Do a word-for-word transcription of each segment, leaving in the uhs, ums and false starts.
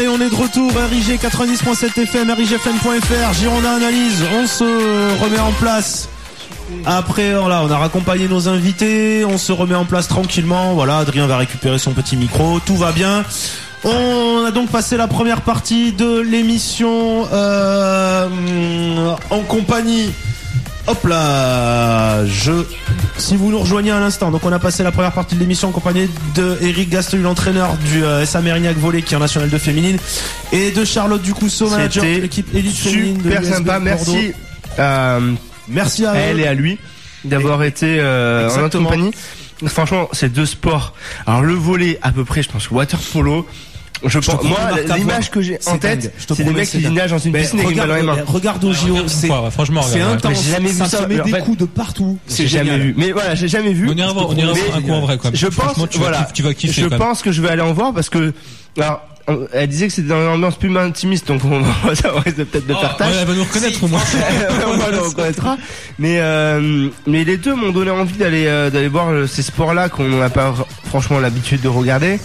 on est de retour, R I G quatre-vingt-dix point sept F M, R I G F M point F R, Girondin Analyse, on se remet en place. Après, voilà, on a raccompagné nos invités, on se remet en place tranquillement, voilà, Adrien va récupérer son petit micro, tout va bien. On a donc passé la première partie de l'émission euh, en compagnie... Hop là, je, si vous nous rejoignez à l'instant, donc on a passé la première partie de l'émission en compagnie de Eric Gastelu, l'entraîneur du euh, S A Mérignac Volley qui est en National deux féminine, et de Charlotte Ducousseau, manager de l'équipe élite féminine de l'U S B super sympa, merci. Euh, merci à, à elle et à lui d'avoir et été euh, en notre compagnie. Franchement, c'est deux sports. Alors le volley à peu près, je pense, water polo. Je, je pense, moi, l'image que j'ai en tête, c'est des mecs qui nagent dans une piscine avec une balle dans les mains. Regarde au J O, c'est, franchement, c'est intense. J'ai jamais vu ça. Ça met des coups de partout. C'est jamais vu. Mais voilà, j'ai jamais vu. On ira voir, on ira voir un coup en vrai, quoi. Je pense, voilà. Tu vas kiffer. Je pense que je vais aller en voir parce que, alors, elle disait que c'était dans une ambiance plus intimiste, donc on va, ça risque peut-être de faire tâche. Elle va nous reconnaître au moins. On va nous reconnaîtra. Mais euh, mais les deux m'ont donné envie d'aller euh, d'aller voir ces sports-là qu'on n'a pas franchement l'habitude de regarder.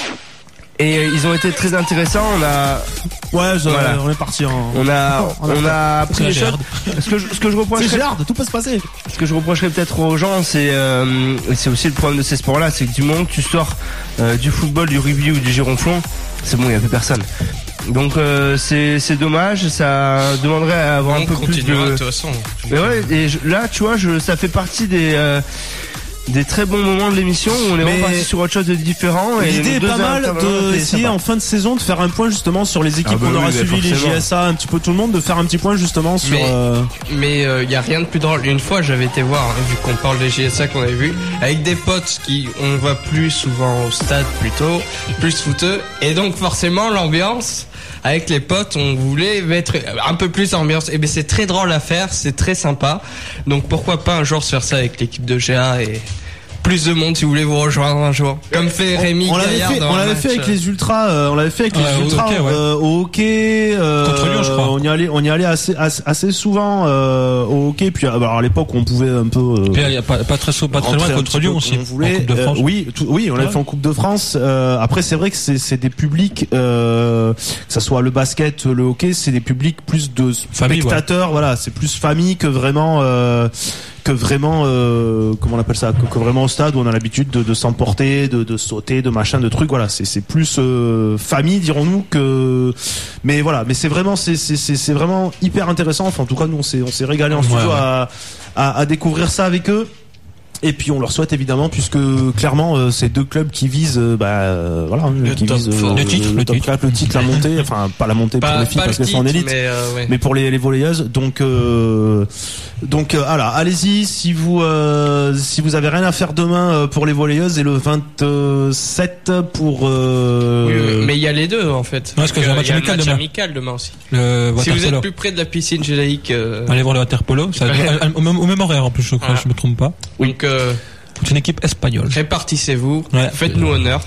Et euh, ils ont été très intéressants. On a, ouais, je, voilà. on est parti. En... On a, on a, on a appris les choses. Ce que je, ce que je reprocherais, c'est Gérard, tout peut se passer. Ce que je reprocherais peut-être aux gens, c'est, euh, et c'est aussi le problème de ces sports-là, c'est que du moment que tu sors euh, du football, du rugby ou du gironflon, c'est bon, il y a plus personne. Donc euh, c'est c'est dommage, ça demanderait à avoir on un peu plus de. De toute façon. Mais ouais, et je, là, tu vois, je, ça fait partie des. Euh, des très bons moments de l'émission où on est reparti sur autre chose de différent. Et l'idée est pas mal d'essayer en fin de saison de faire un point justement sur les équipes ah bah qu'on aura oui, suivi, les J S A, un petit peu tout le monde, de faire un petit point justement sur... Mais il euh... mais, euh, y a rien de plus drôle. Une fois j'avais été voir, hein, vu qu'on parle des J S A qu'on avait vu, avec des potes qui on va plus souvent au stade plutôt, plus footeux, et donc forcément l'ambiance... Avec les potes, on voulait mettre un peu plus d'ambiance. Et ben c'est très drôle à faire, c'est très sympa. Donc pourquoi pas un jour se faire ça avec l'équipe de G A et plus de monde si vous voulez vous rejoindre un jour. Comme fait Rémi. On l'avait fait, on l'avait fait avec les ultras. Euh, on l'avait fait avec ouais, les ultras hockey, ouais. euh, au hockey. Euh, Contre Lyon, je crois. On y allait, on y allait assez, assez, assez souvent euh, au hockey. Puis alors à l'époque, on pouvait un peu. Euh, Puis, y a pas, pas très, pas très loin contre Lyon aussi. On voulait. En Coupe de France. Euh, oui, tout, oui, on l'avait ouais. fait en Coupe de France. Euh, après, c'est vrai que c'est, c'est des publics, euh, que ça soit le basket, le hockey, c'est des publics plus de famille, spectateurs. Ouais. Voilà, c'est plus famille que vraiment. Euh, que vraiment euh, comment on appelle ça que, que vraiment au stade où on a l'habitude de, de s'emporter, de, de sauter, de machin, de trucs. Voilà, c'est c'est plus euh, famille, dirons-nous, que mais voilà, mais c'est vraiment c'est c'est c'est c'est vraiment hyper intéressant. Enfin, en tout cas, nous on s'est on s'est régalé en studio ouais, ouais. à, à à découvrir ça avec eux. Et puis on leur souhaite évidemment, puisque clairement euh, c'est deux clubs qui visent euh, bah euh, voilà le qui visent euh, le titre, le, le top titre. quatre, le titre, la montée, enfin pas la montée pas, pour les filles parce qu'elles sont en élite, mais, euh, ouais. mais pour les les volleyeuses. Donc euh, donc euh, voilà, allez-y si vous euh, si vous avez rien à faire demain euh, pour les volleyeuses et le vingt-sept pour euh... oui, oui, mais il y a les deux en fait. Non, parce que j'ai un match, match amical, demain. amical demain aussi. Le si vous êtes plus près de la piscine gélaïque euh... allez voir le water polo, ça au, même, au même horaire en plus je crois, voilà. Je me trompe pas. Donc euh, c'est une équipe espagnole. Répartissez-vous, ouais. Faites-nous honneur.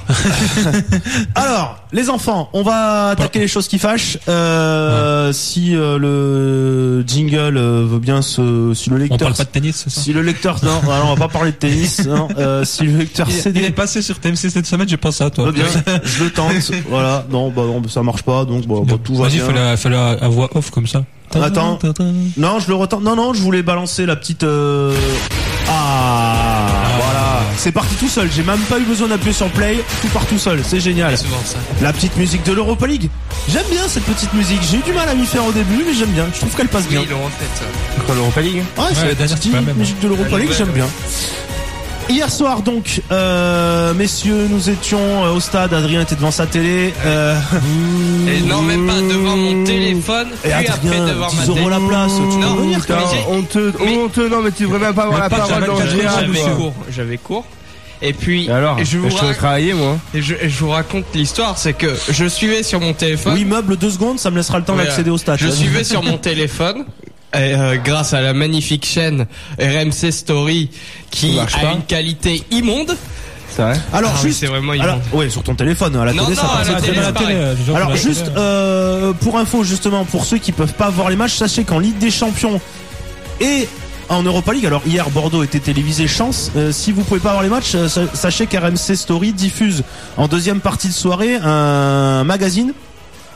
Alors, les enfants, on va attaquer les choses qui fâchent. Euh, ouais. Si euh, le jingle euh, veut bien se, si le lecteur, on parle pas de tennis, c'est ça? Si le lecteur, non, alors on va pas parler de tennis. Non, euh, si le lecteur il, C D, il est passé sur T M C cette semaine, j'ai pensé à toi. Bien, je le tente. Voilà, non, bah non, ça marche pas, donc bah, bah tout va Vas-y, bien. Vas-y, fais-le, fais-le à voix off comme ça. Attends, non, je le retente. Non, non, je voulais balancer la petite. Euh... Ah, ah, voilà. C'est parti tout seul. J'ai même pas eu besoin d'appuyer sur play. Tout part tout seul. C'est génial. C'est souvent ça. La petite musique de l'Europa League. J'aime bien cette petite musique. J'ai eu du mal à m'y faire au début, mais j'aime bien. Je trouve qu'elle passe bien. Oui, ils l'ont refait ça. Quoi, l'Europa League? Ouais, ouais, c'est la petite musique de l'Europa League. J'aime bien. Hier soir donc, euh, messieurs, nous étions euh, au stade. Adrien était devant sa télé. Euh... Et non, même pas devant mon téléphone. Et puis Adrien, après devant ma dix euros la place. Tu non, peux venir, putain, on te, mais... on te, non mais tu devrais même pas avoir la parole dans le G A. J'avais cours, j'avais cours. Et puis, et alors, et je vous je raconte, travailler moi. Et je, et je vous raconte l'histoire, c'est que je suivais sur mon téléphone. Oui, meuble deux secondes, ça me laissera le temps ouais, d'accéder au stade. Je suivais sur mon téléphone. Et euh, grâce à la magnifique chaîne R M C Story qui a pas. Une qualité immonde. C'est vrai. Alors ah, juste, c'est vraiment alors, ouais, sur ton téléphone, à la non, télé, non, ça passe à la télé, à la télé. Alors juste euh, pour info justement pour ceux qui peuvent pas voir les matchs, sachez qu'en Ligue des Champions et en Europa League, alors hier Bordeaux était télévisé, chance. Euh, si vous pouvez pas voir les matchs, euh, sachez qu'R M C Story diffuse en deuxième partie de soirée un magazine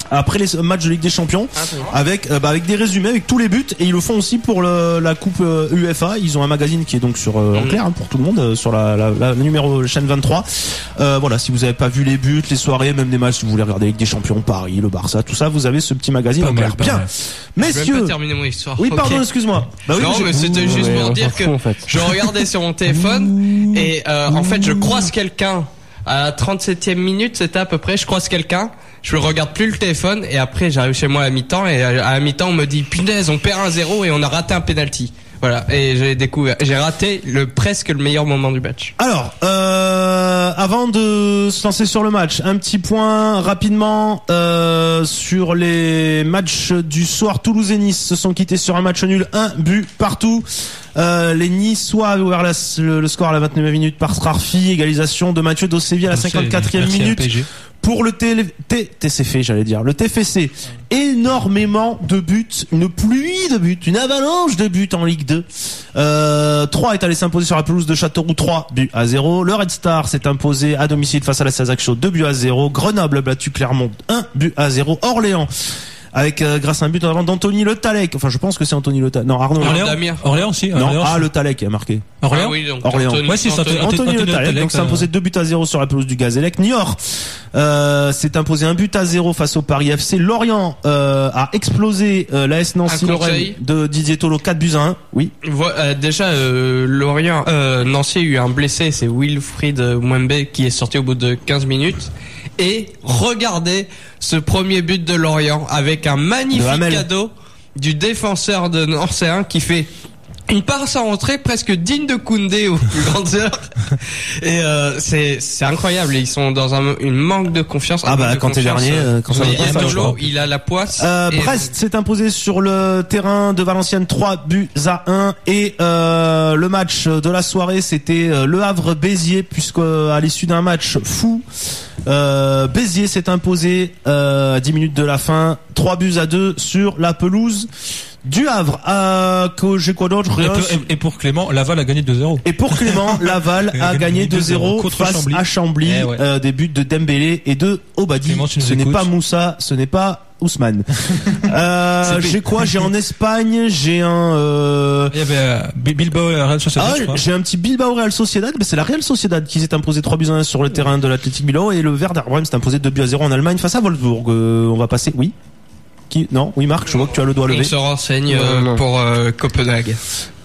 après les matchs de Ligue des Champions, avec euh, bah, avec des résumés, avec tous les buts, et ils le font aussi pour le, la Coupe euh, UEFA. Ils ont un magazine qui est donc sur euh, en clair hein, pour tout le monde euh, sur la, la, la numéro chaîne vingt-trois. Euh, voilà, si vous avez pas vu les buts, les soirées, même des matchs, si vous voulez regarder Ligue des Champions, Paris, le Barça, tout ça, vous avez ce petit magazine pas en clair. mal, Bien, mal. messieurs. Je vais pas terminer mon histoire. Oui, Okay. pardon, excuse-moi. Bah oui, non, mais c'était juste Ouais, pour on dire s'en que fout, en fait. je regardais sur mon téléphone et euh, en fait je croise quelqu'un à la trente-septième minute, c'était à peu près, je croise quelqu'un, je regarde plus le téléphone et après j'arrive chez moi à la mi-temps et à la mi-temps on me dit punaise on perd un zéro et on a raté un penalty. Voilà, et j'ai découvert, j'ai raté le presque le meilleur moment du match. Alors, euh, avant de se lancer sur le match, un petit point rapidement euh, sur les matchs du soir. Toulouse et Nice se sont quittés sur un match nul, un but partout. Euh, les Niçois avaient ouvert la, le, le score à la vingt-neuvième minute par Strarfi, égalisation de Mathieu Dossevi à la cinquante-quatrième minute. Pour le T C F, j'allais dire, le T F C, énormément de buts, une pluie de buts, une avalanche de buts en Ligue deux. Euh, trois est allé s'imposer sur la pelouse de Châteauroux, trois buts à zéro. Le Red Star s'est imposé à domicile face à la Ajaccio, deux buts à zéro. Grenoble a battu Clermont, un but à zéro. Orléans, avec euh, grâce à un but en avant d'Anthony Le Tallec. Enfin, je pense que c'est Anthony Le Tallec. Non, Arnaud. Orléans, Orléans aussi. Non, Orléans, ah, Le Tallec qui a marqué. Orléans. Ah oui, donc Orléans. Anthony, Ouais, si, c'est Anthony, Anthony, Anthony Le Tallec, donc s'est imposé deux buts à zéro sur la pelouse du Gazélec. Niort euh, s'est imposé un but à zéro face au Paris F C. Lorient euh, a explosé euh, l'A S Nancy Lorraine de Didier Tolo, quatre buts à un. Oui. Voilà, euh, déjà euh, Lorient, euh, Nancy a eu un blessé, c'est Wilfried Mwembe qui est sorti au bout de quinze minutes. Et regardez ce premier but de Lorient avec un magnifique cadeau du défenseur de Nancéen qui fait une passe en entrée presque digne de Koundé aux plus grandes heures. Et euh, c'est c'est incroyable. Ils sont dans un une manque de confiance. Ah bah quand t'es dernier, euh, quand ça il, va pas, Dolo, il a la poisse. Euh, et Brest s'est imposé sur le terrain de Valenciennes, trois buts à un. Et euh, le match de la soirée, c'était Le Havre-Béziers, puisque à l'issue d'un match fou, euh, Béziers s'est imposé euh, à dix minutes de la fin, trois buts à deux sur la pelouse du Havre. À j'ai quoi d'autre? Et, et pour Clément, Laval a gagné deux zéro. Et pour Clément, Laval a gagné deux zéro face Chambly. à Chambly. Eh ouais. euh, des buts de Dembélé et de Obadi. Clément, ce n'est pas Moussa, ce n'est pas Ousmane. euh, j'ai quoi? J'ai en Espagne, j'ai un. Euh... Il y avait euh, Bilbao et Real Sociedad. Ah, j'ai un petit Bilbao Real Sociedad, mais c'est la Real Sociedad qui s'est imposé trois buts à un sur le terrain de l'Athletic Bilbao, et le Werder Bremen s'est imposé deux buts à zéro en Allemagne face à Wolfsburg. Euh, on va passer. Oui. Qui... Non, oui Marc, je vois que tu as le doigt levé. On se renseigne euh, non, non. pour euh, Copenhague.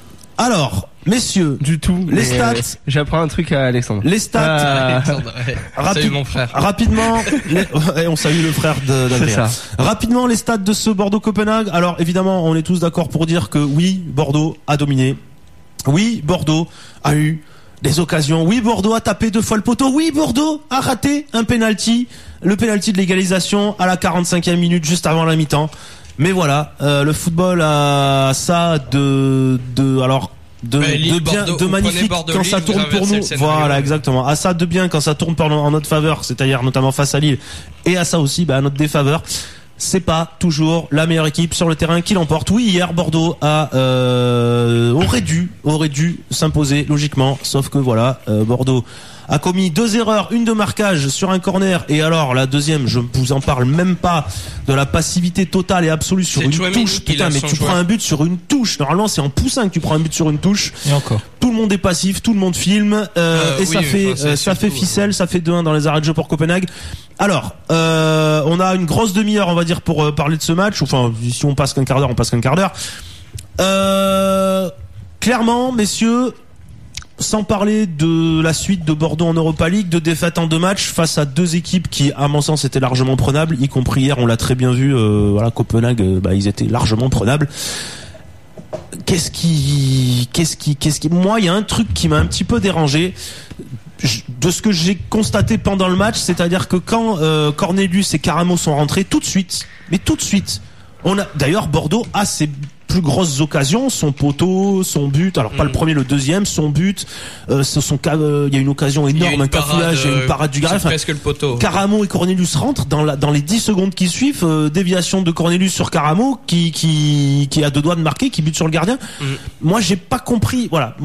Alors, messieurs, du tout. Les stats. Euh, J'apprends un truc à Alexandre. Les stats. Ah, Alexandre, ouais. Rapi- Salut mon frère. Rapidement, les... on salue le frère d'Adrien. Rapidement, les stats de ce Bordeaux-Copenhague. Alors, évidemment, on est tous d'accord pour dire que oui, Bordeaux a dominé. Oui, Bordeaux a eu des occasions. Oui, Bordeaux a tapé deux fois le poteau. Oui, Bordeaux a raté un penalty. Le penalty de l'égalisation à la quarante-cinquième minute, juste avant la mi-temps. Mais voilà, euh, le football a ça de, de, alors, de, de bien, Bordeaux, de magnifique quand ça tourne pour nous. Voilà, exactement. À ça de bien quand ça tourne en notre faveur, c'est-à-dire notamment face à Lille, et à ça aussi, bah, à notre défaveur. C'est pas toujours la meilleure équipe sur le terrain qui l'emporte. Oui, hier Bordeaux a euh, aurait dû aurait dû s'imposer logiquement, sauf que voilà, euh, Bordeaux a commis deux erreurs, une de marquage sur un corner, et alors la deuxième, je vous en parle même pas, de la passivité totale et absolue sur une touche. Putain, mais tu prends un but sur une touche. Normalement, c'est en poussin que tu prends un but sur une touche. Et encore. Tout le monde est passif, tout le monde filme, euh, euh, et oui, ça fait enfin, euh, ça fait ficelle, ouais. Ça fait deux un dans les arrêts de jeu pour Copenhague. Alors, euh, on a une grosse demi-heure, on va dire, pour euh, parler de ce match. Enfin, si on passe qu'un quart d'heure, on passe qu'un quart d'heure. Euh, clairement, messieurs, sans parler de la suite de Bordeaux en Europa League, de défaite en deux matchs face à deux équipes qui, à mon sens, étaient largement prenables, y compris hier, on l'a très bien vu, euh, voilà, Copenhague, euh, bah, ils étaient largement prenables. Qu'est-ce qui, qu'est-ce qui, qu'est-ce qui, moi, il y a un truc qui m'a un petit peu dérangé. De ce que j'ai constaté pendant le match, c'est-à-dire que quand euh, Cornelius et Caramo sont rentrés, tout de suite, mais tout de suite, on a d'ailleurs Bordeaux a ses plus grosses occasions, son poteau, son but, alors pas mmh. le premier, le deuxième, son but, euh, son il euh, y a une occasion énorme, un cafouillage, il y a une parade du Gareth. Presque le poteau. Caramo et Cornelius rentrent dans la dans les dix secondes qui suivent, euh, déviation de Cornelius sur Caramo qui qui qui a deux doigts de marquer, qui bute sur le gardien. Mmh. Moi, j'ai pas compris, voilà, moi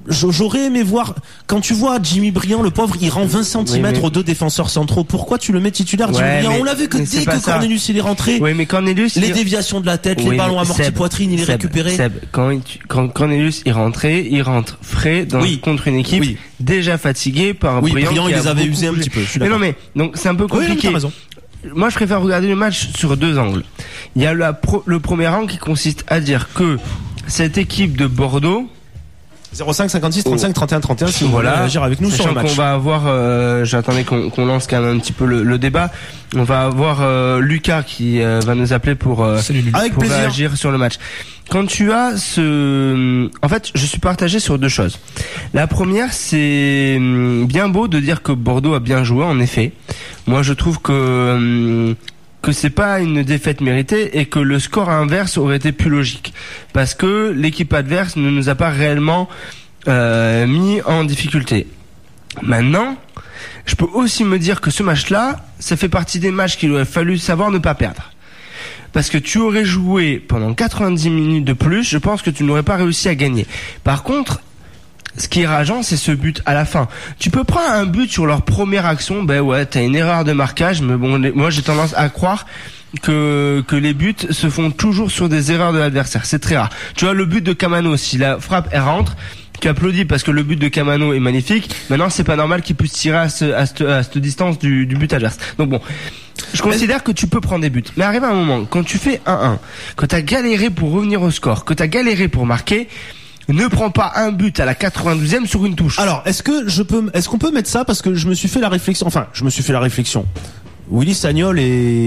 j'aurais aimé voir, quand tu vois Jimmy Briand, le pauvre, il rend vingt centimètres oui, mais... aux deux défenseurs centraux. Pourquoi tu le mets titulaire, Jimmy ouais, Briand? mais... On l'a vu que mais dès que ça. Cornelius il est rentré, oui, mais Cornelius, les il... déviations de la tête, oui, les ballons amortis Seb, poitrine, il est Seb, récupéré. Seb, quand, il, quand Cornelius est rentré, il rentre frais dans, oui. contre une équipe oui. déjà fatiguée par oui, Briand. Briand, il les avait usés un petit peu. Je suis mais non, mais donc c'est un peu compliqué. Oui, moi, je préfère regarder le match sur deux angles. Il y a la pro, le premier angle qui consiste à dire que cette équipe de Bordeaux, zéro cinq cinquante-six trente-cinq trente et un trente et un si vous voilà, voulez réagir avec nous sur le match. On va avoir, euh, j'attendais qu'on, qu'on lance quand même un petit peu le, le débat. On va avoir euh, Lucas qui euh, va nous appeler pour, euh, avec pour plaisir. réagir sur le match. Quand tu as ce, en fait, je suis partagé sur deux choses. La première, c'est bien beau de dire que Bordeaux a bien joué, en effet. Moi, je trouve que que c'est pas une défaite méritée et que le score inverse aurait été plus logique, parce que l'équipe adverse ne nous a pas réellement euh, mis en difficulté. Maintenant, je peux aussi me dire que ce match-là, ça fait partie des matchs qu'il aurait fallu savoir ne pas perdre. Parce que tu aurais joué pendant quatre-vingt-dix minutes de plus, je pense que tu n'aurais pas réussi à gagner. Par contre, ce qui est rageant, c'est ce but à la fin. Tu peux prendre un but sur leur première action, ben ouais, t'as une erreur de marquage, mais bon, les, moi j'ai tendance à croire que que les buts se font toujours sur des erreurs de l'adversaire. C'est très rare. Tu vois le but de Camano, si la frappe elle rentre, tu applaudis parce que le but de Camano est magnifique. Maintenant, c'est pas normal qu'il puisse tirer à ce, à ce, à cette distance du, du but adverse. Donc bon, je considère que tu peux prendre des buts. Mais arrive un moment, quand tu fais un un, que t'as galéré pour revenir au score, que t'as galéré pour marquer, ne prends pas un but à la quatre-vingt-douzième sur une touche. Alors, est-ce que je peux, est-ce qu'on peut mettre ça, parce que je me suis fait la réflexion, enfin, je me suis fait la réflexion. Willy Sagnol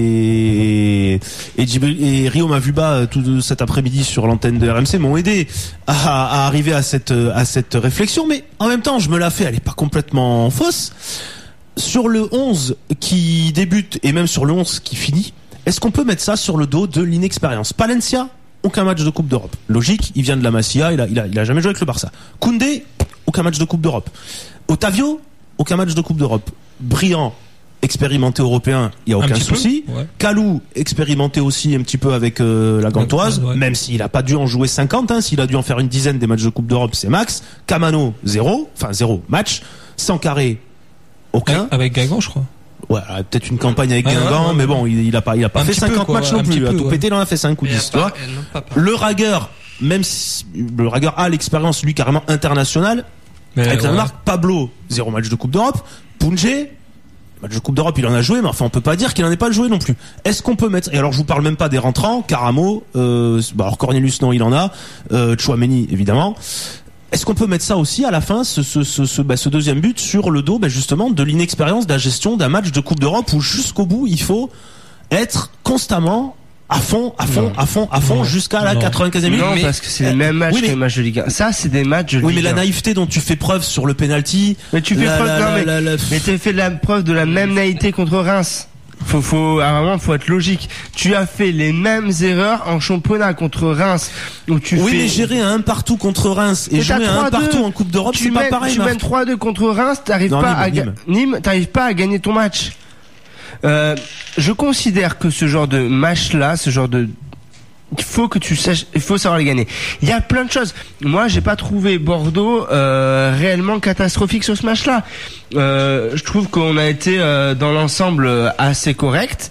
et et, et Rio Mavuba tout cet après-midi sur l'antenne de R M C m'ont aidé à, à arriver à cette à cette réflexion, mais en même temps, je me la fais, elle est pas complètement fausse. Sur le onze qui débute et même sur le onze qui finit, est-ce qu'on peut mettre ça sur le dos de l'inexpérience? Palencia, aucun match de Coupe d'Europe. Logique, il vient de la Masia, il a, il a, il a jamais joué avec le Barça. Koundé, aucun match de Coupe d'Europe. Otavio, aucun match de Coupe d'Europe. Briand, expérimenté européen, il y a aucun souci. Ouais. Kalou, expérimenté aussi un petit peu avec euh, la Gantoise, ouais, ouais. Même s'il a pas dû en jouer cinquante, hein, s'il a dû en faire une dizaine des matchs de Coupe d'Europe, c'est max. Camano, zéro, enfin zéro match. Sankaré, aucun. Avec Guingamp, je crois. Ouais, peut-être une campagne avec Guingamp, ouais, ouais, ouais, mais bon, il, il a pas, il a pas fait cinquante peu, matchs ouais, non plus. Il a tout ouais. pété, il en a fait cinq ou dix, tu vois. Le Ragueur, même si le Ragueur a l'expérience, lui, carrément internationale, mais avec ouais. la marque Pablo, zéro match de Coupe d'Europe. Pungé, match de Coupe d'Europe, il en a joué, mais enfin, on peut pas dire qu'il en ait pas joué non plus. Est-ce qu'on peut mettre, et alors je vous parle même pas des rentrants, Caramo, euh, bah alors Cornelius, non, il en a, euh, Tchouaméni, évidemment. Est-ce qu'on peut mettre ça aussi à la fin, ce, ce, ce, ce, bah, ce deuxième but sur le dos, bah, justement, de l'inexpérience de la gestion d'un match de Coupe d'Europe où jusqu'au bout, il faut être constamment à fond, à fond, non. à fond, à fond, non. jusqu'à la quatre-vingt-quinzième minute. Non, mais parce que c'est euh, les mêmes matchs oui, mais, que les matchs de Ligue un. Ça, c'est des matchs de Ligue un. Oui, mais la naïveté dont tu fais preuve sur le penalty. Mais tu fais la, preuve, la, non, la, mais, la, la, la, mais t'as fait la preuve de la même naïveté contre Reims. Faut, faut, à un moment, faut être logique. Tu as fait les mêmes erreurs en championnat contre Reims, où tu oui, fais... mais gérer un partout contre Reims et, et jouer un partout en Coupe d'Europe, c'est pas pareil. Tu mènes trois deux contre Reims, t'arrives pas à Nîmes, Nîmes t'arrives pas à gagner ton match. Euh, je considère que ce genre de match-là, ce genre de il faut que tu saches, il faut savoir les gagner. Il y a plein de choses. Moi, j'ai pas trouvé Bordeaux euh, réellement catastrophique sur ce match-là. Euh, je trouve qu'on a été euh, dans l'ensemble assez correct.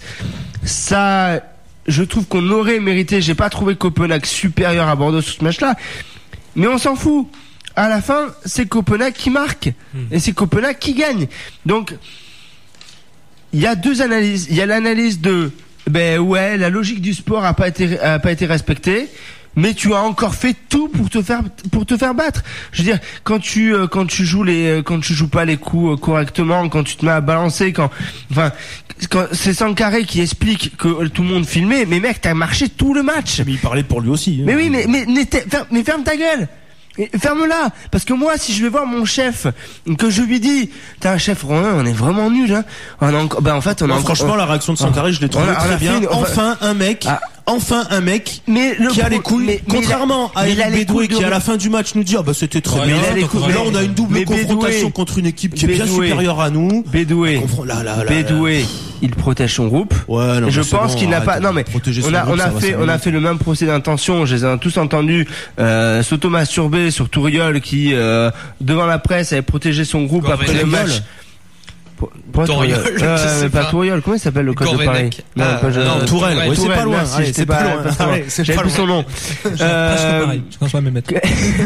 Ça, je trouve qu'on aurait mérité. J'ai pas trouvé Copenhague supérieur à Bordeaux sur ce match-là, mais on s'en fout. À la fin, c'est Copenhague qui marque mmh. et c'est Copenhague qui gagne. Donc, il y a deux analyses. Il y a l'analyse de ben ouais, la logique du sport a pas été a pas été respectée, mais tu as encore fait tout pour te faire pour te faire battre. Je veux dire, quand tu euh, quand tu joues les quand tu joues pas les coups euh, correctement, quand tu te mets à balancer, quand enfin quand c'est Sankaré qui explique que tout le monde filmait, mais mec, t'as marché tout le match. Mais il parlait pour lui aussi. Hein. Mais oui, mais mais mais, mais ferme ta gueule. Ferme-la, parce que moi, si je vais voir mon chef, que je lui dis, t'as un chef, on est vraiment nul, hein. On a encore, ben en fait, on a ouais, encore, franchement, on... la réaction de Sankaré, je l'ai trouvée très bien. Une... Enfin, un mec, ah. enfin un mec mais le qui a les couilles. Mais, contrairement mais à Eric Bédoué qui à la fin du match nous dit ah bah c'était très ouais, bien. Mais là on a une double confrontation contre une équipe qui est bien supérieure à nous. Bédoué, là, là, là, Bédoué, il protège son groupe. Ouais, non, et je c'est pense bon, qu'il n'a arrête, pas. Non mais on a groupe, on a fait on a fait le même procès d'intention. Je les ai tous entendus euh, s'auto-masturber sur Touriol qui euh, devant la presse avait protégé son groupe Gourvenec. après le match. Pourquoi Touriol, Touriol je euh, sais mais pas pas. Touriol, comment il s'appelle le coach de Paris? Gourvenec. Non, Ah, pas je- non, Tourelle, Tourelle, ouais, c'est Tourelle, pas loin. merci, Allez, c'était c'est pas- pas loin. pas loin. Allez, c'est J'avais pas plus son loin. nom. Presque Euh, pareil. Je pense pas me mettre.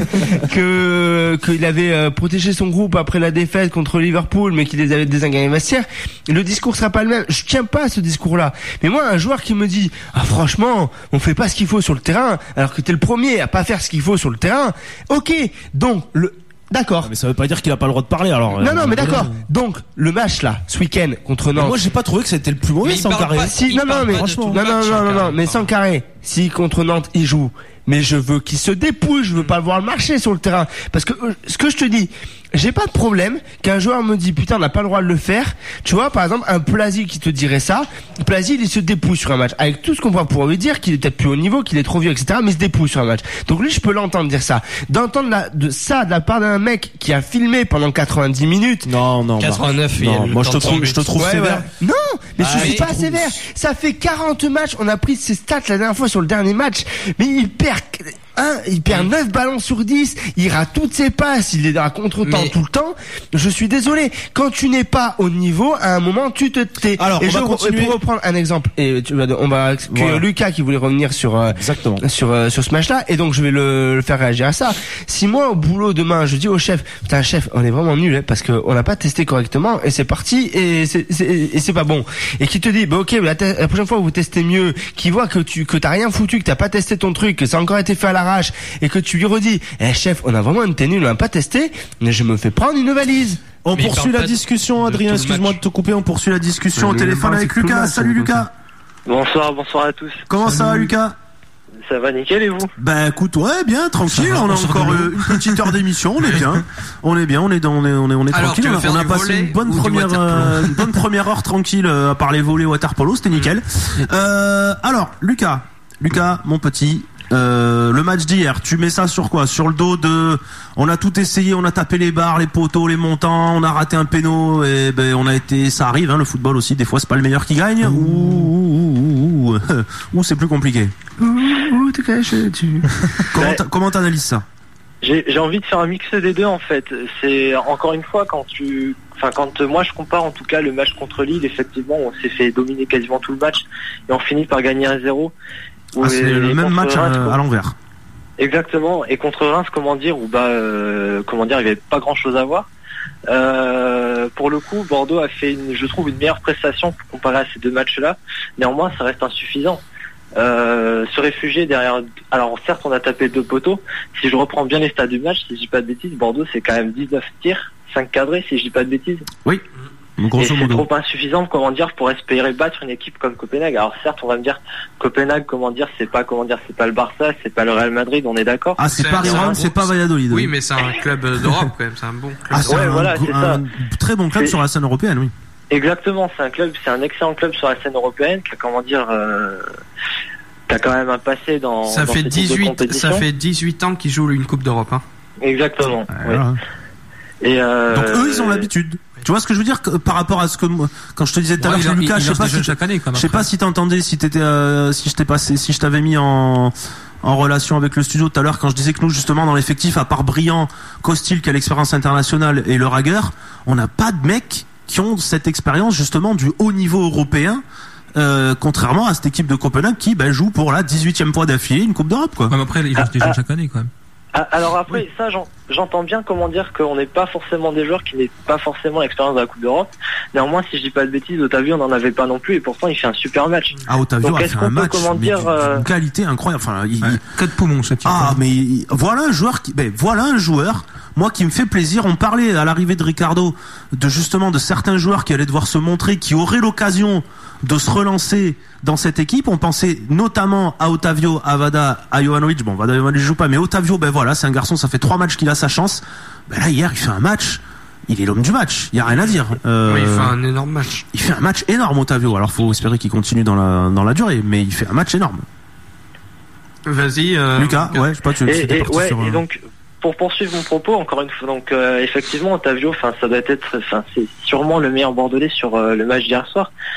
que qu'il avait euh, protégé son groupe après la défaite contre Liverpool, mais qu'il les avait désengagés vestiaire. Le discours sera pas le même. Je tiens pas à ce discours-là. Mais moi, un joueur qui me dit, ah franchement, on fait pas ce qu'il faut sur le terrain, alors que t'es le premier à pas faire ce qu'il faut sur le terrain. Ok, donc le D'accord. Mais ça veut pas dire qu'il a pas le droit de parler alors. Non, euh, non, mais d'accord. Donc, le match là, ce week-end contre Mais Nantes. moi j'ai pas trouvé que c'était le plus mauvais Mais il sans parle carré. pas- Si, il non, non, parle mais pas de franchement, tout non, le non, match, non, sans non, non, carré, mais pardon. sans carré. Si contre Nantes il joue, mais je veux qu'il se dépouille, je veux pas le voir marcher sur le terrain. Parce que euh, ce que je te dis, j'ai pas de problème qu'un joueur me dit putain on n'a pas le droit de le faire. Tu vois, par exemple, un Plazy qui te dirait ça, Plazy il se dépouille sur un match. Avec tout ce qu'on va pouvoir lui dire, qu'il est peut-être plus haut niveau, qu'il est trop vieux, et cetera. Mais il se dépouille sur un match. Donc lui je peux l'entendre dire ça. D'entendre la, de ça de la part d'un mec qui a filmé pendant quatre-vingt-dix minutes. Non, non. bah, quatre-vingt-neuf, il y a non, le moi je te temps de trouve, son je te but. trouve Ouais, sévère. ouais. Non, mais Ah, je suis mais pas tu sévère. Ça fait quarante matchs, on a pris ces stats la dernière fois sur le dernier match, mais il perd un, il perd neuf ballons sur dix, il rate toutes ses passes, il est à contre-temps Mais- tout le temps. Je suis désolé, quand tu n'es pas au niveau, à un moment tu te tais. Alors, et on je va re- continuer. pour reprendre un exemple, et tu vas, on va que Voilà. Lucas qui voulait revenir sur euh, Exactement. sur euh, sur ce match-là, et donc je vais le, le faire réagir à ça. Si moi au boulot demain, je dis au chef, putain chef, on est vraiment nul, hein, parce que on n'a pas testé correctement, et c'est parti, et c'est c'est- et c'est pas bon. Et qui te dit, bah ok, la, te- la prochaine fois vous testez mieux, qui voit que tu que t'as rien foutu, que t'as pas testé ton truc, que ça a encore été fait à l'arrache, et que tu lui redis, eh chef, on a vraiment été nul, on n'a pas testé, mais je me fais prendre une valise. On Mais il poursuit parle la pas de- discussion, de Adrien. tout le Excuse-moi match. de te couper. On poursuit la discussion au Ouais, téléphone le avec match, tout le Lucas. match, Salut c'est Lucas. Bonsoir, bonsoir à tous. Comment ça va Lucas? Ça va nickel et vous? Bah écoute, ouais, bien, tranquille. Ça va, On a on sort encore de l'eau. euh, une petite heure d'émission. On est bien. On est bien. On est dans, on est, on est, on est Alors, tranquille. tu veux On a, faire on a du passé volley une bonne ou du première, waterpolo euh, une bonne première heure tranquille euh, à parler volley, waterpolo. C'était nickel. Euh, alors, Lucas, Lucas, mon petit. Euh, le match d'hier, tu mets ça sur quoi? Sur le dos de, on a tout essayé, on a tapé les barres, les poteaux, les montants, on a raté un péno et ben on a été, ça arrive, hein, le football aussi, des fois c'est pas le meilleur qui gagne, ou ou, ou, ou, ou c'est plus compliqué. Ouh, ouh, te caches, tu. Comment Ouais. t'a- comment t'analyses ça? J'ai j'ai envie de faire un mix des deux en fait. C'est encore une fois quand tu, enfin quand euh, moi je compare en tout cas le match contre Lille, effectivement on s'est fait dominer quasiment tout le match et on finit par gagner un zéro. Ah, c'est Et le même contre match à, Reims, à l'envers. Exactement. Et contre Reims, comment dire, où bah euh, comment dire, il n'y avait pas grand chose à voir. Euh, pour le coup, Bordeaux a fait, une, je trouve, une meilleure prestation pour comparer à ces deux matchs-là. Néanmoins, ça reste insuffisant. Euh, se réfugier derrière. Alors certes, on a tapé deux poteaux. Si je reprends bien les stats du match, si je dis pas de bêtises, Bordeaux c'est quand même dix-neuf tirs, cinq cadrés, si je dis pas de bêtises. Donc, Et grosso c'est modo. trop insuffisant, comment dire, pour espérer battre une équipe comme Copenhague. Alors certes, on va me dire, Copenhague, comment dire, c'est pas, comment dire, c'est pas le Barça, c'est pas le Real Madrid, on est d'accord. Ah, c'est C'est- pas c'est Rome, un c'est bon- pas Valladolid. Oui, mais c'est un club d'Europe quand même, c'est un bon club. Ah, c'est Ouais, un, voilà, c'est un ça. très bon club C'est- sur la scène européenne, oui. Exactement, c'est un club, c'est un excellent club sur la scène européenne, qui a, comment dire, euh, qui a quand même un passé dans. Ça dans fait ce type de dix-huit, compétition. ça fait dix-huit ans qu'ils jouent une Coupe d'Europe, hein. Exactement. ouais. Voilà. Et euh, Donc eux, ils ont l'habitude. Tu vois ce que je veux dire que, par rapport à ce que moi, quand je te disais tout à Ouais, l'heure, il c'est il- Lucas, il je sais lance pas des si jeunes chaque année, quand même. je sais pas si t'entendais, si t'étais, euh, si je t'ai passé, si je t'avais mis en en relation avec le studio tout à l'heure quand je disais que nous justement dans l'effectif, à part Briand, Costil qui a l'expérience internationale et le Rager, on n'a pas de mecs qui ont cette expérience justement du haut niveau européen. Euh, contrairement à cette équipe de Copenhague qui ben, joue pour la dix-huitième fois d'affilée une Coupe d'Europe quoi. Ouais, mais après, il lance des Ah, jeunes ah. chaque année, quand même. Ah, alors après, ça, j'en- j'entends bien comment dire qu'on n'est pas forcément des joueurs qui n'aient pas forcément l'expérience de la Coupe d'Europe. Néanmoins, si je dis pas de bêtises, Otavio, on n'en avait pas non plus, et pourtant, il fait un super match. Ah, Otavio Donc, a est-ce fait qu'on un peut, match comment mais dire, d'une- euh, d'une qualité incroyable. Enfin, il, Ouais. il- Quatre poumons, ce type. Ah, mais il- voilà un joueur qui, ben, voilà un joueur, moi qui me fait plaisir. On parlait à l'arrivée de Ricardo de justement de certains joueurs qui allaient devoir se montrer, qui auraient l'occasion de se relancer dans cette équipe. On pensait notamment à Otavio, à Vada, à Jovanovic. Bon, Vada Jovanovic joue pas, mais Otavio, ben voilà, c'est un garçon, ça fait trois matchs qu'il a sa chance. Ben là, hier, il fait un match. Il est l'homme du match. Il y a rien à dire. Euh, Oui, il fait un énorme match. il fait un match énorme, Otavio. Alors, faut espérer qu'il continue dans la, dans la durée, mais il fait un match énorme. Vas-y, euh, Lucas, ouais, je sais pas, tu Et, c'était et, parti ouais, sur, et euh, donc, pour poursuivre mon propos, encore une fois, donc euh, effectivement, Otavio, enfin, ça doit être, enfin, c'est sûrement le meilleur Bordelais sur euh, le match d'hier soir.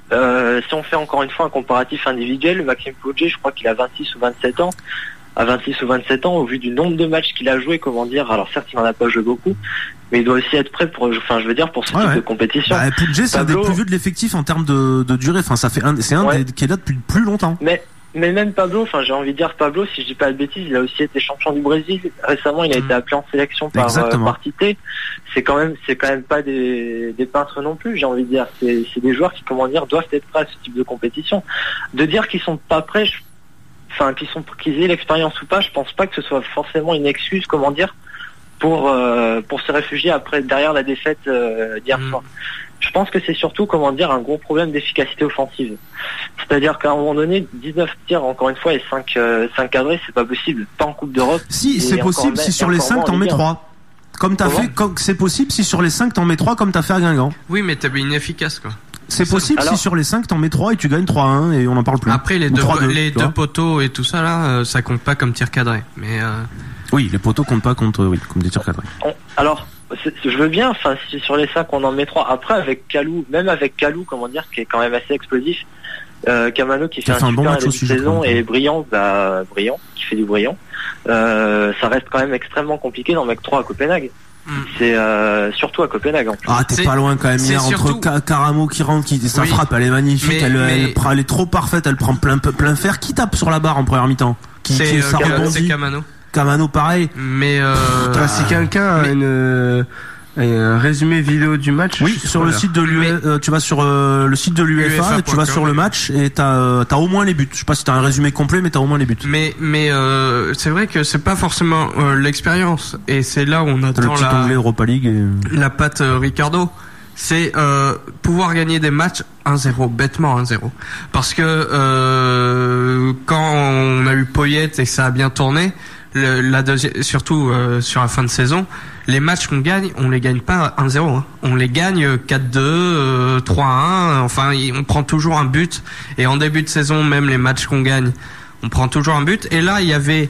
Euh, si on fait encore une fois un comparatif individuel, Maxime Pogé, je crois qu'il a vingt-six ou vingt-sept ans. À vingt-six ou vingt-sept ans, au vu du nombre de matchs qu'il a joué, comment dire, alors certes il n'en a pas joué beaucoup, mais il doit aussi être prêt pour, enfin je veux dire, pour ce ouais, type ouais. de compétition. Bah, Pogé, c'est Pablo... un des plus vieux de l'effectif en termes de, de durée. Enfin, ça fait un, c'est un ouais. des, qui est là depuis plus longtemps. Mais mais même Pablo, enfin j'ai envie de dire Pablo, si je dis pas de bêtises, il a aussi été champion du Brésil. Récemment, il a été appelé en sélection par euh, par Tite. C'est quand même c'est quand même pas des des peintres non plus. J'ai envie de dire, c'est c'est des joueurs qui, comment dire, doivent être prêts à ce type de compétition. De dire qu'ils sont pas prêts, je... enfin qu'ils sont qu'ils aient l'expérience ou pas, je pense pas que ce soit forcément une excuse, comment dire, pour euh, pour se réfugier après derrière la défaite euh, d'hier mmh. soir. Je pense que c'est surtout, comment dire, un gros problème d'efficacité offensive. C'est-à-dire qu'à un moment donné, dix-neuf tirs, encore une fois, et cinq, euh, cinq cadrés, c'est pas possible. Pas en Coupe d'Europe. Si, c'est possible si sur les cinq, t'en mets trois. Comme t'as fait, comme, c'est possible si sur les cinq, t'en mets trois comme t'as fait à Guingamp. Oui, mais t'es inefficace, quoi. C'est possible Alors, si sur les cinq, t'en mets trois et tu gagnes trois à un et on n'en parle plus. Après, les deux, les deux poteaux et tout ça, là, ça compte pas comme tir cadré. Mais, euh... oui, les poteaux comptent pas contre, oui, comme des tirs cadrés. Alors, je veux bien, enfin, si sur les cinq on en met trois. Après, avec Kalou, même avec Kalou, comment dire, qui est quand même assez explosif, euh, Kamano qui fait un, un super bon match aussi, saison et brillant, bah, brillant, qui fait du brillant, euh, ça reste quand même extrêmement compliqué d'en mettre trois à Copenhague. Mm. C'est euh, surtout à Copenhague. En plus. Ah, t'es c'est, pas loin quand même hier surtout... entre Caramo qui rentre, qui sa oui. frappe, elle est magnifique, mais, elle, mais... Elle, elle est trop parfaite, elle prend plein plein fer. Qui tape sur la barre en première mi-temps? Qui, c'est, qui, euh, ça Kamano, c'est Kamano. Kamano pareil. Mais euh... Toi, si quelqu'un mais... a une un résumé vidéo du match. Oui, sur le site de l'U E F A, euh, tu vas sur euh, le site de l'U E F A, et tu vas sur le match et t'as euh, t'as au moins les buts. Je sais pas si t'as un résumé complet, mais t'as au moins les buts. Mais mais euh, c'est vrai que c'est pas forcément euh, l'expérience, et c'est là où on attend le petit la onglet Europa League et... la patte euh, Ricardo. C'est euh, pouvoir gagner des matchs un zéro, bêtement un zéro. Parce que euh, quand on a eu Poyet et ça a bien tourné, le, la deuxième, surtout euh, sur la fin de saison, les matchs qu'on gagne, on les gagne pas un zéro. Hein. On les gagne quatre deux, euh, trois un. Enfin, on prend toujours un but. Et en début de saison, même les matchs qu'on gagne, on prend toujours un but. Et là, il y avait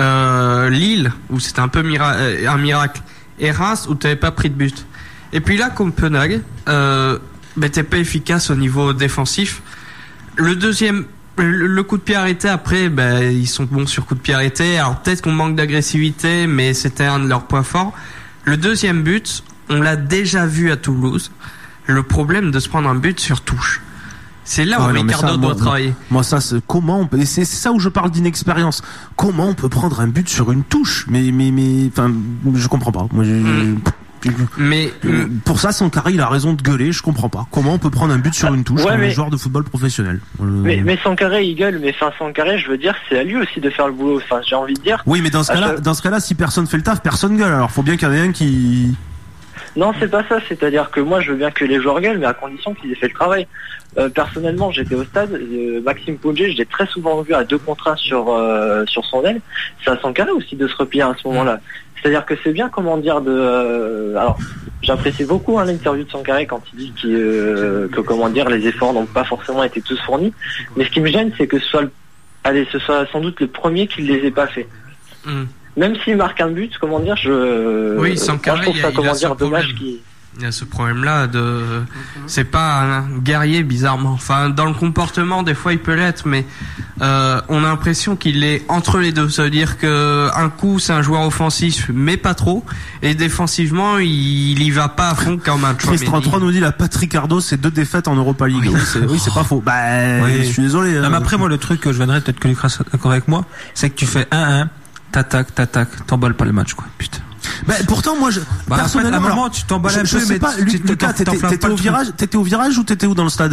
euh, Lille, où c'était un peu mira- un miracle, et Reims, où t'avais pas pris de but. Et puis là, Copenhague, euh, ben t'es pas efficace au niveau défensif. Le deuxième, le, le coup de pied arrêté, après, ben ils sont bons sur coup de pied arrêté. Alors peut-être qu'on manque d'agressivité, mais c'était un de leurs points forts. Le deuxième but, on l'a déjà vu à Toulouse. Le problème de se prendre un but sur touche. C'est là où ah, Ricardo doit moi, travailler. Moi, ça, c'est comment on peut, c'est, c'est ça où je parle d'inexpérience. Comment on peut prendre un but sur une touche? Mais, mais, mais, enfin, je comprends pas. Moi, j'ai, mmh. Mais euh, pour ça, Sankara, il a raison de gueuler. Je comprends pas comment on peut prendre un but sur une touche, ouais, comme mais... un joueur de football professionnel. Euh... Mais, mais Sankara, il gueule. Mais enfin, Sankara, je veux dire, c'est à lui aussi de faire le boulot. Enfin, j'ai envie de dire. Oui, mais dans ce cas-là, chaque... dans ce cas-là, si personne fait le taf, personne gueule. Alors, faut bien qu'il y en ait un qui. Non, c'est pas ça. C'est-à-dire que moi, je veux bien que les joueurs gueulent, mais à condition qu'ils aient fait le travail. Euh, personnellement, j'étais au stade. Euh, Maxime Pogé, je l'ai très souvent vu à deux contre un sur euh, sur son aile. C'est à Sankara aussi de se replier à ce moment-là. C'est-à-dire que c'est bien, comment dire, de. Euh, alors, j'apprécie beaucoup hein, l'interview de Sankara quand il dit qu'il, euh, que, comment dire, les efforts n'ont pas forcément été tous fournis. Mais ce qui me gêne, c'est que ce soit, le, allez, ce soit sans doute le premier qui ne les ait pas fait. Mm. Même s'il marque un but, comment dire, je. Oui, Sankara, je trouve ça, comment dire, dommage qu'il. Il y a ce problème-là de, c'est pas un guerrier bizarrement. Enfin, dans le comportement, des fois il peut l'être, mais euh, on a l'impression qu'il est entre les deux. Ça veut dire que un coup c'est un joueur offensif, mais pas trop, et défensivement il, il y va pas à fond comme un Chouameni. Chris trente-trois nous dit la Pat Ricardo, c'est deux défaites en Europa League. Oui, c'est, oui, c'est pas faux. Bah, oui. Je suis désolé. Non, mais après moi le truc que je viendrai peut-être que Lucas est d'accord avec moi, c'est que tu fais un un, t'attaques, t'attaques, t'emballes pas le match quoi. Putain. Bah, pourtant, moi, je, bah, personnellement, à un moment, tu t'emballes un je, peu, je mais pas, tu, Lucas, t'étais, t'étais au virage, t'étais au virage ou t'étais où dans le stade?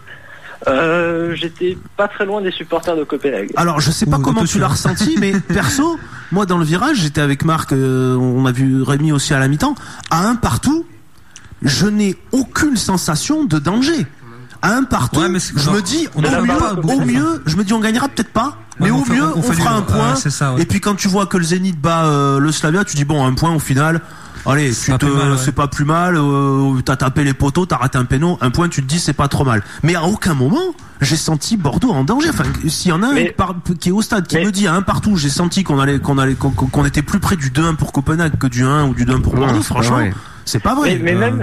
Euh, j'étais pas très loin des supporters de Copenhague. Alors, je sais pas Ouh, comment tu l'as ressenti, mais perso, moi, dans le virage, j'étais avec Marc, euh, on a vu Rémi aussi à la mi-temps, à un partout, je n'ai aucune sensation de danger. À un partout, ouais, je non, me dis, au mieux, pas, au mieux, je me dis, on gagnera peut-être pas. Mais ouais, au fait, mieux, on, on, on fera un point. Ouais, ça, ouais. Et puis quand tu vois que le Zénith bat euh, le Slavia, tu dis bon, un point au final. Allez, c'est, tu pas, te, mal, ouais. c'est pas plus mal. Euh, t'as tapé les poteaux, t'as raté un péno, un point, tu te dis c'est pas trop mal. Mais à aucun moment, j'ai senti Bordeaux en danger. Enfin, s'il y en a un mais, par, qui est au stade, qui mais, me dit à un partout, j'ai senti qu'on allait, qu'on allait, qu'on, qu'on était plus près du deux un pour Copenhague que du un ou du deux un pour Bordeaux. Ouais, franchement, ouais. c'est pas vrai. Mais, mais euh... même.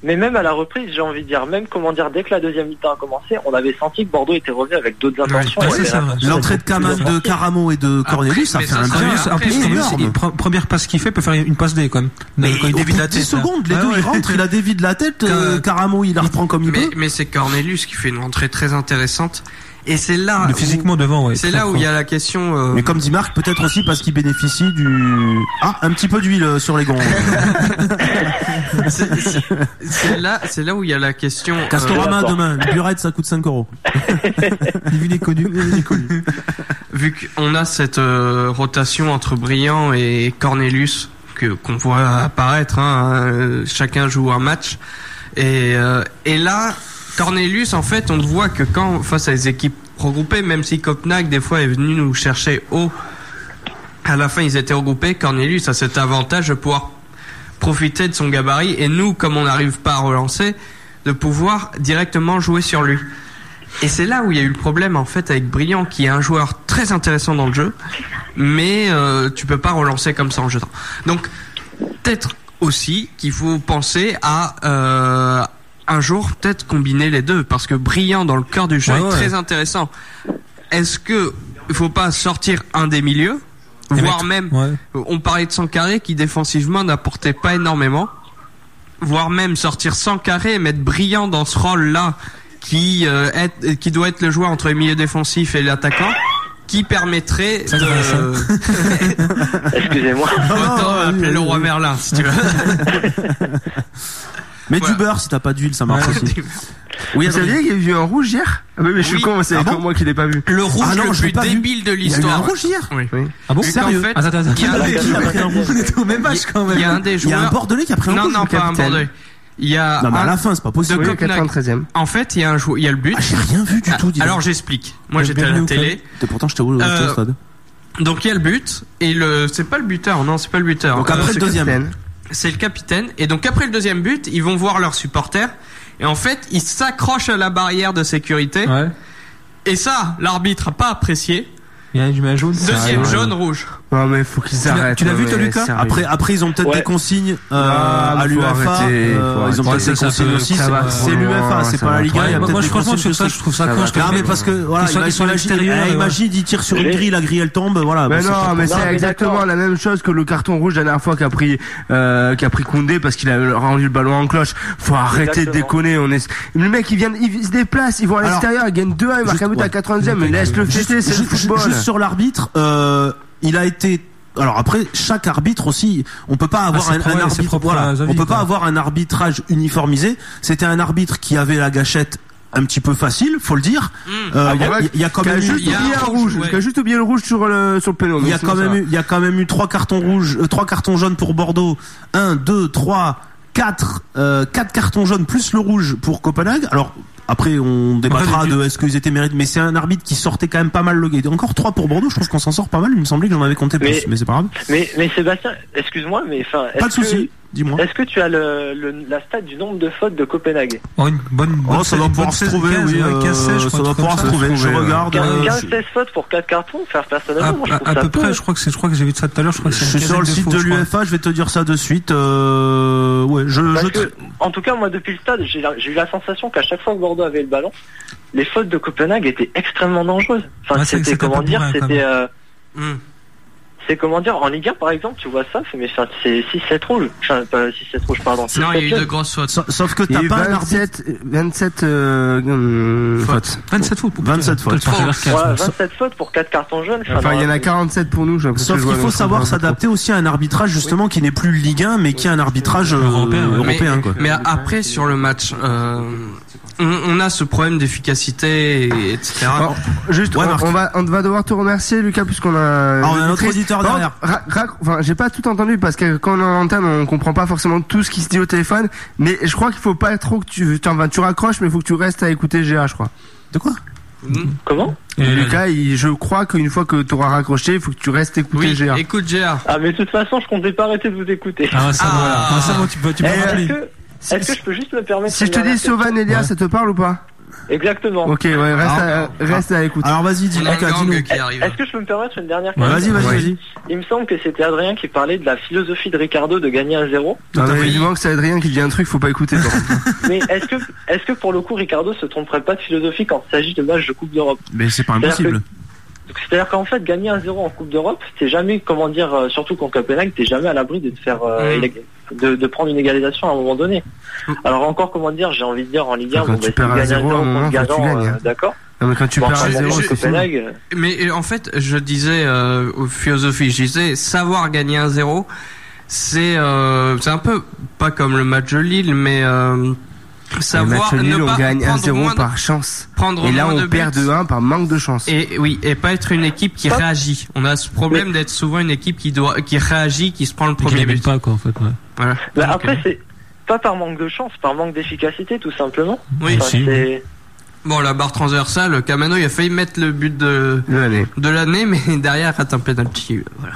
mais même à la reprise, j'ai envie de dire, même comment dire, dès que la deuxième mi-temps a commencé, on avait senti que Bordeaux était revenu avec d'autres intentions. Ouais, et c'est avait ça, l'intention L'entrée de, Cam- de Caramo et de Cornelius, ça mais fait ça, un ça, bien. ça, En plus, Après, en plus, énorme. il- pre- première passe qu'il fait peut faire une passe D quand même. Mais quand il au dévie bout la de tête. dix là. secondes, les Ah deux ouais. ils rentrent, il a dévié de la tête, euh, Euh, Caramo il la reprend comme il Mais, peut. mais c'est Cornelius qui fait une entrée très intéressante. Et c'est là. Mais où- physiquement devant, ouais. C'est très là où fort. il y a la question. euh, Mais comme dit Marc, peut-être aussi parce qu'il bénéficie du... Ah, un petit peu d'huile euh, sur les gonds. c'est, c'est- c'est là, c'est là où il y a la question. euh, Castorama d'accord. demain, une burette ça coûte cinq euros. Il est connu. Il est connu. vu qu'on a cette euh, rotation entre Briand et Cornelius que qu'on voit apparaître, hein, euh, chacun joue un match et euh, et là Cornelius en fait on voit que quand face à des équipes regroupées, même si Copenhague des fois est venu nous chercher haut, à la fin ils étaient regroupés, Cornelius a cet avantage de pouvoir profiter de son gabarit et nous comme on n'arrive pas à relancer de pouvoir directement jouer sur lui. Et c'est là où il y a eu le problème en fait avec Briand qui est un joueur très intéressant dans le jeu, mais euh, tu peux pas relancer comme ça en jetant. Donc peut-être aussi qu'il faut penser à euh, un jour peut-être combiner les deux parce que Briand dans le cœur du jeu Ouais, est ouais. très intéressant. Est-ce que il faut pas sortir un des milieux, Et voire mettre- même Ouais. on parlait de Sankaré qui défensivement n'apportait pas énormément, voire même sortir Sankaré et mettre Briand dans ce rôle-là qui euh, est, qui doit être le joueur entre les milieux défensifs et l'attaquant, qui permettrait Ça, de... Excusez-moi. Autant Ah, appeler oui, le oui, roi oui. Merlin si tu veux. Mais Voilà. du beurre si t'as pas d'huile, ça marche Ouais. aussi. Oui, vous saviez qu'il y a eu un rouge hier? Ah oui, mais je suis Oui. con, c'est Ah bon comme moi qui l'ai pas vu. Le rouge Ah non, le je l'ai plus pas vu. débile de Il y a eu un l'histoire. rouge hier. Oui. Ah bon? Vu Sérieux qu'en fait, Attends, attends, il y a attends. un- Qui a pris un rouge? On est au même match quand même. il y a un des Il y a un joueurs... Bordelais qui a pris un Non, rouge. non, le pas un capitaine. Bordelais. Il y a Non, mais à un- la fin, c'est pas possible. De Oui, Copenhague. quatre-vingt-treizième. En fait, il y a un jou- il y a le but. Ah, j'ai rien vu du tout. dis donc. Alors j'explique. Moi Mais j'étais à la bienvenue au télé. Et pourtant, j'étais au j'étais au Euh, stade. Donc il y a le but et le c'est pas le buteur, non, c'est pas le buteur. Donc Euh, après le C'est deuxième. capitaine. c'est le capitaine et donc après le deuxième but, ils vont voir leurs supporters et en fait, ils s'accrochent à la barrière de sécurité Ouais. et ça, l'arbitre a pas apprécié. Il y a du main jaune. Deuxième Sérieux. jaune rouge. Non, mais faut qu'ils l'as- arrêtent. tu l'as non, vu, toi, mais Lucas sérieux. Après, après, ils ont peut-être Ouais. des consignes euh, Ah, à faut l'U F A. arrêter, euh, faut ils ont arrêter. peut-être Ça, des ça consignes peut- aussi. ça C'est va c'est trop l'U F A, loin, c'est ça pas la va Ligue un. trop Il y a Moi, peut-être moi, des franchement, consignes sur ça, aussi. je trouve ça Ça con. va je trouve Non, mais que- parce que voilà, Ils sont- ils sont à imagine, l'extérieur, eh, ouais. imagine, il tire sur une Mais- grille, la grille elle tombe, voilà. Mais bon, c'est non, pas- mais Non, c'est mais exactement d'accord. la même chose que le carton rouge la dernière fois qu'a pris euh, qu'a pris Koundé parce qu'il a rendu le ballon en cloche. Faut arrêter de Exactement. déconner. On est le mec il vient, il se déplace, il va à Alors, l'extérieur, il gagne deux un, il marque juste- un but à ouais. quatre-vingtième, mais laisse le Juste, fêter, c'est le juste- football. juste sur l'arbitre, euh, il a été. Alors après, chaque arbitre aussi, on peut pas avoir c'est un, pro- un ouais, c'est arbitre. propre Voilà, à Zavi, on peut pas quoi. avoir un arbitrage uniformisé. C'était un arbitre qui avait la gâchette un petit peu facile, faut le dire. Euh, Il y, a- il y a quand Qui a même eu. juste il y a oublié un un rouge, rouge, ouais. qui a juste oublié le rouge sur le sur le péno. Il y a donc sinon, quand ça même va. eu, il y a quand même eu trois cartons rouges, euh, trois cartons jaunes pour Bordeaux, un, deux, trois, quatre, euh, quatre cartons jaunes plus le rouge pour Copenhague. Alors après on débattra Ouais, de est-ce qu'ils étaient mérités, mais c'est un arbitre qui sortait quand même pas mal le gars. Encore trois pour Bordeaux, je trouve qu'on s'en sort pas mal. Il me semblait que j'en avais compté plus, Mais- mais c'est pas grave. Mais, mais Sébastien, excuse-moi, mais enfin, Pas de est-ce que, souci, dis-moi. est-ce que tu as le, le, la stat du nombre de fautes de Copenhague? Oh, une bonne, bonne Oh, ça doit une pouvoir bonne se seize, trouver, quinze, oui, ouais, quinze, seize, je euh, crois, ça doit un truc pouvoir se comme trouver. Je trouver, regarde. euh, quinze je- seize fautes pour quatre cartons, faire À, personnellement, moi, je trouve à, à ça peu près, je crois que c'est, je crois que j'ai vu ça tout à l'heure, je crois que Je c'est suis une sur le quinzaine site fautes, de je crois. l'U F A, je vais te dire ça de suite. Euh, ouais, je, Parce je que, en tout cas, moi, depuis le stade, j'ai, la- j'ai eu la sensation qu'à chaque fois que Bordeaux avait le ballon, les fautes de Copenhague étaient extrêmement dangereuses. Enfin, Ouais, c'est- c'était, c'était comment pas dire, pour rien, quand c'était, euh, Hmm. c'est comment dire, en Ligue un, par exemple, tu vois ça, c'est, mais enfin, c'est six sept rouges. Enfin, pas six sept rouges, pardon. Non, il y a eu six sept de grosses fautes. Sa- Sauf que Il y a t'as eu pas un arbitre. vingt-sept, vingt-sept euh, hum, fautes. vingt-sept fautes. vingt-sept fautes. Peut-être pas vers quinze, Voilà, ouais. vingt-sept fautes pour quatre cartons jaunes. Enfin, il y en a dans- quarante-sept pour nous, j'ai l'impression Sauf que je qu'il vois faut notre savoir rapport. s'adapter aussi à un arbitrage justement qui n'est plus Ligue un mais qui est un arbitrage euh, Européen, ouais. européen, mais, quoi. mais après sur le match, euh, on, on a ce problème d'efficacité, et, etc. Bon, juste, Ouais, on, Marc. on va, on va devoir te remercier, Lucas, puisqu'on a. Ah, on a un autre triste. auditeur Par derrière. contre, ra- ra- enfin, j'ai pas tout entendu parce que quand on est en antenne, on comprend pas forcément tout ce qui se dit au téléphone. Mais je crois qu'il faut pas trop que tu, tu, enfin, tu raccroches, mais il faut que tu restes à écouter G A, je crois. De quoi? Comment? Et Lucas, il- je crois qu'une fois que tu auras raccroché, il faut que tu restes écouter Oui, G A. écoute G A. Ah, mais de toute façon, je comptais pas arrêter de vous écouter. Ah, ça, Ah. voilà. Ah, ça, bon, tu peux, tu peux Eh, Est-ce rappeler. que, est-ce que je peux juste me permettre Si je te une dis dernière Sauvan Elia, Ouais. ça te parle ou pas? Exactement. Ok, ouais, reste, Alors, à, reste à l'écoute. Alors vas-y, dis, On a un Lucas, gang dis-nous. qui arrive. Est-ce que je peux me permettre une dernière Ouais, question? vas-y, vas-y, Ouais. vas-y. Il me semble que c'était Adrien qui parlait de la philosophie de Ricardo de gagner un zéro. Non, mais fait. du moment que c'est Adrien qui dit un truc, faut pas écouter. Mais est-ce que, est-ce que pour le coup Ricardo se tromperait pas de philosophie quand il s'agit de matchs de Coupe d'Europe? Mais c'est pas C'est-à-dire impossible. Donc, c'est-à-dire qu'en fait, gagner un zéro en Coupe d'Europe, t'es jamais, comment dire, euh, surtout contre Copenhague, t'es jamais à l'abri de te faire, euh, Mm. élég- de, de prendre une égalisation à un moment donné. Mm. Alors encore, comment dire, j'ai envie de dire en Ligue un, Quand bon, tu bah, perds si à tu gagnes zéro, à un moment, contre faut que tu Guingamp, gagnes, euh, hein. d'accord. Non, mais quand tu Bon, perds à enfin, zéro, bon, c'est fini. Copenhague, euh, Mais en fait, je disais euh, aux philosophie, je disais savoir gagner un zéro, c'est euh, c'est un peu pas comme le match de Lille, mais euh, Les savoir matchs nuls, ne on pas gagne prendre un zéro moins de- par chance. prendre Et là, moins on de perd buts. de un par manque de chance. Et oui, et pas être une équipe qui Pas- réagit. On a ce problème d'être souvent une équipe qui doit, qui réagit, qui se prend le Qui premier les met but. pas, quoi, en fait, ouais. Voilà. bah, Donc, après, euh, c'est pas par manque de chance, par manque d'efficacité, tout simplement. oui. Enfin, si, c'est- Bon, la barre transversale, Camano, il a failli mettre le but de De l'année. de l'année, mais derrière, rate un penalty. Voilà.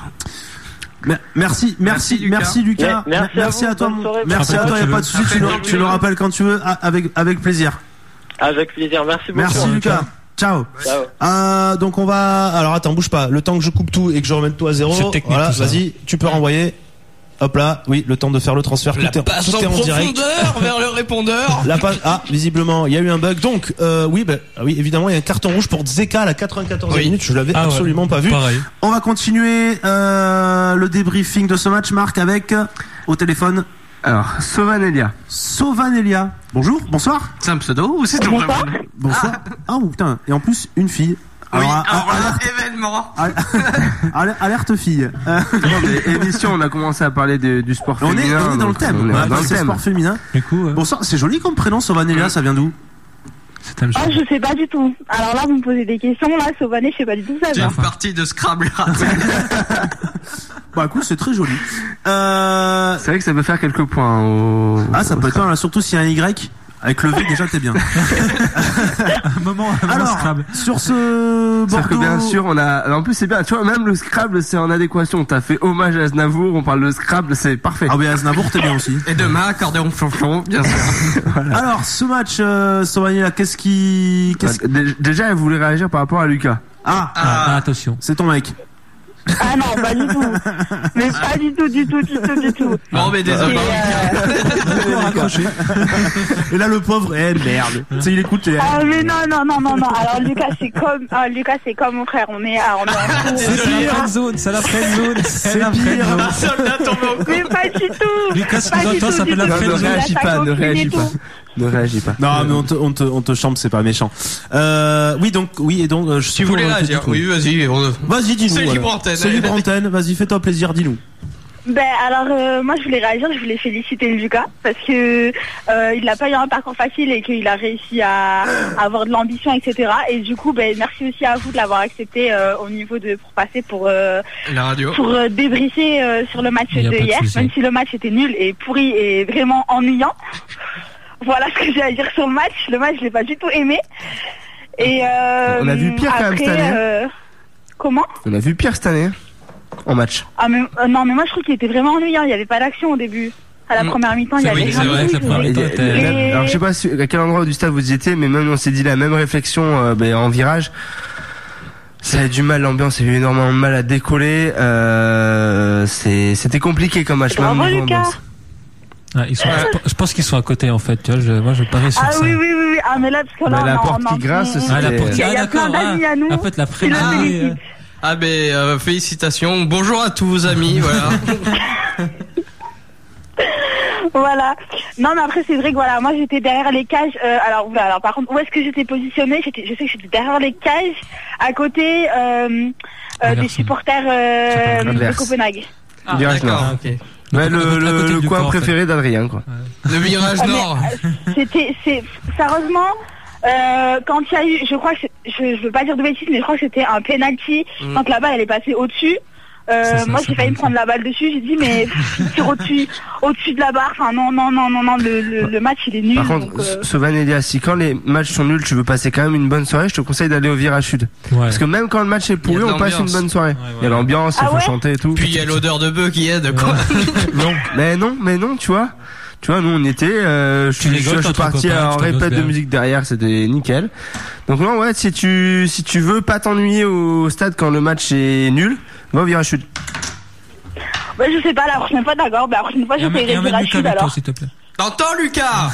Me- Merci, merci, Merci, merci Lucas. Mais- merci à vous, à toi. bonne mon- soirée. Merci à Après, toi, y a quand pas tu de souci, veux. tu le, Après, tu le quand tu rappelles quand tu veux, a- avec, avec plaisir. Avec plaisir, merci beaucoup. Merci Lucas. Ciao. Ciao. Euh, donc on va, alors attends, bouge pas. Le temps que je coupe tout et que je remette tout à zéro. C'est technique, Voilà, tout ça. vas-y, tu peux renvoyer. Hop là, oui, le temps de faire le transfert. La tout est, passe tout en est en direct. profondeur vers le répondeur. La passe, ah, visiblement, il y a eu un bug. Donc, euh, oui, bah, oui, évidemment, il y a un carton rouge pour Dzeka à la quatre-vingt-quatorzième Oui. minute. Je l'avais Ah ouais. absolument pas vu. Pareil. On va continuer euh, le débriefing de ce match, Marc, avec euh, au téléphone Alors, Sovanelia. Sauvanelia. Bonjour, bonsoir. C'est un pseudo ou c'est ton vrai prénom? Bonsoir. Ah, oh, putain. Et en plus, une fille. Oui, Alors, alors a- là, alerte, événement. al- alerte fille. Euh, Non, mais émission, on a commencé à parler de- du sport on est, féminin. on est dans le donc thème. On est On va dans le passer thème. sport féminin. Du coup, euh, Bonsoir. C'est joli comme prénom, Sauvanelia. Ça vient d'où? c'est un Ah, je sais pas du tout. Alors là, vous me posez des questions. Là, Sauvanet, je sais pas du tout ça. C'est va. une partie de Scrabble ratée. Bah, écoute, c'est très joli. Euh, C'est vrai que ça peut faire quelques points au. ah, ça peut être pas mal, surtout s'il y a un Y. Avec le V, déjà, t'es bien. un moment, un moment Alors, Scrabble. sur ce Sauf que Bordeaux. bien sûr, on a. En plus, c'est bien. Tu vois, même le Scrabble, c'est en adéquation. T'as fait hommage à Aznavour. On parle de Scrabble, c'est parfait. Ah, oui, Aznavour, t'es bien aussi. Et demain, accordéon flonflon, bien sûr. Alors, ce match, euh, Sauvanelia, qu'est-ce qui, qu'est-ce Dé- Déjà, elle voulait réagir par rapport à Lucas. Ah, Ah, Ah, attention. c'est ton mec. Ah non, pas du tout. Mais pas du tout, du tout, du tout, du tout. bon, mais désolé. Et, euh, Raccroché. Et là, le pauvre, eh, merde. Tu sais, il écoute les... Ah mais non, non, non, non, non. Alors Lucas, c'est comme, ah, Lucas, c'est comme mon frère. On est, ah, on est en C'est cours. la friendzone, c'est la friendzone, c'est la pire. friendzone. Soldat tombé au Mais pas du tout. Lucas, Pas dans du toi, tout, ça du s'appelle la tout. Non, ne friendzone. Il a réagis sa pas, ne copine et réagis tout. pas. Ne réagis pas. Non, mais on te, on te, on te chante, c'est pas méchant. Euh, oui, donc, oui, et donc, euh, je Si vous voulez réagir, oui, vas-y. on- Vas-y, dis-nous. C'est voilà. libre antenne. C'est libre antenne. Vas-y, fais-toi plaisir, dis-nous. Ben alors euh, moi je voulais réagir, je voulais féliciter Lucas parce que euh, il n'a pas eu un parcours facile et qu'il a réussi à, à avoir de l'ambition, et cetera. Et du coup ben merci aussi à vous de l'avoir accepté euh, au niveau de pour passer pour euh, La radio. pour euh, débriefer euh, sur le match Il y a de pas de hier, souci. même si le match était nul et pourri et vraiment ennuyant. Voilà ce que j'ai à dire sur le match. Le match je l'ai pas du tout aimé. Et euh, On a vu pire quand même après, cette année. euh, comment? On a vu pire cette année. hein, En match. Ah mais euh, non mais moi je trouve qu'il était vraiment ennuyant. Il n'y avait pas d'action au début. À la Mm. première mi-temps, il y C'est avait vrai, rien c'est du vrai tout. que la première Et- mi-temps et- était- la- Et- Alors je sais pas si- à quel endroit du stade vous y étiez, mais même on s'est dit la même réflexion euh, ben, en virage. Ça a du mal, l'ambiance a eu énormément de mal à décoller. Euh, c'est, c'était compliqué comme match. Bravo, même niveau Lucas. ambiance. Ah, ils sont, je pense qu'ils sont à côté, en fait, tu vois, je, moi, je parie sur Ah ça. oui, oui, oui, oui. Ah, mais là, parce que là, Bah, la non, porte non, qui grince, on- c'est- Ah, la Et- porte- Il y a- ah, il y a plein d'accord, d'amis ah. à nous. En fait, la qui le friendzone, félicitent. Ah ben euh, félicitations. Bonjour à tous vos amis. Voilà. Voilà. Non, mais après, c'est vrai que voilà, moi, j'étais derrière les cages. Euh, alors, oula, alors, par contre, où est-ce que j'étais positionnée? J'étais, je sais que j'étais derrière les cages, à côté euh, euh, Inversé. des supporters euh, de Inverse. Copenhague. Ah, Virage d'accord. nord. ok. Ouais, Donc, le, à côté le, le du coin corps, en fait. préféré d'Adrien, quoi. Le virage Ah, mais, nord. euh, C'était, c'est, sérieusement, euh, quand il y a eu, je crois que, c'est- je, je veux pas dire de bêtises, mais je crois que c'était un penalty, Mm. quand la balle elle est passée au-dessus. Euh, C'est ça, moi c'est j'ai failli me penalty. prendre la balle dessus, j'ai dit mais il tire au-dessus, au-dessus de la barre, enfin non, non, non, non, non, le, le, le match il est nul. Par contre, donc, euh, Sauvan Elias, si quand les matchs sont nuls, tu veux passer quand même une bonne soirée, je te conseille d'aller au virage sud. Ouais. Parce que même quand le match est pourri, Il y a de on passe une l'ambiance. bonne soirée. Ouais, Il y a voilà. l'ambiance, il Ah faut ouais chanter et tout. Puis il y a l'odeur de bœuf qui aide quoi. Non, mais non, mais non, tu vois. Tu vois, nous on était, euh, je Tu suis, rigoles, je suis t'as parti ton copain, en tu répète t'amuses de bien. musique derrière, c'était nickel. Donc non, ouais, si tu, si tu veux pas t'ennuyer au stade quand le match est nul, va au virage sud. Bah, je sais pas, la prochaine fois, d'accord. Bah, la prochaine fois, Et emmène- j'essaierai et de emmène dire à Lucas Chute avec toi, alors. s'il te plaît. T'entends, Lucas?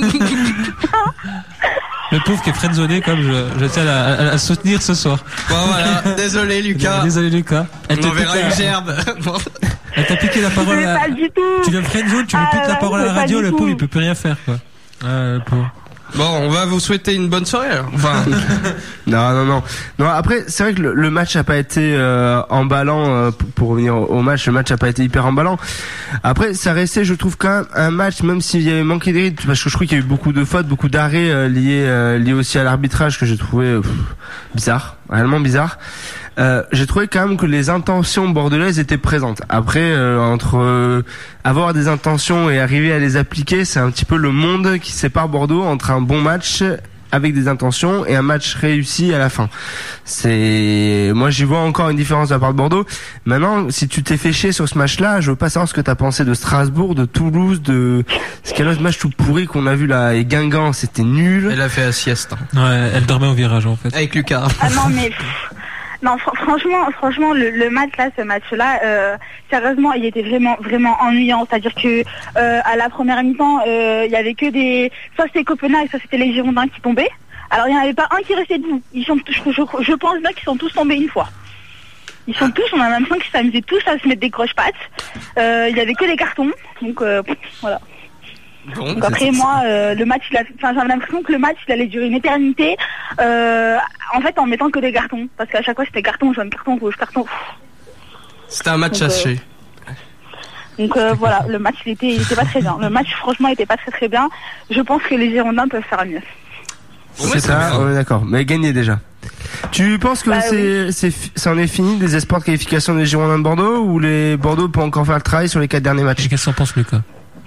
Le pauvre qui est friendzoné, comme je, je tiens à, à, à soutenir ce soir. Bon, voilà. Désolé, Lucas. Désolé, Lucas. Elle On te enverra pique une la- gerbe. Elle t'a piqué la parole. Mais à- pas du tout. Tu viens de friendzone, tu lui Ah, piques la là, parole à la mais pas radio, du le tout. pauvre, il peut plus rien faire, quoi. Ah, le pauvre. Bon, on va vous souhaiter une bonne soirée, alors. Enfin, Non, non, non. Non, après, c'est vrai que le, le match a pas été euh, emballant. Euh, pour, pour revenir au, au match, le match a pas été hyper emballant. Après, ça restait, je trouve, quand même un match, même s'il y avait manqué de rythme, parce que je trouve qu'il y a eu beaucoup de fautes, beaucoup d'arrêts euh, liés, euh, liés aussi à l'arbitrage que j'ai trouvé euh, pff, bizarre, réellement bizarre. Euh, j'ai trouvé quand même que les intentions bordelaises étaient présentes. Après, euh, entre euh, avoir des intentions et arriver à les appliquer, c'est un petit peu le monde qui sépare Bordeaux entre un bon match avec des intentions et un match réussi à la fin. C'est, moi j'y vois encore une différence de la part de Bordeaux. Maintenant, si tu t'es fait chier sur ce match-là, je veux pas savoir ce que t'as pensé de Strasbourg, de Toulouse, de ce qu'il y a l'autre match tout pourri qu'on a vu là, et Guingamp, c'était nul. elle a fait la sieste. hein. Ouais, elle dormait au virage, en fait. Avec Lucas. Ah non, mais pff, non, fr- franchement, franchement, le, le match là, ce match-là, euh, sérieusement, il était vraiment, vraiment ennuyant. C'est-à-dire que euh, à la première mi-temps, euh, il y avait que des, soit c'était Copenhague, soit c'était les Girondins qui tombaient. Alors il n'y en avait pas un qui restait debout. Ils sont, je, je, je pense bien qu'ils sont tous tombés une fois. Ils sont tous, on a l'impression qu'ils s'amusaient tous à se mettre des croche-pattes. Euh, il y avait que des cartons, donc euh, pff, voilà. Bon, Donc après moi, euh, le match, il a, enfin j'avais l'impression que le match il allait durer une éternité. Euh, en fait, en mettant que des cartons, parce qu'à chaque fois c'était carton jaune, carton rouge, carton. c'était un match Donc, euh, haché. Donc euh, voilà, le match il était, il était pas très bien. Le match franchement il était pas très très bien. Je pense que les Girondins peuvent faire mieux. Bon, ouais, C'est c'est ça, bien. ouais, d'accord. Mais gagné déjà. Tu penses que Bah c'est, c'est, fi- ça en est fini des espoirs de qualification des Girondins de Bordeaux ou les Bordeaux peuvent encore faire le travail sur les quatre derniers matchs? Qu'est-ce que t'en penses, Lucas?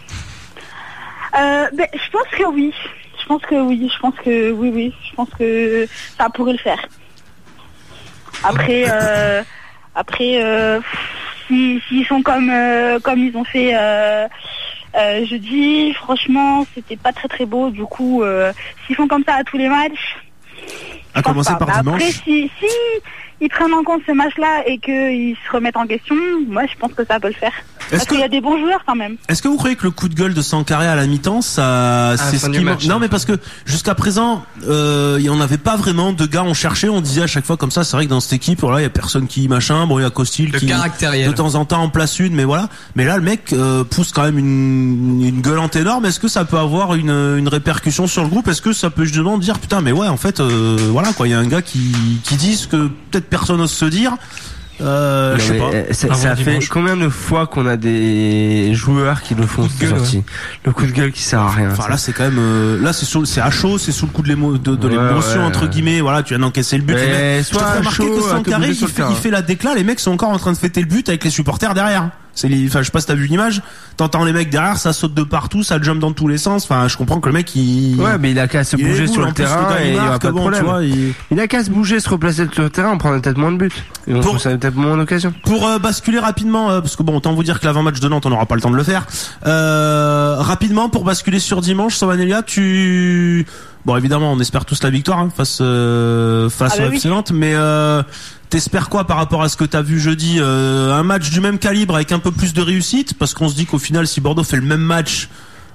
Euh, ben, je pense que oui. Je pense que oui. Je pense que oui, oui. Je pense que ça pourrait le faire. Après, euh, après, euh, si- s'ils sont comme euh, comme ils ont fait euh, euh, jeudi, franchement, c'était pas très très beau. Du coup, euh, s'ils font comme ça à tous les matchs. À je pense commencer pas. par Mais dimanche. Après, si, si ils prennent en compte ce match-là et qu'ils se remettent en question, moi, je pense que ça peut le faire. Parce Est-ce qu'il y que, a des bons joueurs quand même. est-ce que vous croyez que le coup de gueule de Sankaré à la mi-temps, ça, c'est fin ce du qui match. manque? Non, mais parce que jusqu'à présent, euh, il y en avait pas vraiment de gars. On cherchait, on disait à chaque fois comme ça. C'est vrai que dans cette équipe, voilà, il y a personne qui machin. Bon, il y a Costil Le qui caractériel. de temps en temps en place une, mais voilà. Mais là, le mec euh, pousse quand même une, une gueulante énorme. Est-ce que ça peut avoir une, une répercussion sur le groupe? Est-ce que ça peut justement dire putain, mais ouais, en fait, euh, voilà quoi, il y a un gars qui qui dit ce que peut-être personne n'ose se dire. Euh, Non, je sais mais, pas. euh, ça, Avant ça fait dimanche. combien de fois qu'on a des joueurs qui le font Coup de cette gueule, sortie? Le coup de gueule qui sert à rien. Enfin ça. là c'est quand même euh, là c'est sur c'est à chaud, c'est sous le coup de l'émo de, de Ouais, l'émotion ouais, entre ouais. guillemets, voilà, tu viens d'encaisser le but. Mais les mecs- je te soit fais à remarquer chaud, que à te Sankaré bouger il sur le fait, il terrain. fait la décla, les mecs sont encore en train de fêter le but avec les supporters derrière. C'est les, enfin je sais pas si t'as vu l'image, t'entends les mecs derrière, ça saute de partout, ça jump dans tous les sens. Enfin je comprends que le mec il Ouais, mais il a qu'à se il est bouger cool, sur en le plus, terrain gars, et il y aura marque, pas de bon, problème. tu vois, il- Il a qu'à se bouger, se replacer sur le terrain, on prendrait peut-être moins de buts. Et on Pour- trouve ça peut-être moins d'occasion. Pour euh, basculer rapidement, euh, parce que bon, autant vous dire que l'avant-match de Nantes, on n'aura pas le temps de le faire. Euh, rapidement, pour basculer sur dimanche, Savanelia, tu... Bon, évidemment, on espère tous la victoire hein, face euh, face Ah bah au oui. F C Nantes, mais euh, t'espères quoi par rapport à ce que t'as vu jeudi? euh, Un match du même calibre avec un peu plus de réussite, parce qu'on se dit qu'au final, si Bordeaux fait le même match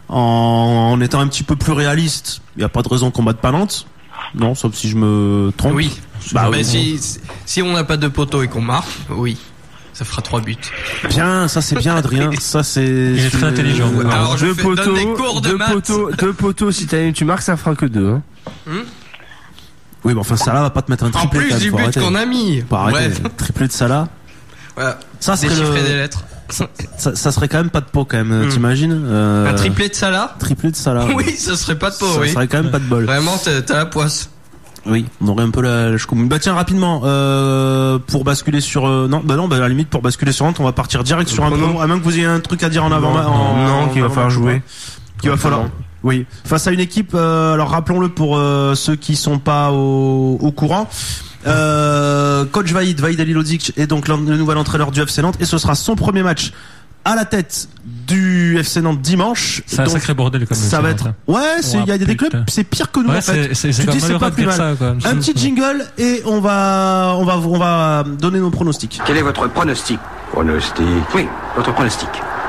en, en étant un petit peu plus réaliste, il y a pas de raison qu'on batte pas Nantes. Non, sauf si je me trompe. Oui. Bah Mais oui. si, si on n'a pas de poteau et qu'on marque, oui. Ça fera trois buts. Bien, ça c'est bien, Adrien. Ça c'est. Il est très intelligent. Euh, Alors, je deux fais- donne poteaux, des cours de deux maths. poteaux, deux poteaux, si t'as- tu marques, ça fera que deux, hein. Oui, mais enfin, Salah va pas te mettre un En triplé. plus quand même, du faut but arrêter. qu'on a mis. Faut arrêter. Bref. Triplé de Salah. Voilà. Ça serait Déchiffrer le- des lettres. Ça, ça, ça serait quand même pas de peau, quand même, Hmm. t'imagines euh, Un triplé de Salah. Triplé de Salah. Oui, ce serait pas de peau, Ça oui. serait quand même pas de bol. Vraiment, t'as t'as la poisse. Oui, on aurait un peu la, la choucoum. Bah tiens, rapidement, euh, pour basculer sur... Euh, non, bah non, bah à la limite, pour basculer sur Nantes, on va partir direct sur un Prenons. prono, à moins que vous ayez un truc à dire en avant. Non, en, non, qu'il va en- falloir en- jouer. Qu'il va falloir... Oui, face à une équipe, euh, alors rappelons-le pour euh, ceux qui sont pas au, au courant, euh, coach Vaïd, Vaïd Alilodzic est donc l'en- le nouvel entraîneur du F C Nantes et ce sera son premier match à la tête du du F C Nantes dimanche. C'est un Donc, sacré bordel comme ça va être. Ouais, c'est il y a des putain. clubs, c'est pire que nous Ouais, en fait. c'est- c'est- c'est Tu comme dis c'est pas malheureux de plus dire mal. ça, quoi. Un petit jingle et on va on va on va donner nos pronostics. Quel est votre pronostic? Pronostic? Oui, votre pronostic.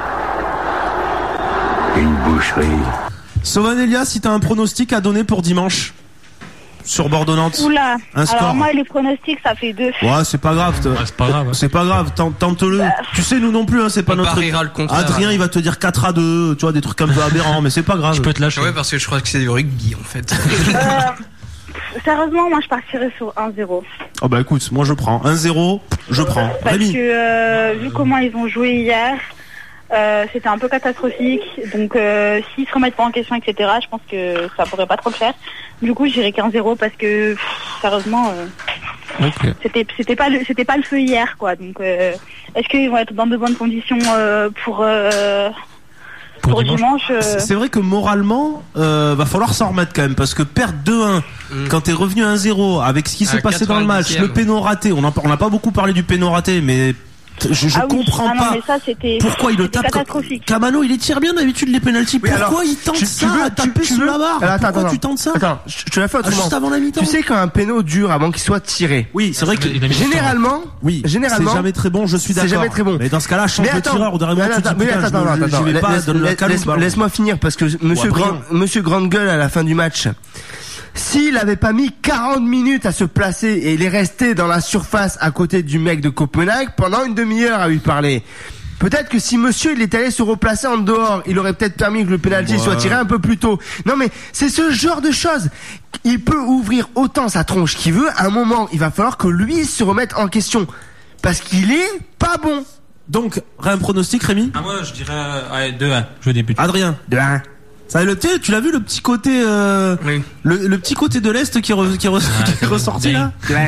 Une boucherie. Sauvan Elia, si t'as un pronostic à donner pour dimanche sur Bordeaux-Nantes. Oula. Un score. Alors moi, les pronostics, ça fait deux. Ouais, c'est pas grave. Ouais, c'est pas grave. C'est pas grave, tente- tente-le. Tu sais, nous non plus, hein, c'est pas On notre. pariera le contraire. Adrien, il va te dire quatre à deux, tu vois, des trucs un peu aberrants, mais c'est pas grave. Je peux te lâcher. Ouais, parce que je crois que c'est du rugby en fait. Euh, sérieusement, moi, je partirais sur un zéro. Oh bah écoute, moi je prends. un zéro, je prends. Parce Rémi. que, euh, vu comment ils ont joué hier, euh, c'était un peu catastrophique. Donc, euh, s'ils se remettent pas en question, et cetera, je pense que ça pourrait pas trop le faire. Du coup, j'irais qu'un zéro parce que, pff, sérieusement, euh, Ok. c'était c'était pas le c'était pas le feu hier, quoi. Donc, euh, est-ce qu'ils vont être dans de bonnes conditions euh, pour euh, Pour pour dimanche. dimanche, euh, C'est c'est vrai que moralement, euh, va falloir s'en remettre quand même, parce que perdre deux un, Mm. quand t'es revenu à un zéro, avec ce qui s'est À passé dans le match, quatre-vingt-dixième. le péno raté, on n'a on n'a pas beaucoup parlé du péno raté, mais t- je, je ah oui. comprends Ah non, pas mais ça, c'était pourquoi il le c'était tape. catastrophique. Camano, il les tire bien d'habitude les pénaltys. Oui, Pourquoi alors, il tente tu- ça tu veux- à taper tu- tu sous veux- la barre? Alors, attends, Pourquoi attends, tu tentes ça? Attends, je je te la fais Ah, autrement. juste avant la mi-temps. Tu sais quand un péno dure avant qu'il soit tiré. Oui, c'est vrai que Il a mis du temps. Généralement, oui, généralement, c'est jamais très bon. Je suis c'est d'accord. jamais très bon. Mais dans ce cas-là, change Mais de attends, tireur ou derrière mais moi, tu dis attends, mais putain, attends, je attends, me- attends, j'y vais pas laisse- donner la laisse- calme au laisse- ballon. Laisse-moi finir parce que Monsieur Ou à Grand, Briand. Monsieur Grande Gueule à la fin du match, s'il avait pas mis quarante minutes à se placer et il est resté dans la surface à côté du mec de Copenhague pendant une demi-heure à lui parler. Peut-être que si monsieur il est allé se replacer en dehors, il aurait peut-être permis que le penalty Ouais. soit tiré un peu plus tôt. Non mais c'est ce genre de choses. Il peut ouvrir autant sa tronche qu'il veut. À un moment, il va falloir que lui se remette en question parce qu'il est pas bon. Donc, un pronostic, Rémi? Ah, moi, je dirais, euh, allez, deux un. Je débute. Adrien. De un. Ça, le, tu sais, tu l'as vu le petit côté, euh, Oui. le, le petit côté de l'est qui, re- qui, re- qui est comme ressorti là.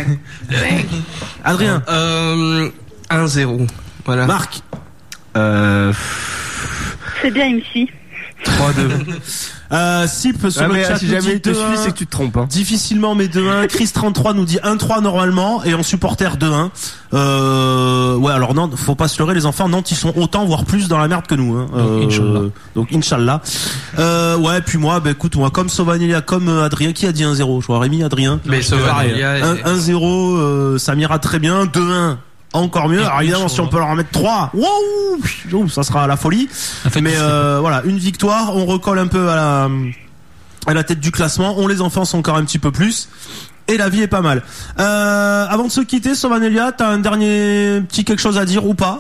Adrien, Euh, un zéro. Voilà. Marc, Euh, C'est bien, M C. trois deux. euh, Sip sur Ah, le mais chat si nous jamais dit il te deux suit, un. c'est que tu te trompes. Hein. Difficilement mais deux un. Chris trente-trois nous dit un trois normalement et en supporter deux un. Euh, ouais, alors non, faut pas se leurrer les enfants. Nantes, ils sont autant voire plus dans la merde que nous. Hein. Donc, Inch'Allah. Donc Inch'Allah. Euh, ouais, puis moi, bah écoute, moi comme Sauvanelia, comme euh, Adrien, qui a dit un zéro? Je vois Rémi, Adrien. Mais Sauvanelia un, est- un zéro, euh, ça m'ira très bien. deux un. Encore mieux. Alors évidemment, si on peut leur en mettre trois, waouh, ouh, ça sera la folie. En fait, Mais tu- euh, voilà, une victoire, on recolle un peu à la, à la tête du classement. On les enfonce encore un petit peu plus. Et la vie est pas mal. Euh, avant de se quitter, Sauvanelia, t'as un dernier petit quelque chose à dire ou pas?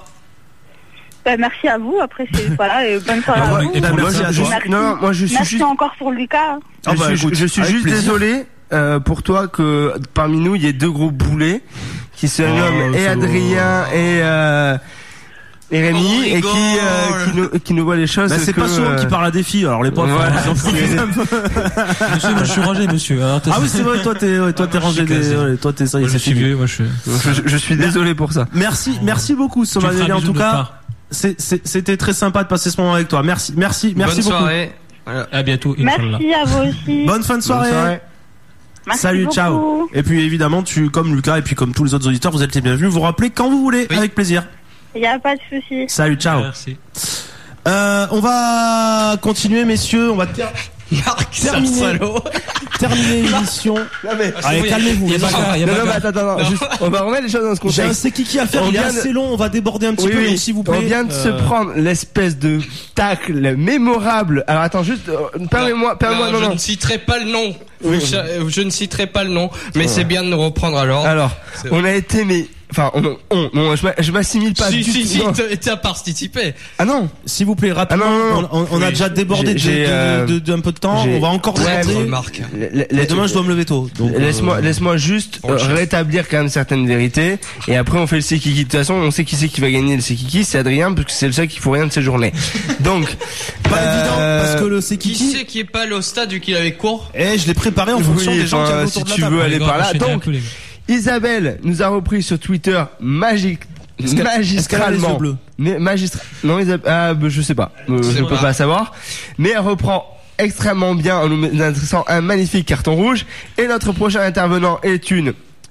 Ben, merci à vous. Après, c'est voilà, et bonne soirée Ah, à ouais, vous. et ben, Moi, merci je- à je toi. suis- non, non, moi je suis Merci juste, encore pour Lucas. je Ah bah, suis, écoute, je suis avec juste plaisir. désolé euh, pour toi que parmi nous il y ait deux gros boulets qui se Oh, nomment et ça Adrien et et, euh, et Rémi On et qui, rigole. euh, qui, nous, qui nous voient les choses. Bah, c'est que, pas souvent euh, qui parle à des filles, alors les pauvres, voilà, ils en profitent c'est- un peu. Monsieur, moi, je suis rangé, monsieur. Alors, t'as- Ah oui, c'est vrai, toi t'es, ouais, toi t'es Ah, moi, je rangé suis des, casé. ouais, toi t'es ça y est, Moi, je c'est suis fini. vieux, moi, je suis. je, je suis désolé pour ça. Merci, merci beaucoup, Tu me feras Sauvanelia, un en bisou tout de notre cas. part. C'est, c'est, c'était très sympa de passer ce moment avec toi. Merci, merci, merci Bonne beaucoup. soirée. Voilà. À bientôt, Inch'Allah. Merci à vous aussi. Bonne fin de soirée. Bonne soirée. Merci Salut, beaucoup. ciao. Et puis évidemment, tu, comme Lucas et puis comme tous les autres auditeurs, vous êtes les bienvenus. Vous rappelez quand vous voulez, Oui. avec plaisir. Il n'y a pas de souci. Salut, ciao. Merci. Euh, on va continuer, messieurs. On va ter- Marc, c'est un Terminé. salaud. terminer l'émission. Allez, Il y a- calmez-vous. il y a les enfants. bagarre, il y a Non, non, mais bagarre. attends, attends, juste, on va remettre les choses dans ce J'ai un contexte. c'est kiki à faire. On Il est vient de- assez long. On va déborder un petit Oui, peu, oui. donc s'il vous plaît. On vient de se euh, prendre l'espèce de tacle mémorable. Alors attends, juste, euh, permets-moi, permets-moi, non, je non. ne citerai pas le nom. Oui. Je, je ne citerai pas le nom, mais c'est bien de nous reprendre alors. Alors, C'est on a été, mais, enfin, on, on, non, je m'a- je m'assimile pas si, du si, tout. si, non. t'as- t'as participé. Ah non. S'il vous plaît, rapidement. Ah non, non, non. On, on- on a Oui. déjà débordé de- J'ai- j'ai, de- euh, de- d'un peu de temps. j'ai- On va encore Ouais, traiter. mais- Remarque. La- la- Et demain, je dois me lever tôt. Donc, Laisse-moi, euh, laisse-moi juste Bon, euh, chef. rétablir quand même certaines vérités. Et après, on fait le Sekiki. De toute façon, on sait qui c'est qui va gagner le Sekiki. C'est Adrien, parce que c'est le seul qui faut rien de ses journées. Donc, Pas euh, évident parce que le c'est Qui kiki. c'est qui est pas allé au stade vu qu'il avait cours? Eh, je l'ai préparé en fonction oui, des gens qui enfin, avaient si autour de la tu table. veux aller Les gars, par là. enchaînez un Donc, peu, les gars. Isabelle nous a repris sur Twitter magique. Est-ce qu'elle- est-ce qu'elle a les yeux Magistralement. bleus Mais magistra... Non, Isabelle, ah, bah, je sais pas. Euh, je sais ne peux pas. pas savoir. Mais elle reprend extrêmement bien en nous adressant un magnifique carton rouge. Et notre prochain intervenant est une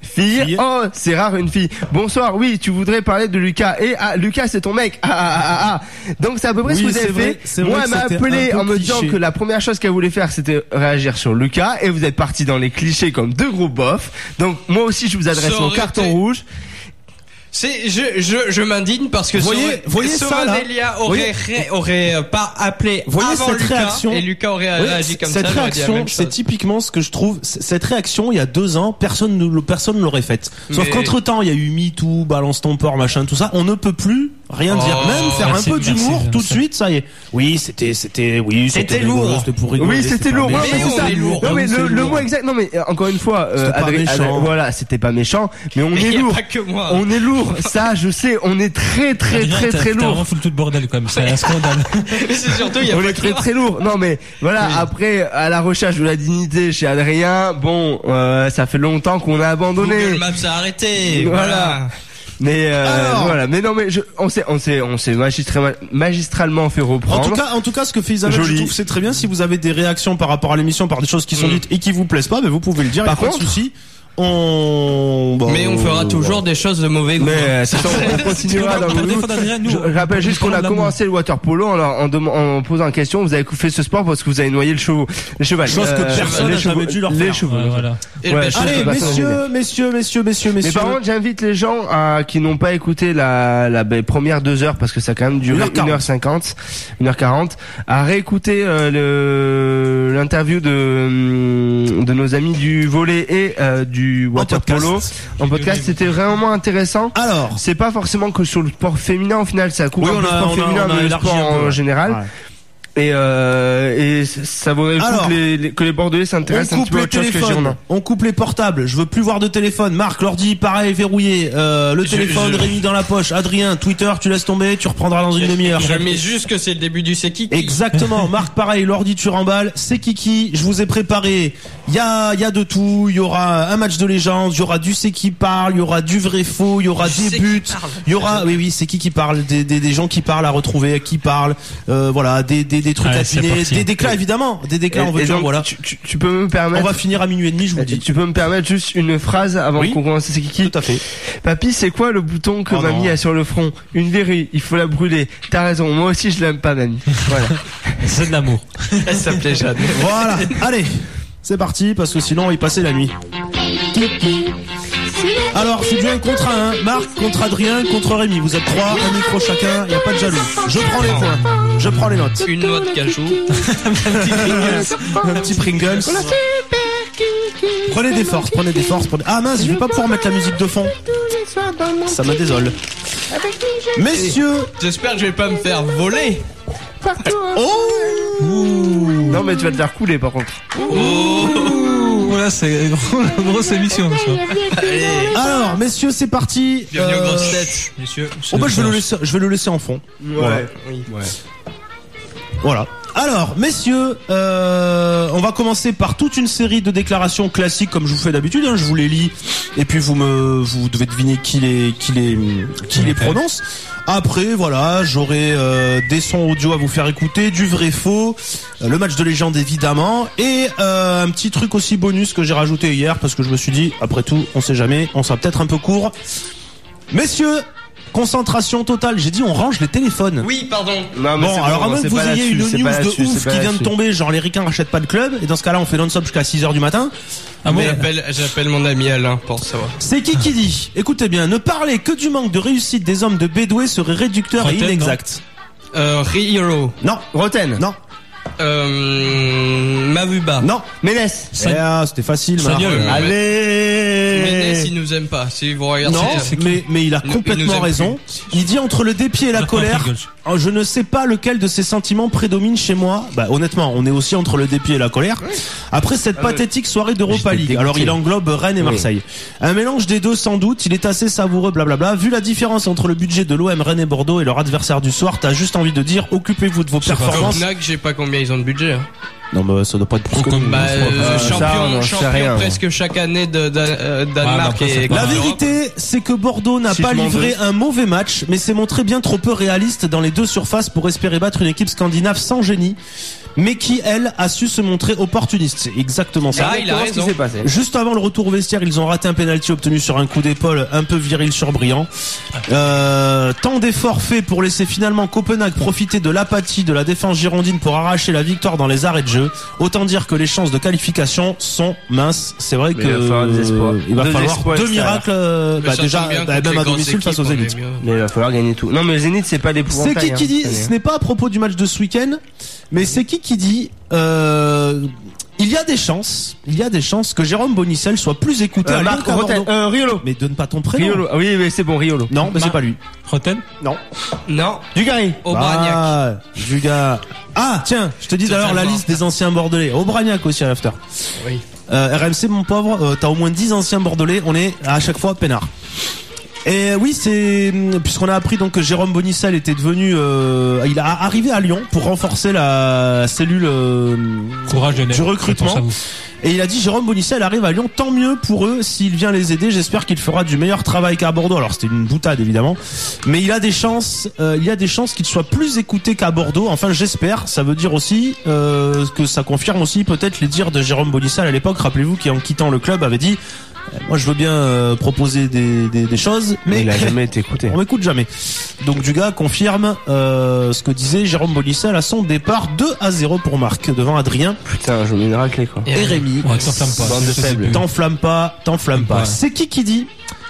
Fille. Fille. Oh, c'est rare une fille. Bonsoir. Oui, tu voudrais parler de Lucas. Et ah, Lucas, c'est ton mec. Ah, ah, ah, ah. Donc c'est à peu près Oui, ce que vous c'est avez vrai, fait. c'est Moi, vrai elle que m'a c'était appelé un peu en me disant cliché. que la première chose qu'elle voulait faire, c'était réagir sur Lucas. Et vous êtes parti dans les clichés comme deux gros bofs. Donc moi aussi, je vous adresse Ça mon aurait carton été- rouge. C'est, je, je, je m'indigne parce que Voyez- Sora- voyez ça, Sora là Delia aurait, ré- aurait euh, pas appelé Voyez avant cette Lucas réaction. et Lucas aurait Oui, réagi comme cette ça. j'aurais dit la réaction, même c'est chose. typiquement ce que je trouve. c- Cette réaction, il y a deux ans, personne ne personne ne l'aurait faite. Sauf Mais- qu'entre temps, il y a eu MeToo, balance ton porc, machin, tout ça. On ne peut plus rien Oh, dire, même faire merci, un peu merci, d'humour bien tout de sûr. suite. Ça y est. Oui, c'était, c'était, oui, C'était rigolo, lourd. C'était pour rigoler. Oui, c'était pas lourd. méchant. Ouais, mais Mais c'est ça. on est lourd. Non, mais C'est le, le lourd. mot exact. Non, mais euh, encore une fois, euh, C'était pas Adrien- méchant. Adrien- voilà, c'était pas méchant, mais on Mais est y a lourd. pas que moi. On est lourd. Ça, je sais. On est très, très, Adrien, très, t'as- très t'as lourd. vraiment foutu le bordel quand même, c'est un scandale. Mais c'est surtout, il y a On pas est que très moi. très lourd. Non mais voilà, Oui. après à la recherche de la dignité chez Adrien, bon, euh, ça fait longtemps qu'on a abandonné. Google Maps a arrêté. Voilà. Voilà. Mais euh, Alors. voilà, mais non mais je, on s'est on s'est on s'est magistral- magistralement fait reprendre. En tout cas, en tout cas, ce que fait Isabelle, Joli. je trouve c'est très bien. Si vous avez des réactions par rapport à l'émission, par des choses qui sont Mm. dites et qui vous plaisent pas, ben vous pouvez le dire. Par y a pas de contre- souci. On. bon, Mais on fera toujours des choses de mauvais goût. mais euh, c'est ça, on continuera dans Par le défaut d'Adrien, nous, Je rappelle juste qu'on a on commencé le water polo en, leur- en, dem- en posant une question. Vous avez fait ce sport parce que vous avez noyé le cheval. Les chevaux. Chose que personne les n'a jamais chevaux- dû leur Les faire. chevaux. Ouais, voilà. Et le Ouais, pêcheur. je- Allez, je- je- messieurs, messieurs, messieurs, messieurs, Mais messieurs. par contre, j'invite les gens à, qui n'ont pas écouté la, la ben, première deux heures parce que ça a quand même duré une heure quarante. une heure cinquante, une heure quarante, à réécouter euh, le l'interview de hum, de nos amis du volley et euh, du water podcast. polo en podcast. C'était vraiment intéressant. Alors. C'est pas forcément que sur le sport féminin au final, ça couvre Oui, un on peu le a- sport on a- féminin, on a mais le élargi sport un peu, en ouais. général. Ouais. Et, euh, et ça vaudrait le coup Alors, que les, les- que les Bordelais On s'intéressent un petit coupe peu à les autre chose que téléphones, Girondins. on coupe les portables. Je veux plus voir de téléphone. Marc, l'ordi, pareil, verrouillé. Euh, le Je- téléphone, je- Rémi dans la poche. Adrien, Twitter, tu laisses tomber, tu reprendras dans une demi-heure. Je mets juste que c'est le début du Sekiki. Exactement. Marc, pareil, l'ordi, tu remballes. C'est Kiki. Je vous ai préparé. Il y a, il y a de tout. Il y aura un match de légende. Il y aura du C'est qui parle. Il y aura du vrai faux. Il y aura Du des C'est qui buts. parle. Il y aura, oui, oui, c'est qui qui parle. Des, des, des gens qui parlent à retrouver, qui parlent. Euh, voilà, des, des, des trucs Ouais, à c'est dîner, parti. des déclats évidemment, des déclats en Et- et voiture. donc, Voilà. tu, tu, tu peux me On permettre va finir à minuit et demi, je vous le dis. Tu peux me permettre juste une phrase avant Oui. qu'on commence c'est Kiki. Tout à fait. Papy, c'est quoi le bouton que Oh mamie non. a sur le front? Une verrue, il faut la brûler. T'as raison, moi aussi je l'aime pas mamie. Voilà. C'est de l'amour. Elle s'appelait Jeanne. Voilà. Allez, c'est parti parce que sinon on y passait la nuit. Alors, c'est du un contre un. Marc contre Adrien contre Rémi. Vous êtes trois, un micro chacun. Il y a pas de jaloux. Je prends les points. Je prends les notes. Une noix de cajou. Un petit Pringles. Prenez des forces, prenez des forces. Prenez... Ah mince, je vais pas pouvoir mettre la musique de fond. Ça me désole. Messieurs. J'espère que je vais pas me faire voler. Oh. Non mais tu vas te faire couler par contre. Ouh, voilà, c'est une grosse émission, ça. Allez. Alors, messieurs, c'est parti. Bienvenue aux Euh, grosses têtes. Messieurs. Oh bah je vais le laisser, je vais le laisser en fond. Voilà. Oui. Voilà. Alors, messieurs, euh, on va commencer par toute une série de déclarations classiques comme je vous fais d'habitude. Hein, je vous les lis et puis vous me, vous devez deviner qui les, qui les, qui les prononce. Après, voilà, j'aurai euh, des sons audio à vous faire écouter, du vrai faux, euh, le match de légende évidemment, et euh, un petit truc aussi bonus que j'ai rajouté hier parce que je me suis dit, après tout, on sait jamais, on sera peut-être un peu court. Messieurs, concentration totale. J'ai dit, on range les téléphones. Oui, pardon. Non, mais Bon, c'est alors à moins que c'est vous pas ayez là-dessus, une c'est news pas de là-dessus, c'est ouf pas qui vient de là-dessus. tomber, genre les ricains rachètent pas de club, et dans ce cas-là on fait non-stop jusqu'à six heures du matin. Ah bon? J'appelle, j'appelle mon ami Alain pour savoir. C'est qui qui dit, écoutez bien, ne parler que du manque de réussite des hommes de Bédoué serait réducteur et Rotten, inexact. Euh, Rihiro. Non, Roten. non, Euh, Mavuba. non. Ménès. Eh, ah, c'était facile. Marc. Sagnol. Euh, Ménès, Allez. il nous aime pas. Si vous regardez. Non, c'est- mais, mais il a Il nous- il complètement nous aime raison. plus. Il dit entre le dépit et la D'accord, colère, Pringles. oh, je ne sais pas lequel de ces sentiments prédomine chez moi. Bah honnêtement, on est aussi entre le dépit et la colère. Après cette pathétique soirée d'Europa J'étais League, dégoûté. alors il englobe Rennes et Oui. Marseille. Un mélange des deux sans doute, il est assez savoureux, blablabla. Vu la différence entre le budget de l'O M, Rennes et Bordeaux et leur adversaire du soir, t'as juste envie de dire, occupez-vous de vos C'est pas performances. Copenhague, je sais pas combien ils ont de budget. hein. Non, mais ça doit pas être plus connu. Bah, euh, ça, champion, on en sait champion rien, presque chaque année de, de, euh, Danemark Ouais, mais après, et c'est pas- La Coupe d'Europe. vérité, c'est que Bordeaux n'a Si pas je m'en livré doute. un mauvais match, mais s'est montré bien trop peu réaliste dans les deux surfaces pour espérer battre une équipe scandinave sans génie, mais qui, elle, a su se montrer opportuniste. C'est exactement ça. Ah, il a Comment ce qui raison. s'est passé. Juste avant le retour au vestiaire, ils ont raté un penalty obtenu sur un coup d'épaule un peu viril sur brillant. Euh, tant d'efforts faits pour laisser finalement Copenhague profiter de l'apathie de la défense girondine pour arracher la victoire dans les arrêts de jeu. Autant dire que les chances de qualification sont minces. C'est vrai Mais que il va falloir des espoirs. il va Deux falloir espoirs deux extérieurs. miracles. euh, Mais bah, ça déjà, tombe bien bah, contre même les à grosses domicile face aux équipes, on est élites. mieux. Mais il va falloir gagner tout. Non, mais le Zénith, c'est pas des C'est qui qui dit, ce n'est pas à propos du match de ce week-end, mais c'est qui qui dit, euh, il y a des chances, il y a des chances que Jérôme Bonicel soit plus écouté à euh, Lyon Marc qu'à Rotel, Bordeaux. euh, Riolo. Mais donne pas ton prénom. Riolo. Ah oui, mais c'est bon, Riolo. Non, mais c'est Mar- pas lui. Roten. Non. Non, Dugarry. Aubragnac. Ah, du gars. Ah, tiens, je te dis d'ailleurs la liste des anciens bordelais. Aubragnac aussi à l'after. Oui. Euh, R M C, mon pauvre, euh, t'as au moins dix anciens bordelais, on est à chaque fois peinard. Et oui, c'est puisqu'on a appris donc que Jérôme Bonicel était devenu, euh, il a arrivé à Lyon pour renforcer la cellule euh, Courage de du recrutement. Attention à vous. Et il a dit Jérôme Bonicel arrive à Lyon, tant mieux pour eux s'il vient les aider. J'espère qu'il fera du meilleur travail qu'à Bordeaux. Alors c'était une boutade évidemment, mais il a des chances, euh, il y a des chances qu'il soit plus écouté qu'à Bordeaux. Enfin j'espère. Ça veut dire aussi euh, que ça confirme aussi peut-être les dires de Jérôme Bonicel à l'époque. Rappelez-vous qui en quittant le club avait dit moi je veux bien euh, proposer des, des, des choses, mais Il a jamais été écouté. on m'écoute jamais. Donc Dugas confirme euh, ce que disait Jérôme Bonicel à son départ. Deux à zéro pour Marc devant Adrien Putain, je mets une raclée, quoi. et Rémi. Ouais, t'enflamme pas. Bande de C'est- c'est faibles. plus- T'enflamme pas, t'enflamme pas. Ouais. C'est qui qui dit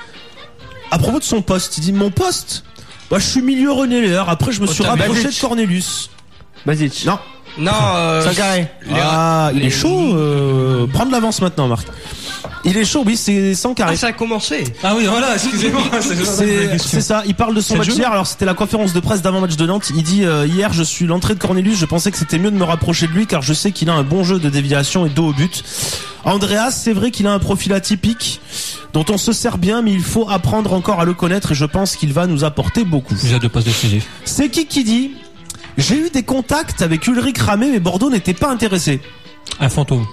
à propos de son poste, il dit mon poste, bah je suis milieu relayeur, après je me suis Otamé. rapproché de Basic. Cornelius. Basic. Non. Non, euh, Sangaré. les- Ah, il les- est chaud, euh, prends de l'avance maintenant Marc. Il est chaud, oui, c'est sans Ah, carré. ça a commencé. Ah oui, voilà, excusez-moi. c'est- C'est c'est ça, il parle de son C'est match le jeu. hier, alors c'était la conférence de presse d'avant-match de Nantes, il dit euh, hier je suis l'entrée de Cornelius, je pensais que c'était mieux de me rapprocher de lui car je sais qu'il a un bon jeu de déviation et dos au but. Andreas, c'est vrai qu'il a un profil atypique dont on se sert bien mais il faut apprendre encore à le connaître et je pense qu'il va nous apporter beaucoup. Déjà deux passes décisives. C'est qui qui dit j'ai eu des contacts avec Ulrich Ramé mais Bordeaux n'était pas intéressé. Un fantôme.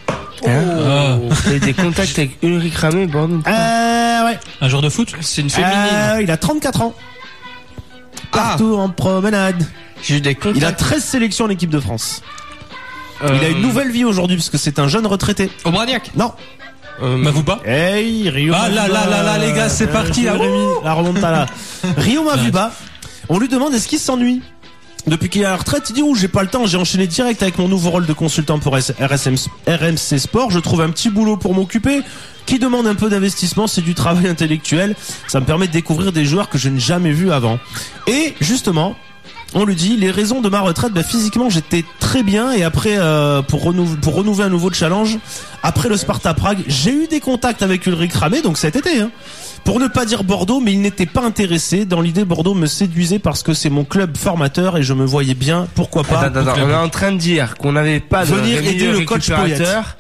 Hein T'as eu des contacts avec Ulrich Ramé, Bordeaux. Euh ouais. Un joueur de foot. C'est une féminine. Euh, il a trente-quatre ans. Partout en promenade. J'ai eu des contacts. Il a treize sélections en équipe de France. Euh, Il a une nouvelle vie aujourd'hui parce que c'est un jeune retraité. Aubragnac. Non. Euh, Mavuba. Hey, Rio. Ah là là là là, les gars, c'est parti, là. Rémi, la remontada. Rio Mavuba. On lui demande est-ce qu'il s'ennuie. Depuis qu'il est à la retraite, il dit ouh j'ai pas le temps, j'ai enchaîné direct avec mon nouveau rôle de consultant pour R S M, R M C Sport. Je trouve un petit boulot pour m'occuper qui demande un peu d'investissement, c'est du travail intellectuel. Ça me permet de découvrir des joueurs que je n'ai jamais vus avant. Et justement, on lui dit les raisons de ma retraite, bah, physiquement j'étais très bien et après euh, pour renouveler pour renouveler un nouveau challenge après le Sparta Prague, j'ai eu des contacts avec Ulrich Ramé donc cet été hein. Pour ne pas dire Bordeaux, mais il n'était pas intéressé. Dans l'idée, Bordeaux me séduisait parce que c'est mon club formateur et je me voyais bien, pourquoi pas. Attends, attends, on est en train de dire qu'on n'avait pas de Venir aider le coach récupérateur.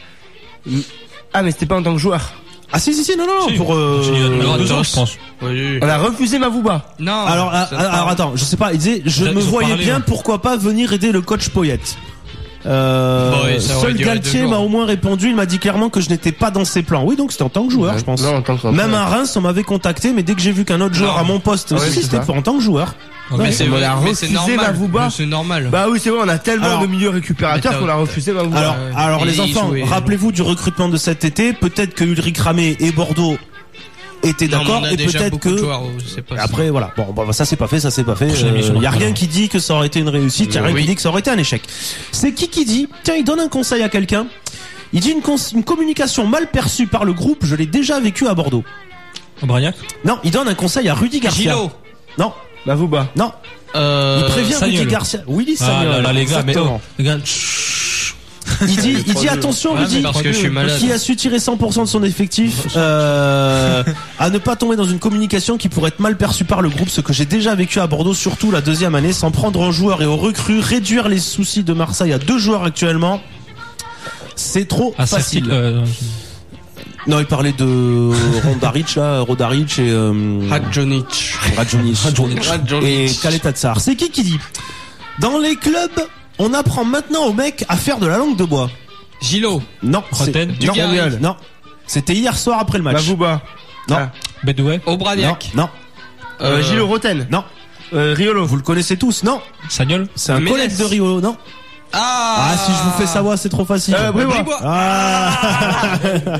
Ah, mais c'était pas en tant que joueur. Ah si si si non non non Si. pour euh, J'ai eu alors, deux ans, Dos. je pense. Oui. On a refusé Mavuba. Non. alors ah, ça ah, parle. alors attends je sais pas il disait je Ils me ont voyais parlé, bien hein. pourquoi pas venir aider le coach Poyet. Euh, Bon, oui, ça aurait seul duré Galtier deux jours. m'a au moins répondu, il m'a dit clairement que je n'étais pas dans ses plans. Oui donc c'était en tant que joueur je pense. Non, en tant que Même à Reims on m'avait contacté mais dès que j'ai vu qu'un autre joueur Non. à mon poste Ouais, aussi c'est c'était ça. pour en tant que joueur. Ok. Mais c'est on vrai, a mais c'est refusé normal. Mavuba. Mais C'est normal. Bah oui, c'est vrai, on a tellement Alors- de milieux récupérateurs Mais t'as- qu'on a refusé Mavuba. Alors, ouais. alors Et les il enfants, jouait- rappelez-vous du recrutement de cet été. Peut-être que Ulrich Ramé et Bordeaux étaient Non, mais d'accord on a et déjà peut-être beaucoup de que joueurs, je sais pas si- après voilà. Bon, bah, ça c'est pas fait, ça c'est pas fait. Prochaine émission, Il y a voilà. rien qui dit que ça aurait été une réussite. Il y a rien Oui. qui dit que ça aurait été un échec. C'est qui qui dit tiens, il donne un conseil à quelqu'un. Il dit une, cons- une communication mal perçue par le groupe. Je l'ai déjà vécu à Bordeaux. Aubragnac. Non, il donne un conseil à Rudy Garcia. Gilo. Non, Mavuba. non. Euh, Il prévient Rudy Sagnol. Garcia. Willy Ah Sagnol. là là, les gars, mais exactement. oh, les gars. chut. Il dit, il dit attention, Ouais, Rudy. mais parce que je suis malade. Qui a su tirer cent pour cent de son effectif euh, à ne pas tomber dans une communication qui pourrait être mal perçue par le groupe, ce que j'ai déjà vécu à Bordeaux, surtout la deuxième année, sans prendre un joueur et aux recrues, réduire les soucis de Marseille à deux joueurs actuellement, c'est trop Ah, facile. Sertil, euh, Non, il parlait de Rondaric, là, Rodaric et euh, Hadjonic. Radjonic Radjonic. et Kaletatsar. C'est qui qui dit dans les clubs on apprend maintenant au mec à faire de la langue de bois. Gilo. Non. Roten. c'est- non, Dugarry. non. C'était hier soir après le match. Mavouba. Non. Ah. Bedouet. Non, Obraniak. non, Euh, Euh, Gilles Roten. non. Euh, Riolo. Vous le connaissez tous, non. Sagnol. C'est un Ménès. collègue de Riolo, non. Ah. Ah, si je vous fais savoir, c'est trop facile. Euh, Bribois. Bribois. Ah.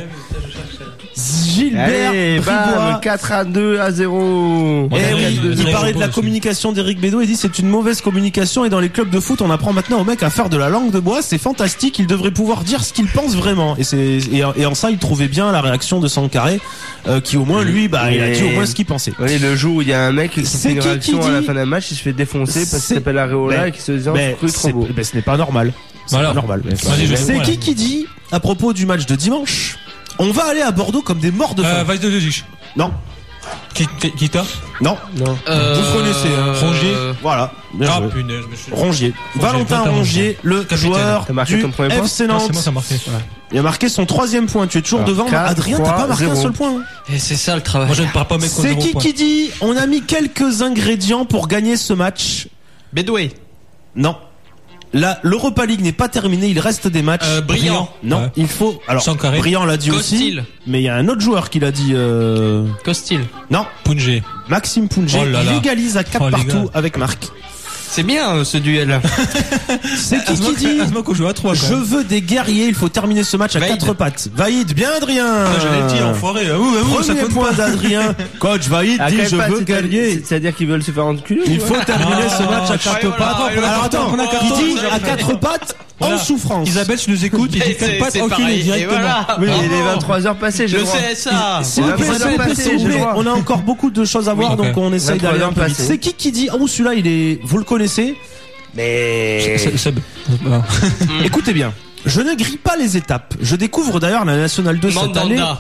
Gilbert Allez, bam, Bribois. quatre à deux à zéro. Eh Ouais, oui, ouais, il ouais, parlait de la ouais, communication d'Éric Bédot. Il dit c'est une mauvaise communication et dans les clubs de foot on apprend maintenant au mec à faire de la langue de bois. C'est fantastique. Il devrait pouvoir dire ce qu'il pense vraiment. Et c'est et, et en ça il trouvait bien la réaction de Sankaré euh, qui au moins lui bah il a dit au moins ce qu'il pensait. Oui, le jour où il y a un mec qui C'est fait une qui réaction qui à la dit- fin d'un match, il se fait défoncer parce qu'il C'est- s'appelle Areola Mais- et qu'il se dit un Mais truc trop c'est- beau. mais ce n'est pas normal. C'est Voilà. pas normal. Vas-y, je C'est vois, qui là. qui dit à propos du match de dimanche on va aller à Bordeaux comme des morts de faim. Euh, Vice de Lugich. Non, Qui, qui, qui t'a non. Non. Euh, Vous connaissez, hein. Rongier. Voilà. Bien Ah, joué. punaise, je me suis. Rongier. Valentin Valentin Rongier, le Capitaine. joueur T'as marqué du ton premier point F C Non, c'est Nantes. moi, ça a marqué. Il a marqué son troisième point. Tu es toujours Alors, devant. quatre, Adrien, t'as pas trois, marqué un zéro. seul point. Et c'est ça le travail. Moi, je ne parle pas, mec, contre C'est zéro qui point. qui dit on a mis quelques ingrédients pour gagner ce match. Bédoué. Non. Là, l'Europa League n'est pas terminée. Il reste des matchs. Euh, Brillant. Non, Ouais. il faut. Alors, Sankaré. Brillant l'a dit aussi. Costil. Mais il y a un autre joueur qui l'a dit. Euh... Costil. Non, Punjé. Maxime Punjé. Oh là il là. égalise à quatre Oh, les partout gars. avec Marc. C'est bien euh, ce duel. C'est qui qui dit Heureusement qu'on joue à trois, je veux des guerriers. Il faut terminer ce match à Vaïd. quatre pattes. Vaïd, bien Adrien. J'allais le dire, enfoiré. Ah oui, ah oui, ça Premier compte point pas. d'Adrien. Coach Vaïd À dit quel je pas, veux c'est-à-dire- gagner. C'est-à-dire qu'ils veulent se faire enculer. Il faut terminer ce match à Ah, quatre voilà, pattes. voilà, Alors attends, on a il quatorze, dit j'arrive à à quatre pattes en Voilà. souffrance. Isabelle, tu nous écoutes, il dit Et quatre c'est- pattes c'est enculé pareil. Et directement. voilà. Oui, il est Bravo. vingt-trois heures passées, j'ai Le le droit. C S A. S'il vous Ouais, plaît, mais s'il vous ça plaît, passe, s'il vous j'ai le plaît, droit. on a encore beaucoup de choses à voir, Oui, donc ok. on essaye vingt-trois d'aller un peu heures vite. passées. C'est qui qui dit oh celui-là il est, vous le connaissez. Mais. C'est- c'est- non. Écoutez bien, je ne grille pas les étapes. Je découvre d'ailleurs la Nationale deux cette année. Mandanda.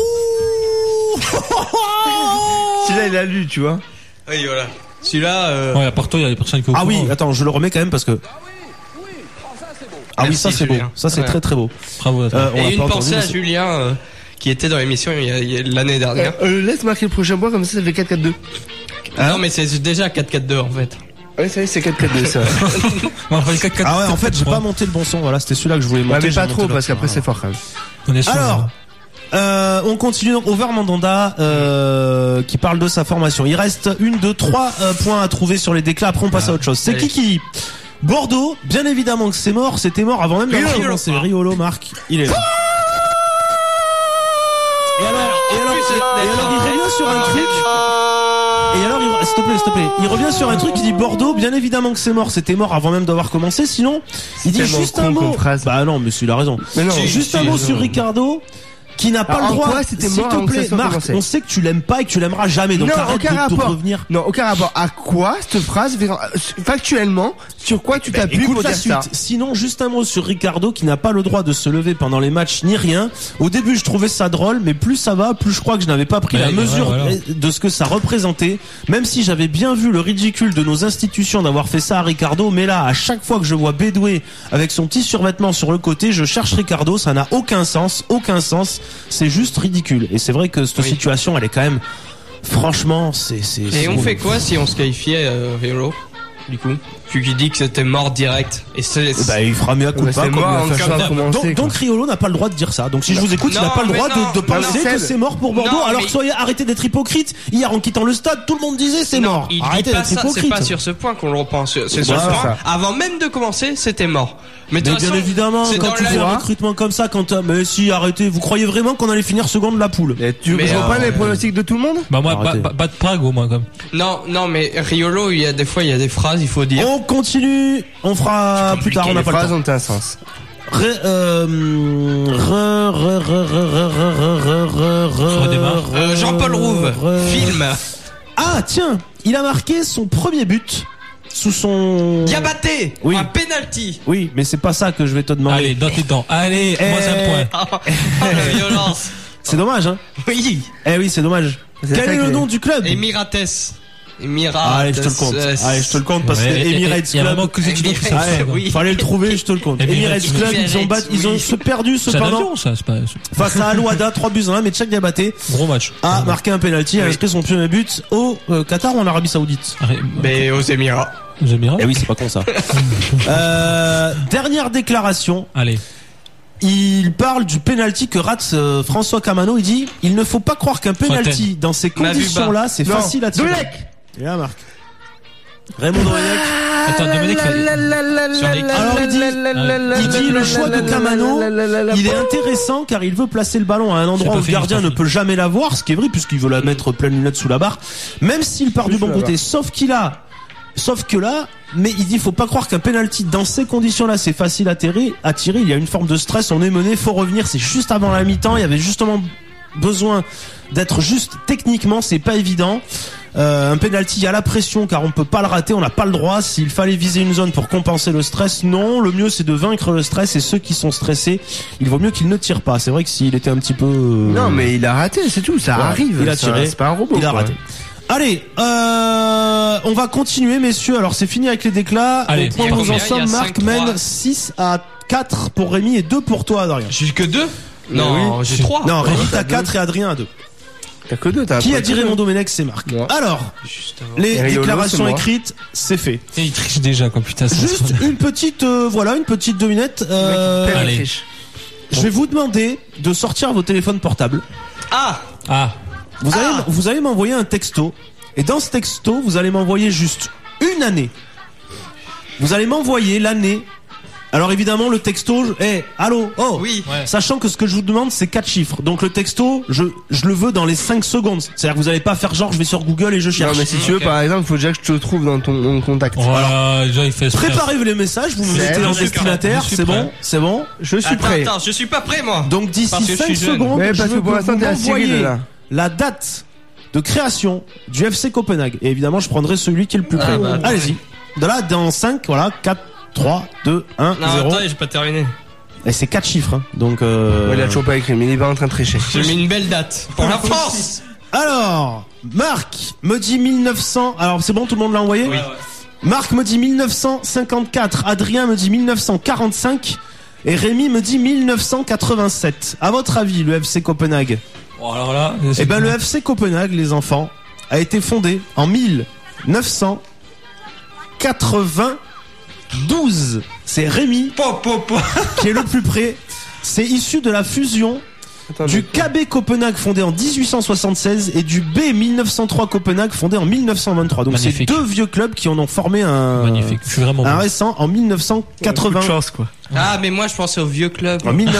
Ouh Celui-là, il a lu, tu vois. Oui, voilà. Celui-là, euh, Ouais, à part toi, il y a des personnes qui. Ah oui, attends, je le remets quand même parce que. Ah oui, Merci, ça c'est beau. Julien. Ça c'est Ouais. très très beau. Bravo. attends. Euh, on l'a et une pas entendu, pensée mais à c'est- Julien euh, qui était dans l'émission il y a- il y a- l'année dernière. Euh, laisse marquer le prochain point, comme ça, ça fait quatre quatre deux. Hein non mais c'est déjà quatre quatre deux en fait. Oui, ça y est, c'est quatre quatre deux, ça. On va faire quatre, quatre, Ah ouais, en quatre, fait, j'ai trois. pas monté le bon son. Voilà, c'était celui-là que je voulais Ouais, monter. mais j'ai pas monté trop, l'autre. parce qu'après, c'est fort, quand même. On est sûr. Alors, euh, on continue donc Over Mandanda euh, qui parle de sa formation. Il reste une, deux, trois euh, points à trouver sur les déclats. Après, on passe à autre chose. C'est Allez. qui qui dit Bordeaux, bien évidemment que c'est mort. C'était mort avant même d'avoir Riolo. commencé. Riolo, Marc, il est là. Et alors, et alors, et alors, il revient sur un truc. Et alors, il, s'il te plaît, s'il te plaît, il revient sur un truc. Il dit Bordeaux, bien évidemment que c'est mort. C'était mort avant même d'avoir commencé. Sinon, il dit tellement juste con un mot. comme phrase. Bah non, mais il a raison. Mais non, J'ai juste un si, mot non. sur Ricardo qui n'a pas Alors, le en droit. quoi c'était S'il mort te avant que ça plaît, soit Marc, commencé on sait que tu l'aimes pas et que tu l'aimeras jamais. Donc Non, arrête aucun de, de rapport. revenir. Non, aucun rapport. À quoi cette phrase fait- factuellement, sur quoi tu t'appuies Écoute pour la dire suite. ça? Sinon, juste un mot sur Ricardo qui n'a pas le droit de se lever pendant les matchs ni rien. Au début, je trouvais ça drôle, mais plus ça va, plus je crois que je n'avais pas pris Ouais, la ouais, mesure voilà. de ce que ça représentait. Même si j'avais bien vu le ridicule de nos institutions d'avoir fait ça à Ricardo, mais là, à chaque fois que je vois Bédoué avec son petit survêtement sur le côté, je cherche Ricardo. Ça n'a aucun sens, aucun sens. C'est juste ridicule. Et c'est vrai que cette Oui. situation, elle est quand même, franchement, c'est, c'est. Et c'est- on fait quoi si on se qualifiait euh, Riolo du coup? Vu qu'il dit que c'était mort direct. Et c'est Bah, il fera mieux à coup Ouais, pas c'est comme mort il a avant fait que à ça chaque a fois. commencé, Donc, quoi. donc Riolo n'a pas le droit de dire ça. Donc si je vous écoute, il n'a Non, pas le mais droit non. de, de Non, penser mais que Seb. c'est mort pour Bordeaux. Non, alors mais- que soyez arrêtez d'être hypocrite. Hier en quittant le stade, tout le monde disait c'est non, mort. il Arrêtez dit pas d'être ça, c'est hypocrite. pas sur ce point qu'on le reprend. C'est c'est sur Ouais, ce c'est point. ça. Avant même de commencer, c'était mort. Mais de Mais toute bien façon, évidemment, c'est quand dans tu la- fais un recrutement comme ça, quand t'as- mais si arrêtez, vous croyez vraiment qu'on allait finir second de la poule? Et tu veux que Mais, je reprenne euh, les pronostics de tout le monde? Bah, moi, ba- Arrêtez. ba- pas de Prague, au moins, comme. Non, non, mais Riolo, il y a des fois, il y a des phrases, il faut dire. On continue, on fera plus tard, on n'a Les pas le phrases temps. ont un sens. Re, euh, re, re, re, re, re, re, re, re, re, redémarre. re, Euh, Jean-Paul Rouve, re- film. Ah tiens, il a marqué son premier but sous son. Diabaté, Oui. un penalty. Oui, mais c'est pas ça que je vais te demander. Allez, dans tes dents. Allez, Eh. moins un point. Oh, la violence. C'est dommage, hein. Oui. Eh oui, c'est dommage. C'est Quel ça est que- le nom du club? Emirates. Emirates. Allez, je te le compte. euh, Allez, je te le compte parce que Ouais, et- et- Emirates Il y a Club. vraiment que ces étudiants qui sont Emirates, Ah ouais, forts, oui. fallait le trouver, je te le compte. Emirates, Emirates Club, ils ont battu, ils ont oui. se perdu C'est un cependant avion, ça, c'est pas. face à Al-Wada, trois buts à un, mais Tchèque Diabaté Gros match. a marqué un penalty, a inscrit son premier but au euh, Qatar ou en Arabie Saoudite. Arrête, Mais aux Émirats. J'aime bien. Eh oui, c'est pas con ça. euh, dernière déclaration. Allez. Il parle du penalty que rate euh, François Camano. Il dit il ne faut pas croire qu'un penalty dans ces conditions-là, c'est non. facile à tirer. Domenech. Et là, Marc. Raymond Domenech. Attends, Domenech. Sur les... Alors il dit, il dit le choix de Camano, il est intéressant car il veut placer le ballon à un endroit où le gardien ne peut jamais la voir, ce qui est vrai puisqu'il veut la mettre pleine lunette sous la barre, même s'il part du bon côté. Sauf qu'il a, sauf que là, mais il dit faut pas croire qu'un penalty dans ces conditions-là c'est facile à tirer, à tirer. Il y a une forme de stress, on est mené, faut revenir. C'est juste avant la mi-temps, il y avait justement besoin d'être juste techniquement, c'est pas évident. Euh, un penalty, il y a la pression car on peut pas le rater, on n'a pas le droit. S'il fallait viser une zone pour compenser le stress, non. Le mieux c'est de vaincre le stress et ceux qui sont stressés, il vaut mieux qu'ils ne tirent pas. C'est vrai que s'il était un petit peu... Euh... Non mais il a raté, c'est tout, ça ouais, arrive. Il a tiré, c'est pas un robot. Il a quoi. raté. Allez, euh, on va continuer messieurs. Alors c'est fini avec les déclats. Allez, au point où nous en sommes, Marc mène six à quatre pour Rémi et deux pour toi Adrien. J'ai que deux. Non, oui. j'ai trois. Non, Rémi t'as quatre et Adrien a deux. T'as que deux, t'as Qui pas a dit que Raymond Domenech, c'est Marc. Ouais. Alors, les Riolo, déclarations c'est écrites, c'est fait. Et il triche déjà, quoi, putain. Juste une petite, euh, voilà, une petite devinette. Euh, Allez. Je vais vous demander de sortir vos téléphones portables. Ah Ah. Vous allez, Ah. vous allez m'envoyer un texto. Et dans ce texto, vous allez m'envoyer juste une année. Vous allez m'envoyer l'année. Alors évidemment le texto, eh, hey, allô, oh, oui, ouais. Sachant que ce que je vous demande c'est quatre chiffres. Donc le texto, je, je le veux dans les cinq secondes. C'est-à-dire que vous allez pas faire genre je vais sur Google et je cherche. Non mais si tu veux Okay. par exemple, il faut déjà que je te trouve dans ton, ton contact. Voilà, déjà il fait exprès. Préparez les messages, vous me C'est- mettez en je suis destinataire, prêt. Je suis c'est bon, prêt. c'est bon. Je suis Attends, prêt. attends, je suis pas prêt moi. Donc d'ici Parce que je cinq suis jeune. secondes, Ouais, je parce veux que pour que l'instant vous t'es à Cyril m'envoyiez là. la date de création du F C Copenhague. Et évidemment, je prendrai celui qui est le plus près. Ah, bah, attends. Allez-y. De là, dans cinq, voilà, quatre, trois, deux, un, Non, zéro. attends, j'ai pas terminé. Et c'est quatre chiffres, hein. Donc, euh... Ouais, il a toujours pas écrit, mais il est pas en train de tricher. J'ai mis une belle date pour la France. Alors, Marc me dit mille neuf cents. Alors, c'est bon, tout le monde l'a envoyé? Oui. Marc me dit mille neuf cent cinquante-quatre. Adrien me dit mille neuf cent quarante-cinq. Et Rémi me dit mille neuf cent quatre-vingt-sept. À votre avis, le F C Copenhague? Bon, alors là. Eh ben, le F C Copenhague, les enfants, a été fondé en mille neuf cent quatre-vingt-douze. C'est Rémi qui est le plus près. C'est issu de la fusion Attends, du attends. K B Copenhague fondé en dix-huit cent soixante-seize et du B mille neuf cent trois Copenhague fondé en mille neuf cent vingt-trois. Donc c'est Magnifique. deux vieux clubs qui en ont formé un, Magnifique. Je suis vraiment un bon. récent en mille neuf cent quatre-vingts. Coup de chance quoi. Ah, mais moi je pensais au vieux club. En mille neuf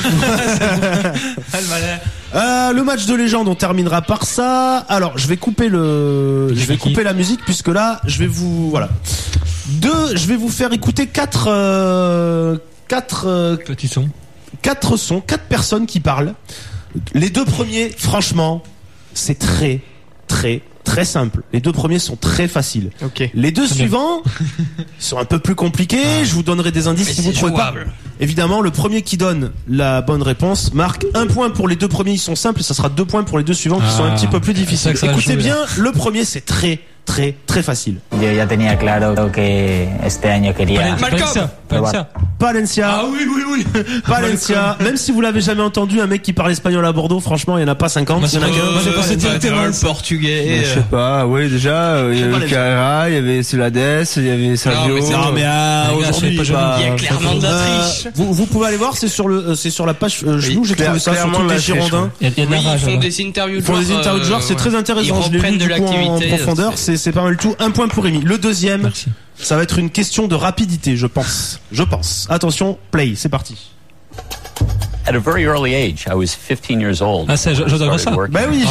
Euh, le match de légende, on terminera par ça. Alors, je vais couper le, je vais qui couper la musique puisque là, je vais vous, voilà. Deux, je vais vous faire écouter quatre, euh, quatre, euh, Petit son. quatre sons, quatre personnes qui parlent. Les deux premiers, franchement, c'est très, très, très simple. Les deux premiers sont très faciles. Ok. Les deux Très bien. suivants sont un peu plus compliqués. Je vous donnerai des indices Mais si vous c'est trouvez pas. jouable. Évidemment, le premier qui donne la bonne réponse marque un point pour les deux premiers, ils sont simples, et ça sera deux points pour les deux suivants qui Ah, sont un petit peu plus c'est ça difficiles. que ça va Écoutez jouer, bien, le premier c'est très, très, très facile. Yo ya tenía claro que este año quería Palencia. Palencia. Palencia. Ah oui, oui, oui. Palencia. Même si vous l'avez jamais entendu, un mec qui parle espagnol à Bordeaux, franchement, il y en a pas cinquante. Moi, Il y en a c'est qu'un. pas- moi, j'ai pensé Ouais, directement le à ça. portugais. Je sais pas, oui déjà, euh, il y Je sais pas, avait les Carrera, il y avait Celades, il y avait Savio. mais c'est- Non mais euh, Les gars, aujourd'hui, c'est pas joli. bah, Il y a clairement de la euh, triche. vous, vous pouvez aller voir, c'est sur le, euh, c'est sur la page euh, Genoux, j'ai clair- trouvé ça, clairement surtout de la des triche, Girondins. Il y a, il y a de la Oui, ils rage. font là-bas. des interviews de Ils font des joueurs, interviews de joueurs, c'est ouais. très intéressant. Ils Je l'ai lu reprennent du de coup en l'activité. profondeur, c'est c'est pas mal tout. Un point pour Rémi. Le deuxième, Merci. ça va être une question de rapidité, je pense. Je pense. Attention, play, c'est parti. At a very early age, I was fifteen years old. Ah, c'est when I Joseph started Grossa. working. Bah oui.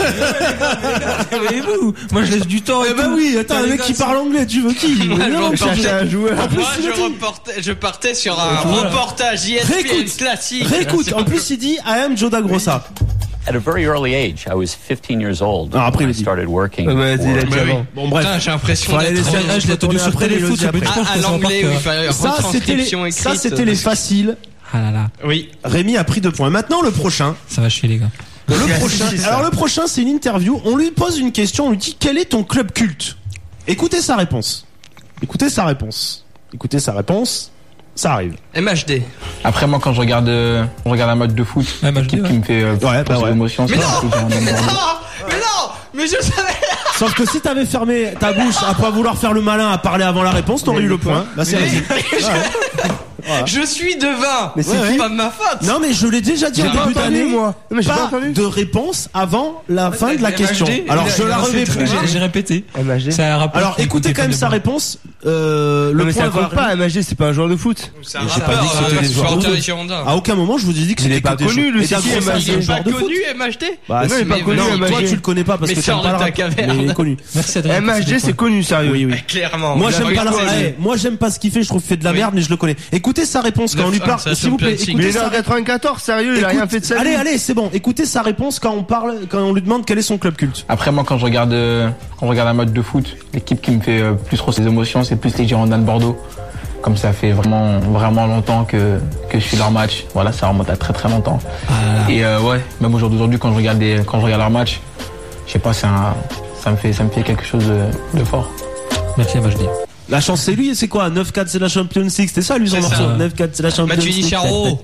Vous, moi je laisse du temps. Eh et bah tout. oui, attends, un Les mec gars, qui c'est- parle anglais, tu veux qui? Moi, je Non, repartais- cherche un joueur. En plus, Moi, il je, a dit- reportais, je partais sur un Voilà. reportage E S P N Réécoute. classique. Réécoute, en plus il dit I am Joda Grossa. At a very early age, I was fifteen years old Ah, après, when il I dit. started working. Ah, bah, il a for- dit Bah oui. avant. Bon bref. Putain, j'ai l'impression Faut aller d'être laisser- Ah, je l'ai entendu sur Après, les Téléfoot, sur après. Bench Sport, à, à je sais l'anglais, pas oui, il que- fallait Ça c'était les, retranscription écrite. ça c'était les faciles. Ah là là, Oui. Rémi a pris deux points. Maintenant le prochain. ça va chier les gars. Le prochain. Alors le prochain c'est une interview. On lui pose une question. On lui dit quel est ton club culte. Écoutez sa réponse. Écoutez sa réponse. Écoutez sa réponse. Ça arrive. M H D. Après moi quand je regarde euh, je regarde un match de foot, Ouais, match l'équipe de- qui me fait euh, Ouais, bah penser ouais. l'émotion, Mais c'est non c'est Girondins de Mais Bordeaux. non Mais non Mais je savais Sauf que si t'avais fermé ta bouche à pas vouloir faire le malin à parler avant la réponse, t'aurais eu le point. Bah c'est vas-y. Voilà. Je suis devin. Mais c'est ouais, pas de ma faute. Non mais je l'ai déjà dit en début d'année, moi. Mais j'ai pas, pas de réponse avant la fin de la question. M H D, Alors je la remets plus. J'ai répété. M H D. C'est un rapport. Alors écoutez quand même sa réponse. Euh, le mais point ça compte pas. M H D c'est pas un joueur de foot. J'ai pas dit que c'était des joueurs de foot. À aucun moment je vous ai dit que c'était pas connu. Le c'est M H D. Il est pas connu M H D. Bah non, il est pas connu. Toi tu le connais pas parce que t'aimes pas le rap. Mais il est connu. M H D c'est connu sérieux. Oui oui. Clairement. Moi j'aime pas le. Moi j'aime pas ce qu'il fait. Je trouve qu'il fait de la merde mais je le connais. Écoutez sa réponse quand on lui parle. S'il vous plaît. Mais il est en quatre-vingt-quatorze, sérieux, il a rien fait de sa vie. Allez, allez, c'est bon. Écoutez sa réponse quand on parle, quand on lui demande quel est son club culte. Après, moi, quand je regarde, euh, quand je regarde un match de foot, l'équipe qui me fait euh, plus trop ses émotions, c'est plus les Girondins de Bordeaux. Comme ça fait vraiment, vraiment longtemps que, que je suis leur match. Voilà, ça remonte à très très longtemps. Ah. Et euh, ouais, même aujourd'hui, quand je regarde des, quand je regarde leur match, je sais pas, c'est un, ça me fait, ça me fait quelque chose de, de fort. Merci, M H D. La chance c'est lui, c'est quoi? neuf quatre c'est la Champions League, c'était ça lui son morceau. neuf quatre c'est la Champions League. Matuidi Charo.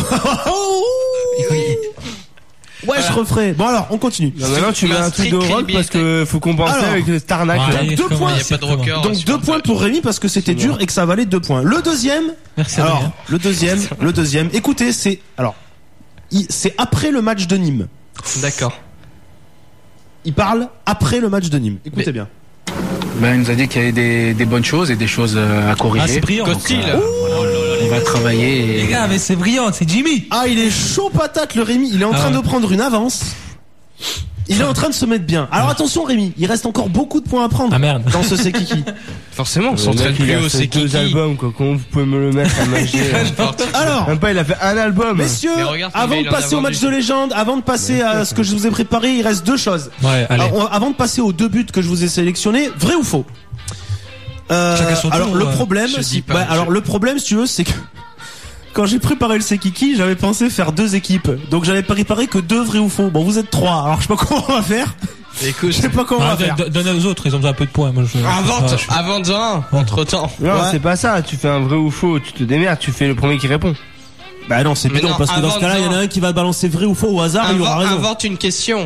Ouais, je referai. Bon alors, on continue. Non, maintenant tu mets un truc de rock parce que faut compenser alors, avec le Starnac. Donc deux points. Y a pas de rocker, donc deux points pour Rémi parce que c'était dur et que ça valait deux points. Le deuxième. Merci. Alors, Rémi. le deuxième, le deuxième. Écoutez, c'est alors, c'est après le match de Nîmes. D'accord. Il parle après le match de Nîmes. Écoutez Mais... bien. Ben, il nous a dit qu'il y avait des, des bonnes choses et des choses à corriger. Ah, c'est brillant. Donc, euh, on va travailler. Et... Les gars, mais c'est brillant, c'est Jimmy. Ah, il est chaud patate, le Rémi. Il est en train ah ouais. de prendre une avance. Il est en train de se mettre bien. Alors attention Rémi, il reste encore beaucoup de points à prendre ah, merde. dans ce C'est Kiki. Forcément, on s'entraîne plus au C'est Kiki. Deux albums quoi, comment vous pouvez me le mettre à magie. Alors, même pas, il a fait un album. Messieurs, regarde, avant de passer au match de légende, avant de passer à ce que je vous ai préparé, il reste deux choses. Ouais, allez. Alors, avant de passer aux deux buts que je vous ai sélectionnés, vrai ou faux? Euh, alors tour, le ouais. problème, pas, ouais, alors le problème, si tu veux, c'est que quand j'ai préparé le C'est Kiki, j'avais pensé faire deux équipes. Donc j'avais préparé que deux vrais ou faux. Bon, vous êtes trois. Alors je sais pas comment on va faire. Écoute, je sais pas comment ah, on va faire. Donne aux autres, ils ont besoin un peu de points. Moi, je... Invente, ah, je... invente un, entre temps. Non, ouais. c'est pas ça. Tu fais un vrai ou faux, tu te démerdes, tu fais le premier qui répond. Bah non, c'est bidon parce que dans ce cas-là, il y en a un qui va balancer vrai ou faux au hasard invente, et il aura raison. Invente une question.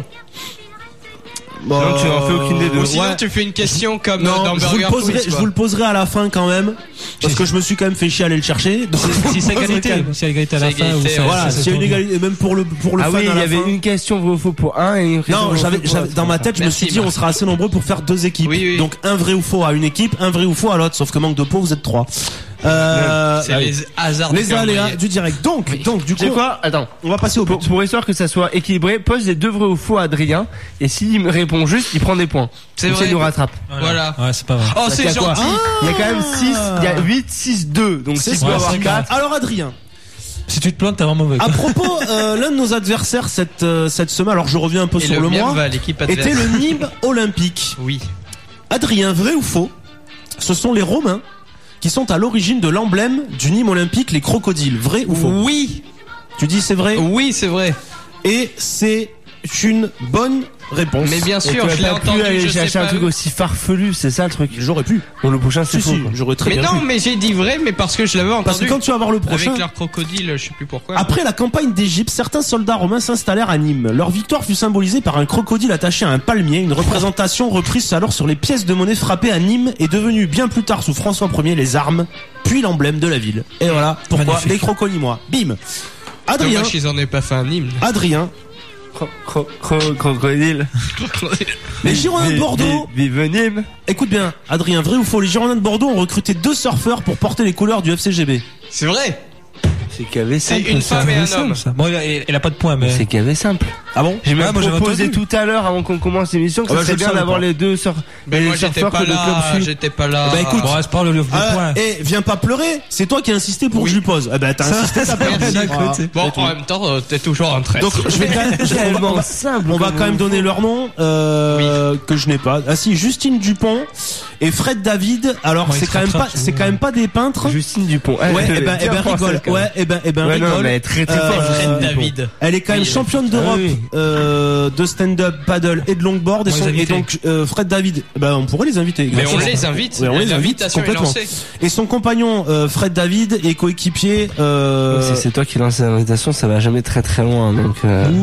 Bon, sinon tu en fais aucune des deux. Ou sinon ouais. tu fais une question comme non, dans je vous, Burger poserai, Quiz, je vous le poserai à la fin quand même parce que je me suis quand même fait chier à aller le chercher. Donc si c'est égalité, si c'est égalité à la fin, ou c'est, voilà, s'il y a une égalité, même pour le pour le ah fan oui, à la il y fin. avait une question vrai ou faux pour un et une non, j'avais, j'avais dans ma tête, je Merci, me suis dit, on sera assez nombreux pour faire deux équipes. Oui, oui. Donc un vrai ou faux à une équipe, un vrai ou faux à l'autre. Sauf que manque de peau, vous êtes trois. Euh, c'est les hasards les aléas du direct. Donc, oui. donc, du coup, c'est quoi? Attends, on va passer au pour, pour histoire que ça soit équilibré. Pose les deux vrais ou faux à Adrien, et s'il me répond juste, il prend des points. C'est vrai. Il nous rattrape. Voilà. Ouais, c'est pas vrai. Oh, c'est gentil. Ah, il y a quand même six, il y a huit, six, deux. Donc six doit avoir quatre. Alors, Adrien. Si tu te plantes, t'es vraiment mauvais. À propos, euh, l'un de nos adversaires cette euh, cette semaine, alors je reviens un peu et sur le, le mois, va, l'équipe était le Nîmes Olympique. Oui. Adrien, vrai ou faux? Ce sont les Romains qui sont à l'origine de l'emblème du Nîmes Olympique, les crocodiles. Vrai ou faux? Oui. Tu dis c'est vrai? Oui, c'est vrai. Et c'est une bonne réponse. Mais bien sûr, je l'ai entendu. Aller chercher un truc aussi farfelu, c'est ça le truc. J'aurais pu. Bon, le prochain c'est si, faux. Si, j'aurais très mais bien non, pu. mais j'ai dit vrai, mais parce que je l'avais entendu. Parce que quand tu vas voir le prochain, avec leur crocodile, je sais plus pourquoi. Après la campagne d'Égypte, certains soldats romains s'installèrent à Nîmes. Leur victoire fut symbolisée par un crocodile attaché à un palmier. Une représentation reprise alors sur les pièces de monnaie frappées à Nîmes est devenue bien plus tard sous François Ier les armes, puis l'emblème de la ville. Et voilà pourquoi magnifique. Les crocodilimois. Bim. Adrien. Dommage qu'ils en aient pas fait un hymne. Adrien. Crocodile. Les Girondins de Bordeaux. Vive Nîmes. Écoute bien, Adrien, vrai ou faux? Les Girondins de Bordeaux ont recruté deux surfeurs pour porter les couleurs du F C G B. C'est vrai. C'est qu'avait simple. C'est une femme et un homme. Ça. Bon, il, il a pas de points, mais. C'est qu'avait simple. Ah bon? J'ai même ah, moi, proposé tout à l'heure avant qu'on commence l'émission que ah, ça serait bien d'avoir les deux sur. Mais moi j'étais pas là. J'étais pas là. Bah écoute, bon, c'est pas le, le ah, point. Et viens pas pleurer. C'est toi qui as insisté pour oui. que je lui pose. Eh ben t'as insisté, t'as perdu. Bon, en même temps, t'es toujours un traître. Donc je vais quand même. On va, simple, on va quand même donner leur nom euh, oui. que je n'ai pas. Ah si, Justine Dupont et Fred David. Alors ouais, c'est quand même pas, c'est quand même pas des peintres. Justine Dupont. Ouais, eh ben, eh ben rigole. Ouais, eh ben, eh ben rigole. Mais très très fort. Fred David. Elle est quand même championne d'Europe de stand-up, paddle et de longboard. Et donc Fred David, ben on pourrait les inviter. Mais on les invite. On les invite complètement. Et son compagnon Fred David est coéquipier. C'est toi qui lance l'invitation, ça va jamais très très loin. Donc.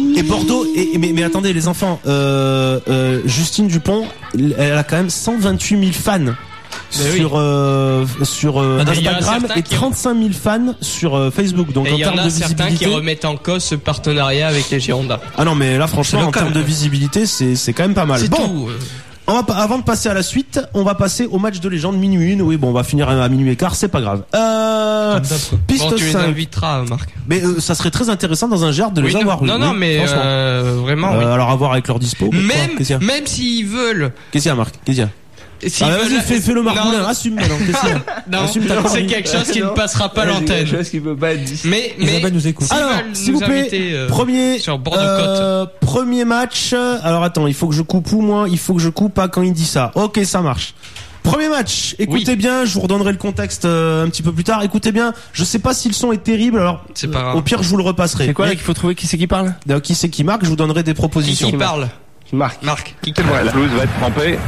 Et Bordeaux, et, et- mais, mais attendez les enfants, euh, euh, Justine Dupont, elle a quand même cent vingt-huit mille fans Mais oui. sur euh, sur euh, Ah, il y en a Instagram certains et qui- trente-cinq mille fans sur euh, Facebook. Donc Et en il y en termes a de certains qui visibilité, remettent en cause ce partenariat avec les Girondins. ah non mais là franchement C'est en local, termes de quoi. visibilité, c'est c'est quand même pas mal. C'est Bon, tout. euh. on va pas- avant de passer à la suite, on va passer au match de légende minuit une. Oui bon, on va finir à minuit et quart, c'est pas grave. Euh, Comme d'hab, quoi. piste Bon, tu les cinq. inviteras, Marc. Mais euh, ça serait très intéressant dans un G R de les Oui, non, avoir. non, oui, non, oui, mais franchement. euh, vraiment, Euh, oui. alors à voir avec leur dispo. Pourquoi Même, Qu'est-ce qu'il y a même s'ils veulent. Qu'est-ce qu'il y a, Marc Qu'est-ce qu'il y a s'ils Ah, veulent- vas-y, fais, fais le margoulin, Non. assume maintenant. Qu'est-ce qu'il y a Non, Assume ta c'est connerie. quelque chose qui ne Non. passera pas Ouais, l'antenne. quelque chose qui peut pas être dit. Mais, mais, Isabelle nous écoute. s'ils Alors, veulent s'il nous vous plaît, inviter, euh, premier, sur Bordeaux-Côte. euh, premier match. Alors attends, il faut que je coupe ou moi, il faut que je coupe pas quand il dit ça. Ok, ça marche. Premier match. Écoutez Oui. bien, je vous redonnerai le contexte euh, un petit peu plus tard. Écoutez bien. Je sais pas si le son est terrible. Alors, C'est pas euh, grave. au pire, je vous le repasserai. C'est quoi là Mais, qu'il faut trouver qui c'est qui parle? euh, qui c'est qui marque Je vous donnerai des Qui, propositions. qui parle? Qui marque? Marc. Qui, qui La pelouse va être trempée.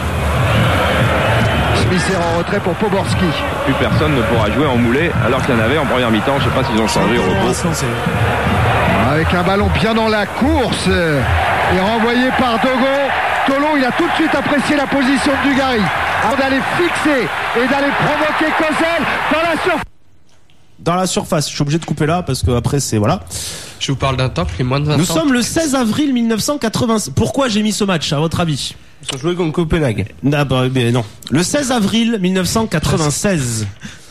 Smith est en retrait pour Poborski. Plus personne ne pourra jouer en moulé alors qu'il y en avait en première mi-temps. Je sais pas s'ils ont changé au On va repos. se lancer. Avec un ballon bien dans la course et renvoyé par Dogon. Tolo, il a tout de suite apprécié la position de Dugarry avant d'aller fixer et d'aller provoquer Cosel dans la surface. Dans la surface. Je suis obligé de couper là parce que après c'est voilà. Je vous parle d'un temps qui est moins de vingt Nous ans. sommes le seize avril mille neuf cent quatre-vingt. Pourquoi j'ai mis ce match à votre avis? Ils ont joué contre Copenhague. Ah bah, mais non. Le seize avril mille neuf cent quatre-vingt-seize.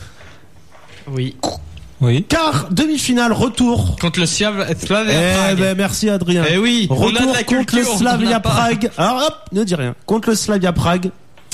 Oui. Oui. Car demi-finale retour. Contre le Slavia Slavia Eh Prague. ben merci Adrien. Eh oui, on a Retour de la contre culture, le on en Slavia a pas. Prague. Alors hop, ne dis rien. Contre le Slavia Prague.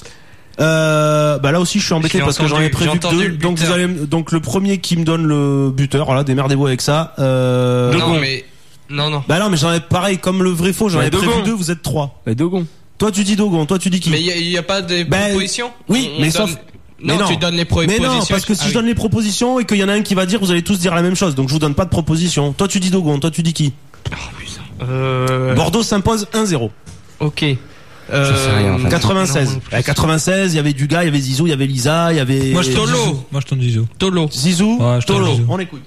Euh, bah là aussi je suis embêté J'ai parce que j'en ai entendu- prévu j'ai entendu deux. le Donc vous buteur. allez me- donc le premier qui me donne le buteur. Voilà, démerdez-vous avec ça. Euh, Non, mais. Non, non. Bah non mais j'en ai pareil comme le vrai faux. J'en Ouais, ai prévu Dogon. deux. Vous êtes trois. Et Dogon. Toi tu dis Dogon. Toi tu dis qui? Mais il n'y a, pas de Ben, propositions? oui, On mais donne- sauf- Non, mais non. tu donnes les Mais propositions. non, parce que si Ah je oui. donne les propositions et qu'il y en a un qui va dire, vous allez tous dire la même chose. Donc je vous donne pas de proposition. Toi tu dis Dogon, toi tu dis qui? Euh. Bordeaux s'impose un zéro. Ok. Ça fait rien, en fait. quatre-vingt-seize. Non, Ouais, quatre-vingt-seize, il y avait du gars, il y avait Zizou, il y avait Lisa, il y avait Moi je tente Tolo. Zizou. Moi je tente Zizou. Tolo. Zizou, Ouais, je tente Tolo. Zizou. On écoute.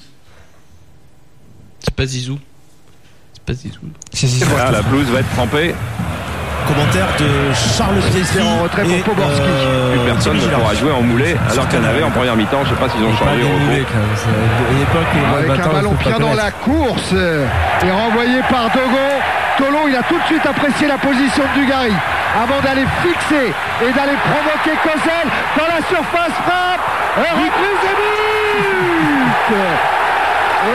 C'est pas Zizou. C'est pas Zizou. C'est Zizou. Voilà, la pelouse va être trempée. Commentaire de Charles Pietri en retrait pour et, Poborski. euh, Plus personne Thierry ne Gillard. pourra jouer en moulé alors qu'il y en avait en première mi-temps. Je sais pas s'ils ont Pas changé au déroulé, repos. quand même. C'est à une époque, les moins de Avec vingt un ans, ballon faut pas bien dans connaître. la course et renvoyé par Dogon. Tolo, il a tout de suite apprécié la position de Dugarry avant d'aller fixer et d'aller provoquer Cosel dans la surface frappe. Et reprise et but. Oh,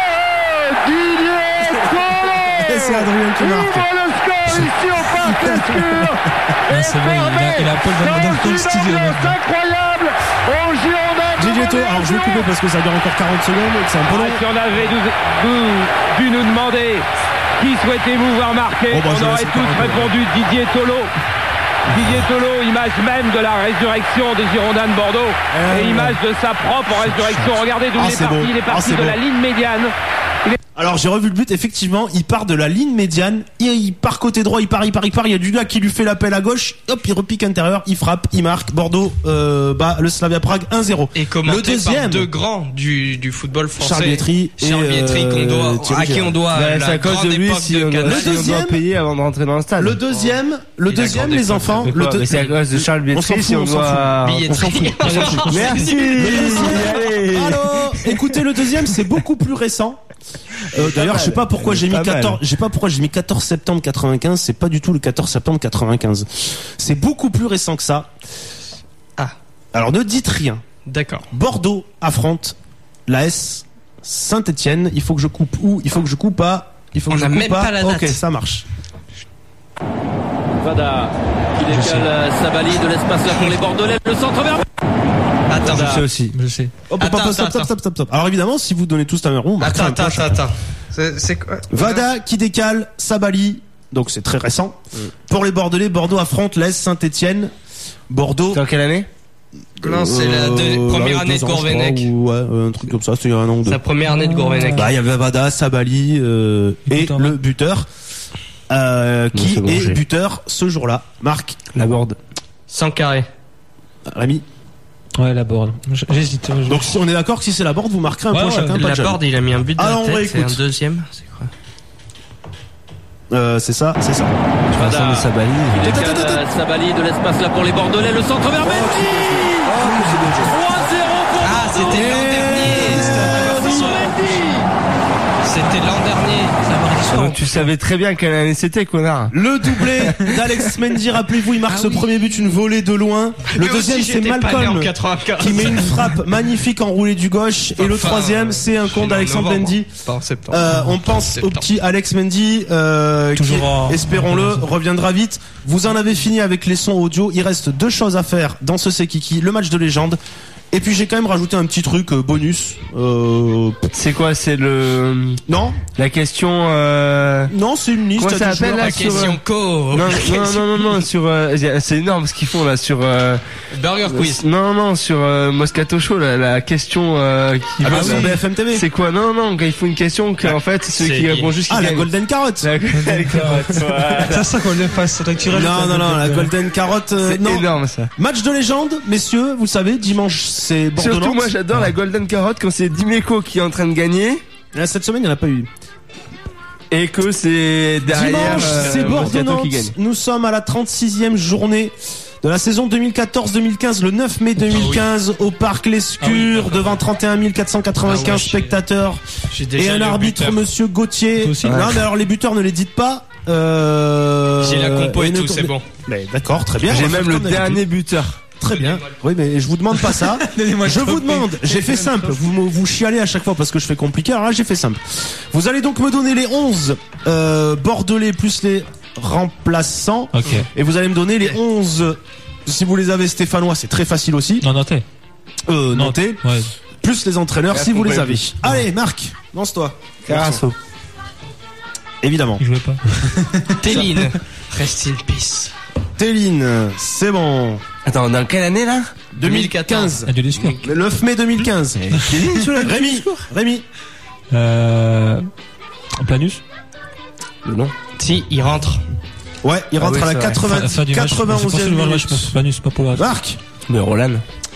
Didier Tolo. Et c'est Adrien qui marque. Ouvre le score ici au Parc Lescure. Ah, c'est vrai, il a- il a Paul Van Damme dans le studio, C'est maintenant. incroyable. Au Girondin. Didier Tolo, alors je vais couper parce que ça dure encore quarante secondes, c'est un peu long. Si on avait dû, dû- dû nous demander qui souhaitez-vous voir marquer, Oh, bah, je on vais aurait laisser tous quarante. répondu Didier Tolo. Didier Tolo, image même de la résurrection des Girondins de Bordeaux Euh, et image de sa propre résurrection. Regardez d'où Ah, il est c'est parti. beau. Il est Ah, parti c'est de beau. la ligne médiane. Alors j'ai revu le but, effectivement, il part de la ligne médiane, il, il part côté droit, il part, il part, il part, il y a du gars qui lui fait l'appel à gauche, hop, il repique intérieur, il frappe, il marque, Bordeaux euh, bat le Slavia Prague un zéro. Et commenté le deuxième, par deux grands du, du football français. Charles Bietri et, Charles Bietri, qu'on doit, euh, Thierry à qui on doit Ouais, la c'est à cause grande de lui époque si de on, doit, Canal. si on doit deuxième- payer avant de rentrer dans le stade. le deuxième, le Il a deuxième, grandi les époque, enfants, mais le Ouais, deux- mais c'est à cause de Charles On s'en Bietri si fout, on on s'en doit... on s'en fout, on s'en fout. Merci. Allez. Allô, écoutez, le deuxième, c'est beaucoup plus récent. Euh, d'ailleurs, je sais pas pourquoi j'ai mis Pas mal. quatorze, je sais pas pourquoi j'ai mis quatorze septembre quatre-vingt-quinze, c'est pas du tout le quatorze septembre quatre-vingt-quinze. C'est beaucoup plus récent que ça. Ah. Alors ne dites rien. D'accord. Bordeaux affronte l'A S Saint-Etienne. Il faut que je coupe où? Il faut que je coupe à. Il faut que On je n'a coupe même à. pas la date. Ok, ça marche. Vada qui décale Sabali de l'espace là pour les Bordelais. Le centre vers. Attends. Je sais aussi. Je sais. Hop, hop, Attends, hop, stop, attends, stop, stop, stop, stop. Alors évidemment, si vous donnez tous la même roue, on marquera Attends, un attends, point attends, chacun. attends. C'est c'est quoi? Vada qui décale Sabali. Donc c'est très récent. Pour les Bordelais, Bordeaux affronte l'A S Saint-Etienne. Bordeaux. C'est en quelle année? Non, c'est la deux- Euh, première ouais, année deux de ans, je crois, Gourvenec. ou, ouais, euh, un truc comme ça, c'était il y a un an ou deux. Sa première année de Gourvenec. Bah, il y avait Vada, Sabali euh, et Écoute, le buteur euh, qui c'est bon, est j'ai. buteur ce jour-là. Marc, La Borde. Sans carré. Rémi. Ouais, la board. J- J'hésite. Je- Donc si on est d'accord que si c'est la Borde, vous marquerez un Ouais, point ouais, chacun. Pas La de jaloux. Borde, il a mis un but de Alors, on la tête. C'est un réécoute. deuxième. C'est quoi? Euh, c'est ça, c'est ça. Vincent Sabali. Il décale euh, Sabali de l'espace là pour les Bordelais. Le centre vers Mendy. trois zéro pour Ah, Bordeaux. c'était l'an dernier. C'était l'an dernier. Donc, tu savais très bien quelle année c'était, connard. Le doublé d'Alex Mendy, rappelez-vous, il marque Ah ce oui. premier but, une volée de loin. Le Mais deuxième, aussi, c'est j'étais pas né en Malcolm quatre-vingt-quinze. qui met une frappe magnifique enroulée du gauche. Et le Enfin, troisième, c'est un compte en d'Alexandre novembre, Mendy. pas en septembre. Euh, on pense Septembre. au petit Alex Mendy, euh, qui, Toujours en- espérons-le, reviendra vite. Vous en avez fini avec les sons audio. Il reste deux choses à faire dans ce C'est Kiki, le match de légende. Et puis j'ai quand même rajouté un petit truc euh, bonus. Euh, C'est quoi? C'est le non, la question. Euh... non, c'est une liste. Comment ça à des s'appelle, joueurs. là, La sur, question euh, co. Non, non, non, non, non, sur. Euh... C'est énorme ce qu'ils font là sur. Euh... Burger quiz. Non, non, sur euh, Moscato Show, la, la question euh, qui Ah va bah sur B F M T V. C'est quoi? Non, non, quand ils font une question, qu'en fait, c'est celui c'est- qui répond juste qui Ah, la gagne. Golden Carotte. La Golden Carotte, voilà. C'est ça qu'on le fasse naturel. Non, non, non, la Golden Carotte. euh, C'est non. énorme ça. Match de légende, messieurs, vous savez, dimanche c'est Surtout Bordeaux-Nantes. moi j'adore la Golden Carotte quand c'est Dimeco qui est en train de gagner Là, cette semaine, il n'y en a pas eu. et que c'est derrière Dimanche, euh, c'est Moscato Bordeaux-Nantes. qui gagne. Nous sommes à la trente-sixième journée de la saison deux mille quatorze deux mille quinze, le neuf mai deux mille quinze, au parc Lescure, devant trente et un mille quatre cent quatre-vingt-quinze Ah ouais, spectateurs. J'ai Et déjà un le arbitre, buteur. monsieur Gauthier. Toi aussi. Non, mais alors les buteurs, ne les dites pas. Euh... J'ai la compo et ne tout, tournez- c'est bon. Mais d'accord, très bien. on J'ai va faire même le comme d'habitude. dernier buteur. Très bien. Oui, mais je vous demande pas ça. Je vous demande. J'ai fait simple. Vous me- vous chialez à chaque fois parce que je fais compliqué. Alors là, j'ai fait simple. Vous allez donc me donner les onze euh, bordelais plus les remplaçants. Ok. Et vous allez me donner les onze. Si vous les avez stéphanois, c'est très facile aussi. Non, noté. Euh, noté. Ouais. Plus les entraîneurs Et si vous après, les on avez. peut- Allez, Marc, lance-toi. Carasso. Évidemment. Il jouait pas. Téline. Rest in peace. Téline, c'est bon. Attends, dans quelle année là? deux mille quinze. Ah, du discours. Le neuf mai deux mille quinze. Rémi, Rémi. Euh, Planus. Le nom. Si, il rentre. Ouais, il Ah rentre oui, à la c'est vrai. quatre-vingts, Fin- fin du match. C'est pas quatre-vingt-onzième celui de voir le match, minute. mais Planus, pas pour le reste. Marc. Mais Roland.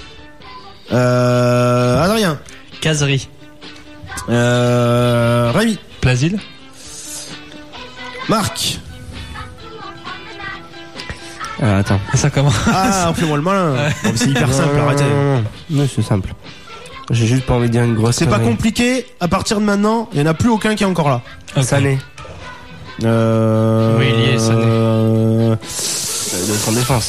Euh, Adrien. Caserie. Euh, Rémi. Plasil. Marc. Ah, attends. Ça commence. Ah, fais-moi le malin. Bon, c'est hyper simple, Non, arrêtez. Non, non, non. Non, c'est simple. J'ai juste pas envie de dire une grosse. C'est pas connerie. compliqué. À partir de maintenant, il n'y en a plus aucun qui est encore là. Ok. Sané. Euh, Oui, il y est, Sané. euh, De son défense.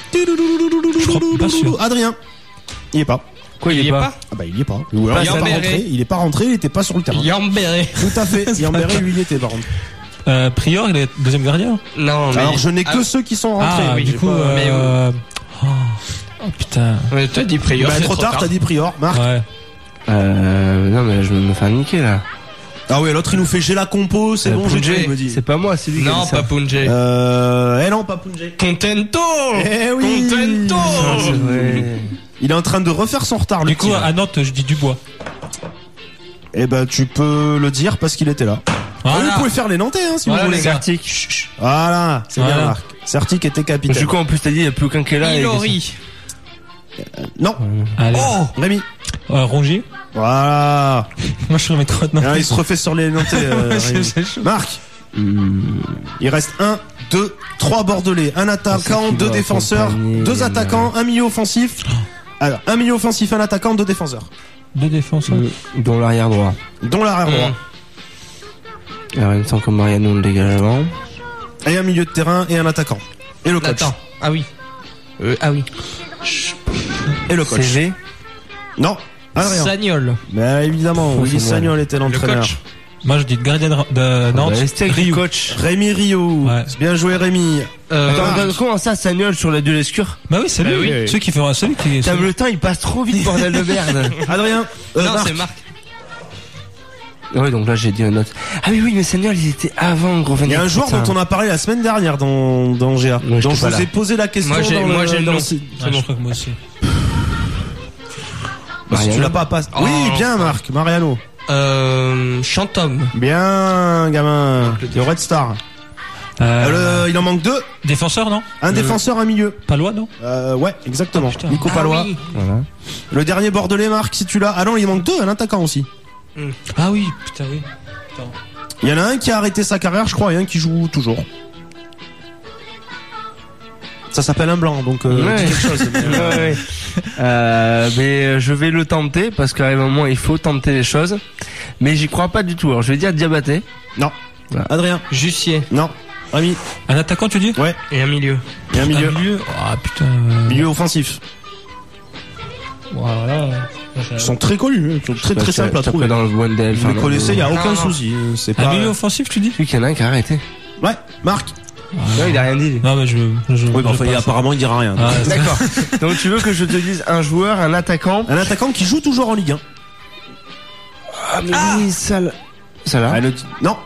Je crois pas sûr. Adrien. Il est pas. Quoi, il, Il y est est pas, pas Ah bah il y est pas. Ou alors, il est pas Yambéré. rentré. Il est pas rentré. Il était pas sur le terrain. Yambéré. Tout à fait. Yambéré, lui, il était par contre. Euh, Prior, il est deuxième gardien. Non, mais. Alors je n'ai que Ah, ceux qui sont rentrés. Ah, oui, du j'ai coup, pas- mais euh... oh. oh putain. mais toi, dis Prior. Bah, c'est trop tard, t'as dit Prior. Marc. Ouais. Euh, non, mais je vais me faire niquer là. Ah oui, l'autre il nous fait j'ai la compo, c'est Euh, bon, j'ai Punjé. tout, il me dit. C'est pas moi, c'est lui qui a Non, dit ça. pas Punjé. Euh, eh non, pas Punjé. Contento. Eh oui. Contento. Ah, c'est vrai. Il est en train de refaire son retard, le Du coup, petit, là. à Nantes, je dis Dubois. Eh ben, tu peux le dire parce qu'il était là. Voilà. Ah, vous pouvez faire les Nantais, hein, si Voilà, vous voulez. les gars. Certic. Voilà, c'est Voilà. bien, Marc. Certic était capitaine. Du coup, en plus, t'as dit, il n'y a plus aucun qui est là. et- Ilori. Non. Allez. Oh, Rémi. Euh, Rongier. Voilà. Moi, je remets trop de Ah, il se refait sur les Nantais. euh, C'est- Rémi. c'est chaud. Marc. Hmm. Il reste un, deux, trois Bordelais, un attaquant, qui deux va défenseurs, accompagner, deux là. attaquants, un milieu offensif. Alors, un milieu offensif, un attaquant, deux défenseurs, Deux défenseurs. Dont l'arrière droit. dont l'arrière droit. Alors, il me semble que Mariano le dégage avant. Et un milieu de terrain et un attaquant. Et le coach. Attends. Ah oui. Euh, ah oui. Et le coach. C G. Non. Adrien. Sagnol. Mais évidemment, Oh, Willy c'est Sagnol était Le l'entraîneur. coach. Moi, je dis gardien de, de Nantes. Bah, restez avec le Rioux. coach. Rémi Rio. Ouais. C'est bien joué, Rémi. Euh, Attends, Marc. attends, comment ça, Sagnol sur la de l'escure? Bah oui, c'est Bah lui. oui. Celui qui fera celui qui. T'as le temps, il passe trop vite, bordel de merde. Adrien. Euh, non, Marc. c'est Marc. Ouais, donc là, j'ai dit un autre. Ah oui, oui, mais Sagnol, ils étaient avant, gros. Il y a un joueur dont on a parlé la semaine dernière dans, dans G A. Ouais, dont j'étais je pas vous là. ai posé la question. Moi, j'ai- dans moi, le- j'ai le dans nom. c'est- Ah, je crois que moi aussi. Bah, si tu l'as pas passé. Oui, Oh. bien, Marc. Mariano. Euh, Chantom. Bien, gamin. Le Red Star. Euh, Euh, le- il en manque deux. Défenseur, non Un défenseur, un milieu. Palois, non Euh, ouais, exactement. putain. Nico Ah Palois. oui. Voilà. Le dernier Bordelais, Marc, si tu l'as. Ah non, il manque deux, un attaquant aussi. Ah oui, putain, oui. Attends. Il y en a un qui a arrêté sa carrière, je crois, et un qui joue toujours. Ça s'appelle un blanc, donc euh, ouais. dis quelque chose. Mais, ouais, ouais. Euh, mais je vais le tenter parce qu'à un moment il faut tenter les choses. Mais j'y crois pas du tout. Alors je vais dire Diabaté. Non. Voilà. Adrien. Jussier. Non. Rémi. Un attaquant, tu dis? Ouais. Et un milieu. Et un milieu. Un milieu. Ah putain. Milieu offensif. Voilà. Ils sont très connus, ils sont très très simples à trouver. Dans le Wendell, vous les connaissez, il y a aucun non, souci. C'est Un pas. milieu offensif, tu dis? Celui qu'il y en a un qui a arrêté. Ouais. Marc. Non, il a rien dit. Non, mais je. je oui, bah, enfin, je il, apparemment, il dira rien. Ah, d'accord. Donc, tu veux que je te dise un joueur, un attaquant. Un attaquant qui joue toujours en Ligue un. Ah, mais ah oui, ça là. Ça là. Non.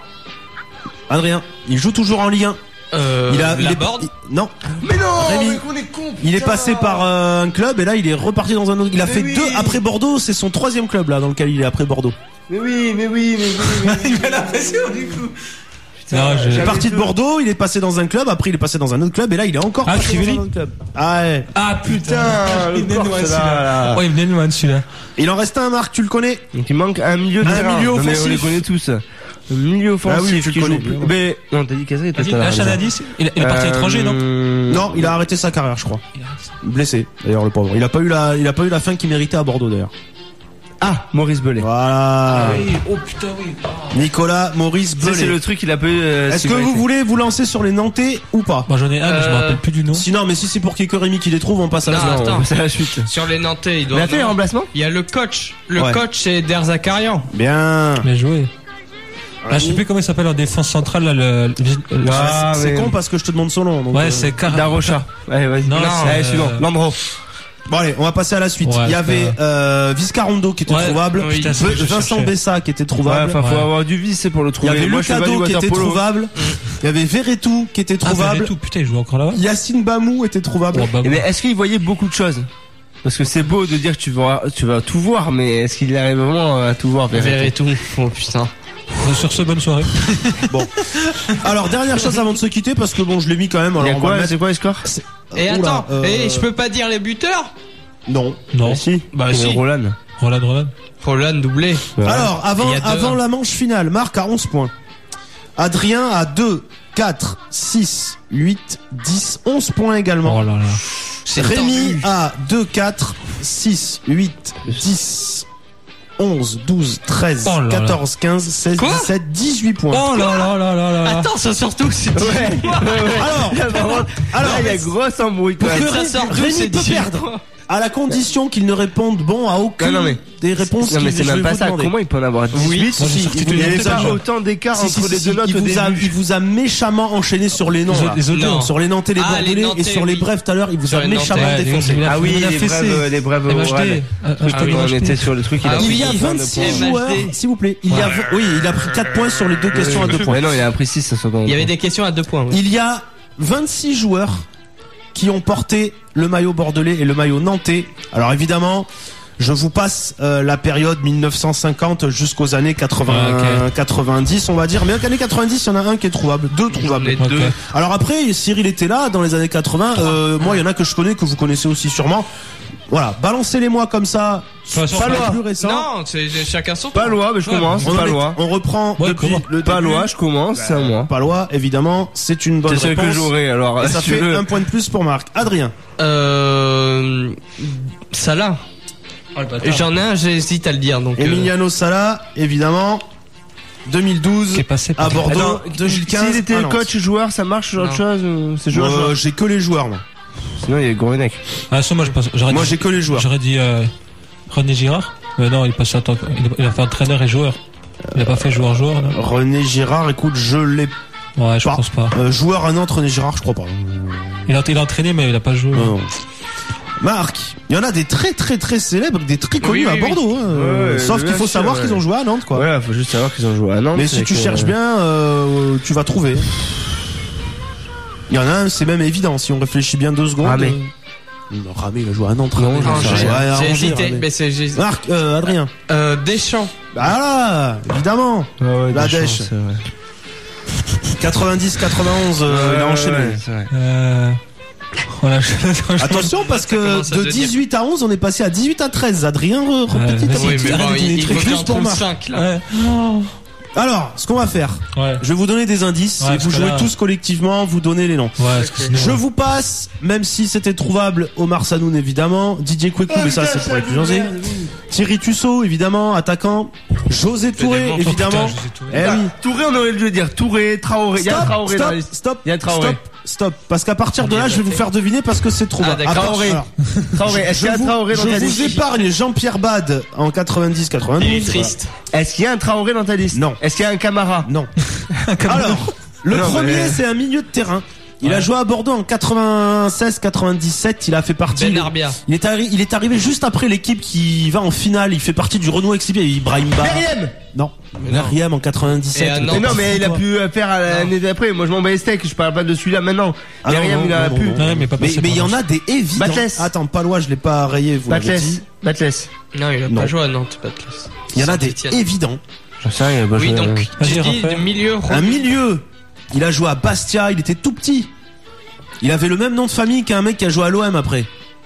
Adrien, il joue toujours en Ligue un. Euh, il a, la il est, Borde il, non. Mais non, Rémi, mais qu'on est con. Il est passé par euh, un club et là, il est reparti dans un autre. Il a mais fait oui. deux après Bordeaux. C'est son troisième club là dans lequel il est après Bordeaux. Mais oui, mais oui, mais oui. Mais oui. Il a l'impression du coup. Non, il est parti de Bordeaux, il est passé dans un club, après il est passé dans un autre club et là il est encore ah, passé dans un autre club. Ah ouais. Ah putain, il venait de loin celui-là. Oh, il venait de loin celui-là. Il en reste un, Marc, tu le connais? Donc il manque un milieu de un terrain. milieu offensif. Non, mais on les connaît tous. Un milieu offensif ah oui, tu qui le joue. connais. Mais non, t'as dit Casari, t'as dit. Lâche un indice. Il est parti à l'étranger, non? Non, il a arrêté sa carrière, je crois. Blessé, d'ailleurs le pauvre. Il a pas eu la, il a pas eu la fin qu'il méritait à Bordeaux d'ailleurs. Ah, Maurice Belay. Voilà. Ah oui, oh putain oui. Nicolas Maurice Belay. C'est le truc qu'il a pas eu. Euh, Est-ce que vous voulez vous lancer sur les Nantais ou pas? Moi j'en ai un, mais je me rappelle plus du nom. Sinon, mais si c'est pour Kiko Rémi qui les trouve, on passe à la, non, suite. attends. On passe à la suite. Sur les Nantais, il doit. Il a fait un remplacement? Il y a le coach. Le ouais. coach c'est Der Zakarian. Bien. Bien joué. Ah, je sais plus comment il s'appelle en défense centrale là, le, le... Ah, c'est con parce que je te demande son nom. Donc ouais, euh... c'est Car... Darocha. Ouais, vas-y. Non, non allez, suivant. Euh... Landreau. Bon allez, on va passer à la suite. Ouais, il y avait euh, Viscarondo qui était ouais, trouvable, oui, putain, Vincent Bessa qui était trouvable. Ouais, enfin, faut ouais. avoir du vice pour le trouver. Il y avait Moi, Lucado qui était trouvable. Mm. Il y avait Verretou qui était trouvable. Ah, Verretou, putain, il joue encore là-bas. Yacine Bamou était trouvable. Oh, mais est-ce qu'il voyait beaucoup de choses? Parce que c'est beau de dire que tu vas, tu vas tout voir, mais est-ce qu'il arrive vraiment à tout voir, Verretou? Oh putain. Sur ce, bonne soirée. Bon. Alors, dernière chose avant de se quitter, parce que bon, je l'ai mis quand même. Alors, il y a on quoi, va mettre... c'est quoi les scores? Et Oula, attends, euh... et je peux pas dire les buteurs? Non. Non. Bah, si. Bah, si. Roland. Roland, Roland. Roland doublé. Ouais. Alors, avant, avant deux. la manche finale, Marc a onze points. Adrien a deux, quatre, six, huit, dix, onze points également. Oh là là. C'est Rémi a deux, quatre, six, huit, dix, onze, douze, treize, oh là quatorze, là. quinze, seize, Quoi dix-sept, dix-huit points. Oh là là là là là. Attends, ça sort d'où c'est ouais, ouais, ouais. Alors, alors, alors il y a grosse embrouille quand même. Ça sort d'où c'est peut perdre. À la condition qu'il ne réponde bon à aucune non, non, mais, des réponses. Non mais c'est même pas ça. Demander. Comment il peut en avoir dix-huit? Oui, si, il n'y avait pas autant d'écart si, entre si, les si, deux notes il au vous début. A, il vous a méchamment enchaîné sur les noms. Les, là. les auteurs. Sur les Nantais, les ah, Bordelais les Nantais, et sur les oui. brefs tout à l'heure, il vous sur a méchamment Nantais, défoncé. les, les, ah oui, les, les brèves, les brèves orales. On était sur le truc. Il y a vingt-six joueurs, s'il vous plaît. Il y a, oui, il a pris quatre points sur les deux questions à deux points. Mais non, il a pris six, ça se Il y avait des questions à deux points. Il y a vingt-six joueurs qui ont porté le maillot bordelais et le maillot nantais. Alors évidemment, je vous passe euh, la période mille neuf cent cinquante jusqu'aux années quatre-vingts, okay. quatre-vingt-dix, on va dire. Mais dans les années quatre-vingt-dix, il y en a un qui est trouvable, deux trouvables. Okay. Deux. Alors après, Cyril était là dans les années quatre-vingts. Euh, moi, il y en a que je connais, que vous connaissez aussi sûrement. Voilà, balancez-les-moi comme ça. Pas loi. Plus récent. Non, c'est chacun son. Pas loi, mais je commence. On pas est, loi. On reprend ouais, depuis comment le pas début. loi, je commence, bah, c'est à moi. Pas loi, évidemment, c'est une bonne c'est réponse. C'est ce que j'aurai alors. Et ça fait veux... un point de plus pour Marc. Adrien. Euh, Salah. Oh, j'en ai un, j'hésite à le dire. Donc. Emiliano euh... Salah, évidemment. deux mille douze qui est passé à Bordeaux. Alors, deux mille quinze. S'il était coach joueur, ça marche sur autre chose. C'est joueur. Euh, j'ai que les joueurs, moi. Sinon, il y a Gourvenec. Ah, ça, moi, je pense. Moi, dit, j'ai que les joueurs. J'aurais dit euh, René Girard. Mais non, il est passé en tant que, il a fait entraîneur et joueur. Il a pas fait joueur-joueur. René Girard, écoute, je l'ai. Ouais, je pas. pense pas. Euh, joueur à Nantes, René Girard, je crois pas. Il a, il a entraîné, mais il a pas joué. Non. Marc, il y en a des très très très célèbres, des très connus oui, oui, à Bordeaux. Hein. Ouais, ouais, Sauf qu'il faut savoir ouais. qu'ils ont joué à Nantes, quoi. Ouais, faut juste savoir qu'ils ont joué à Nantes. Mais si tu que... cherches bien, euh, tu vas trouver. Il y en a un, c'est même évident. Si on réfléchit bien deux secondes. Ramé. Euh... Non, Ramé, il a joué à Nantes. Non, j'ai hésité, mais c'est Marc, euh, Adrien. Euh, Deschamps. Bah là, évidemment. Ah ouais, la Dèche. quatre-vingt-dix quatre-vingt-onze, euh, il a enchaîné. Ouais, euh... Voilà, je... Attention parce que de dix-huit à onze on est passé à dix-huit à treize. Adrien repétit. Oui, mais bon, il, il faut plus pour Marc. Ouais. Oh. Alors, ce qu'on va faire, Ouais. je vais vous donner des indices Ouais, et vous parce que jouez là- tous collectivement, vous donnez les noms. Ouais, parce que sinon- Je vous passe, même si c'était trouvable, Omar Sanoun évidemment, Didier Kwekou, mais ça c'est pour les plus anciens. Thierry Tussaud évidemment, attaquant. José Touré des évidemment. mentions, putain, José Touré. Eh Bah, oui. Touré, on aurait dû le dire. Touré, Traoré. Il y a un Stop, Traoré dans la stop, liste. stop, Il y a un Traoré. stop, stop, parce qu'à partir de là, je vais vous faire deviner parce que c'est trop Ah, bas. d'accord. À part- Traoré. alors, Traoré. Est-ce je qu'il y a un vous- Traoré dans ta Je liste? vous épargne Jean-Pierre Bade en quatre-vingt-dix quatre-vingt-douze. Il est triste. Est-ce qu'il y a un Traoré dans ta liste? Non. Est-ce qu'il y a un Camara? Non. Alors, le Non, premier, mais- c'est un milieu de terrain. Il Ouais. a joué à Bordeaux en quatre-vingt-seize quatre-vingt-dix-sept. Il a fait partie. Ben il, Arbia. il est arri- il est arrivé juste après l'équipe qui va en finale. Il fait partie du Renault X I B. Ibrahim Ba. Meriem. Non. Mais non. Meriem en quatre-vingt-dix-sept. Et à Nantes. Mais non, mais il a Quoi. pu euh, faire à l'année d'après. Moi, je m'en bats les steaks. Je parle pas de celui-là maintenant. Ah non, Meriem, non, il a non, pu. non, non. Ouais, mais pas Mais passé mais il y par en là. a des évidents. Batles. Attends, Palois, je l'ai pas rayé. Vous l'avez Batles. dit. Batles. Non, il a Non. pas joué à Nantes, Batles. Il y en a des Saint-Étienne. évidents. J'en sais rien. Oui, donc, tu Vas-y, dis refais. du milieu. Un milieu. Il a joué à Bastia. Il était tout petit. Il avait le même nom de famille qu'un mec qui a joué à l'O M après.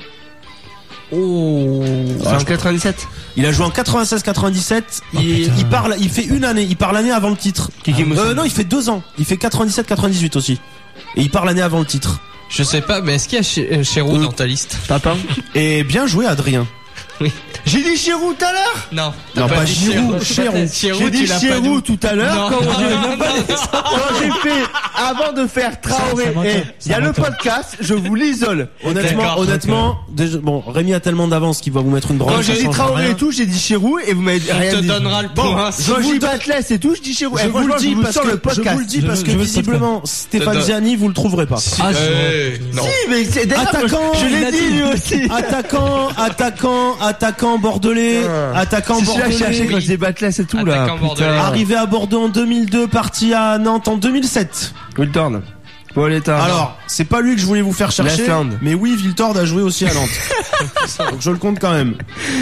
Oh. C'est en quatre-vingt-dix-sept. Il a joué en quatre-vingt-seize quatre-vingt-dix-sept. Oh, il, putain. il parle, il fait une année. Il part l'année avant le titre. Kiki Moussa. Euh, non, il fait deux ans. Il fait quatre-vingt-dix-sept quatre-vingt-dix-huit aussi. Et il part l'année avant le titre. Je sais pas, mais est-ce qu'il y a Ch- euh, Chéroux Euh. dans ta liste? Papa. Et bien joué, Adrien. Oui. J'ai dit Chirou tout à l'heure. Non. Non, t'as pas dit Giroud, Chéroux. Chéroux. Chéroux, J'ai dit tu l'as pas Chirou dit. tout à l'heure. Non, Quand non, on a- non, quand j'ai fait, avant de faire Traoré, Ça- ça et m'entend. il y a Ça le m'entend. podcast, je vous l'isole. Honnêtement, D'accord. honnêtement, déjà, bon, Rémi a tellement d'avance qu'il va vous mettre une branche. Quand j'ai ça dit change Traoré rien. et tout, j'ai dit Chirou et vous m'avez Il rien te dit. donnera le Bon, point. je Quand vous j'ai le dit Batles et tout, je dis Chirou. Je Eh, vous le franchement, dis vous parce sors que le je podcast. vous le dis Je- parce je que veux pas visiblement Stéphane Te- Ziani vous le trouverez pas. Ah, Eh, non. Si, mais c'est d'ailleurs, Attaquant, je il l'ai a dit dit. lui aussi. Attaquant, attaquant, attaquant bordelais, attaquant C'est celui-là que je cherchais bordelais. quand je dis Batles et tout là. Attaquant bordelais. Putain. Arrivé à Bordeaux en deux mille deux, parti à Nantes en deux mille sept. Wiltorn. Bon, l'état. Alors, c'est pas lui que je voulais vous faire chercher, Lastland. mais oui, Viltord a joué aussi à Nantes. Donc je le compte quand même.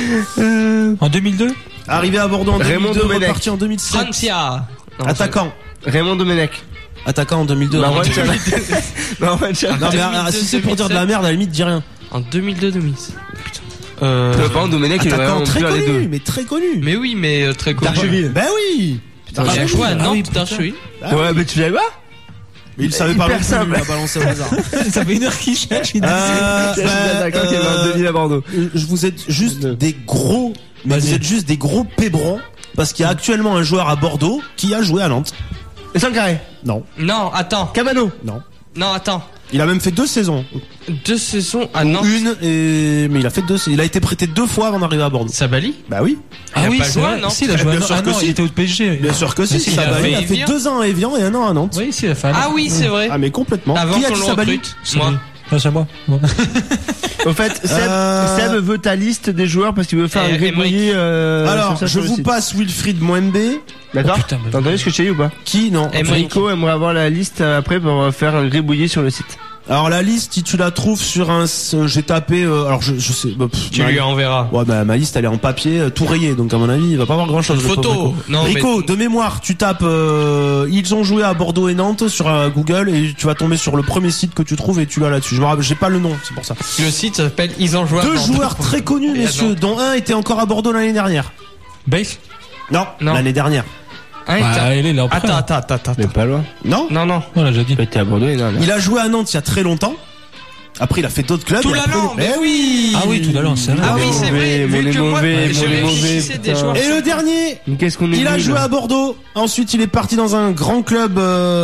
En deux mille deux? Arrivé à Bordeaux en Raymond deux mille deux, Domenech. reparti en deux mille sept. Francia. Non, Attaquant. Raymond Domenech. Attaquant en deux mille deux. Marwan non, Tchad. Marwan Tchad. mais deux mille ah, deux, si c'est pour dire de la deux mille sept. merde, à la limite, dis rien. En deux mille deux deux mille sept. Putain. Euh... Par contre, Domenech, il est Attaquant vraiment très plus à les connu, deux. mais très connu. Mais oui, mais euh, très connu. Darcheville. Ben oui. Il a joué à Nantes, Darcheville. Ah Ouais, mais tu savais pas? Mais il savait pas Hyper non plus, simple. il a balancé au hasard. Ça fait une heure qu'il cherche. il dit- Euh, Je suis d'accord qu'il y avait un euh, deux mille à Bordeaux. Je vous êtes juste des gros, mais Vas-y. vous êtes juste des gros pébrons parce qu'il y a actuellement un joueur à Bordeaux qui a joué à Nantes. Et Sankaré. Non, Non, attends. Cabano. non. Non, attends. Il a même fait deux saisons. Deux saisons à Nantes. Une et mais il a fait deux. Il a été prêté deux fois avant d'arriver à Bordeaux. Sabali. Bah oui. Ah Il a oui, pas c'est joué à vrai. Nantes. Si, il a joué à Bien Nantes. sûr Ah que non, si. il était au P S G. Bien sûr que si. Mais si, ça il a va, fait il a fait Evian. deux ans à Evian et un an à Nantes. Oui, si, il a fait un an. Ah oui, c'est vrai. Ah mais complètement. Avant Qui a qu'on dit le Sabali? recrute. C'est Moi. lui. Ah, c'est moi. Bon. Au fait, Seb, Euh, Seb veut ta liste des joueurs parce qu'il veut faire Et un gribouillis, euh, Alors, sur ça, je sur le vous site. passe Wilfried Mwembe. D'accord? Oh, putain, mais- T'as entendu ce que je t'ai dit ou pas? Qui non. Emmerich. Rico aimerait avoir la liste euh, après pour euh, faire un gribouillis sur le site. Alors la liste, si tu la trouves sur un, euh, j'ai tapé. euh, alors je, je sais. Bah, pff, Tu ma- lui enverras. Ouais, bah ma liste elle est en papier, euh, tout rayé, donc à mon avis il va pas avoir grand chose. Une photo. Non, Rico, mais- de mémoire, tu tapes. euh, ils ont joué à Bordeaux et Nantes sur euh, Google et tu vas tomber sur le premier site que tu trouves et tu l'as là-dessus. Je me rappelle, j'ai pas le nom, c'est pour ça. Le site s'appelle Ils ont joué à Deux Bordeaux. joueurs très connus, Et à messieurs, Nantes. dont un était encore à Bordeaux l'année dernière. Base? Non, Non. l'année dernière. Hein, il t'a- Bah, il est là. Attends, attends, attends, attends. Mais pas loin. Non. Non, non. On l'a déjà dit. T'es à Bordeaux et non, non. Il a joué à Nantes il y a très longtemps. Après, il a fait d'autres clubs. Tout et après- l'allant, mais Eh oui. Ah oui, tout à l'heure, c'est vrai. Ah oui, c'est vrai. Mauvais, Vu que moi, mauvais, je mauvais, réfléchissais des putain. joueurs. Et le dernier, Mais qu'est-ce qu'on est il a nul. joué à Bordeaux. Ensuite, il est parti dans un grand club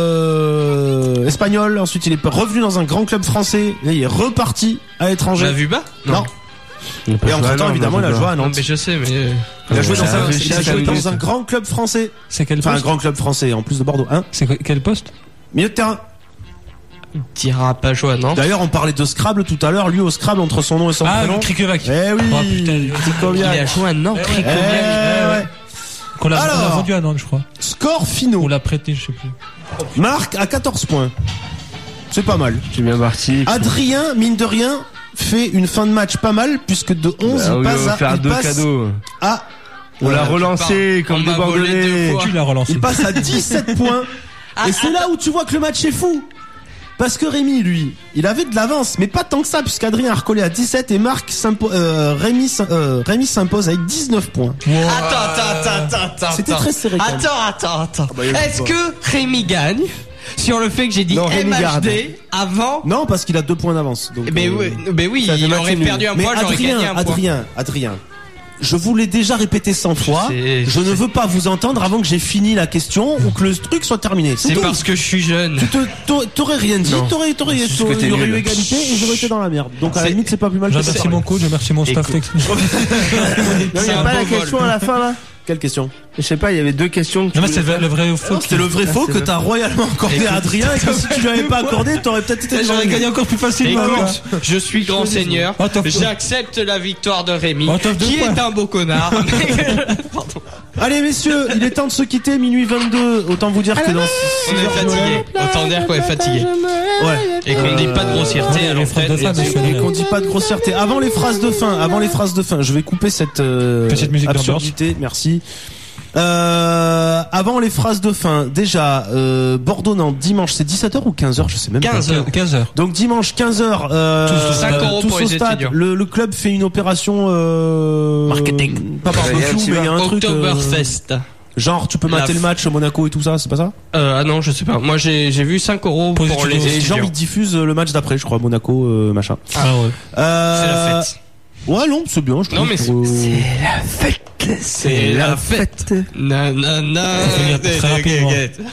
euh, espagnol. Ensuite, il est revenu dans un grand club français. Et il est reparti à l'étranger. On l'a vu bas? Non. Il a pas Et joué à entre temps, Nantes, évidemment, il a non, joué à Non, Nantes. mais je sais, mais. euh, Il a joué Ouais, dans ça un, réfléchit il a cinq joué minutes. dans un grand club français. C'est quel Enfin, un poste? grand club français, en plus de Bordeaux. Hein? C'est quoi- quel poste? Milieu de terrain. Il dira pas jouer à Nantes. D'ailleurs, on parlait de Scrabble tout à l'heure. Lui, au Scrabble, entre son nom et son Ah, prénom. Krikovac. Eh oui. Oh putain. Il Krikoviak. a joué à Nantes. Eh ouais. Qu'on l'a on l'a Alors. vendu à Nantes, je crois. Score On finaux. l'a prêté, je sais plus. Marc à quatorze points. C'est pas mal. C'est bien parti. Adrien, mine de rien, fait une fin de match pas mal puisque de onze, Bah, il on passe va à, faire il deux passe cadeaux. à, On l'a euh, relancé parles. comme On des m'a volé deux Bordelais. fois. Tu l'as relancé. il passe à dix-sept points. Ah, Et c'est là où tu vois que le match est fou. Parce que Rémi, lui, il avait de l'avance, mais pas tant que ça, puisqu'Adrien a recollé à dix-sept et Marc s'impo- euh, Rémi, euh, Rémi s'impose avec dix-neuf points. Wow. Attends, attends, attends, attends. C'était très serré. Attends, attends, attends. Ah bah, Est-ce que Rémi gagne sur le fait que j'ai dit non, M H D avant? Non, parce qu'il a deux points d'avance. Donc, mais euh, oui, mais oui, il aurait perdu un mais point, j'aurais Adrien, gagné un point. Adrien, Adrien. Je vous l'ai déjà répété cent fois. Je, sais, je, je ne veux pas vous entendre avant que j'ai fini la question ou que le truc soit terminé. C'est, c'est parce que je suis jeune. Tu te, t'aurais rien dit, non. t'aurais, t'aurais, il y aurait eu égalité et j'aurais été dans la merde. Donc à la limite, c'est pas plus mal. Je remercie mon coach, je remercie mon staff. Il n'y a pas la question à la fin là? Quelle question? Je sais pas, il y avait deux questions. Non mais c'est le vrai ou faux. Non, c'était le vrai faux que t'as royalement accordé à Adrien et que si tu l'avais pas accordé, t'aurais peut-être été. J'aurais gagné encore plus facilement. Écoute, je suis grand seigneur. J'accepte la victoire de Rémi, qui est un beau connard. Pardon. Allez messieurs, il est temps de se quitter, minuit vingt-deux. Autant vous dire que dans on est fatigué. Autant dire qu'on est fatigué. Ouais. Et qu'on dit pas de grossièreté à l'entrée. Et qu'on dit pas de grossièreté. Avant les phrases de fin, avant les phrases de fin, je vais couper cette euh, petite musique absurdité. Merci. Euh, avant les phrases de fin, déjà euh, Bordeaux-Nantes dimanche, c'est dix-sept heures ou quinze heures, je sais même pas. quinze heures. Donc dimanche quinze heures, euh, cinq euros tous pour au les stade. étudiants. Le, le club fait une opération euh, marketing. Pas barbecue, mais il y a un truc. Oktoberfest. Euh, genre, tu peux mater le match Monaco et tout ça, c'est pas ça? Euh, ah non, je sais pas. Moi, j'ai j'ai vu cinq euros pour, pour les étudiants. Et genre, ils diffusent le match d'après, je crois, Monaco, euh, machin. Ah ouais. Euh, c'est la fête. Ouais, non, c'est bien, je trouve. Non, mais c'est, euh... c'est la fête. C'est, c'est la, la fête. fête. Na, na, na. Très rapidement.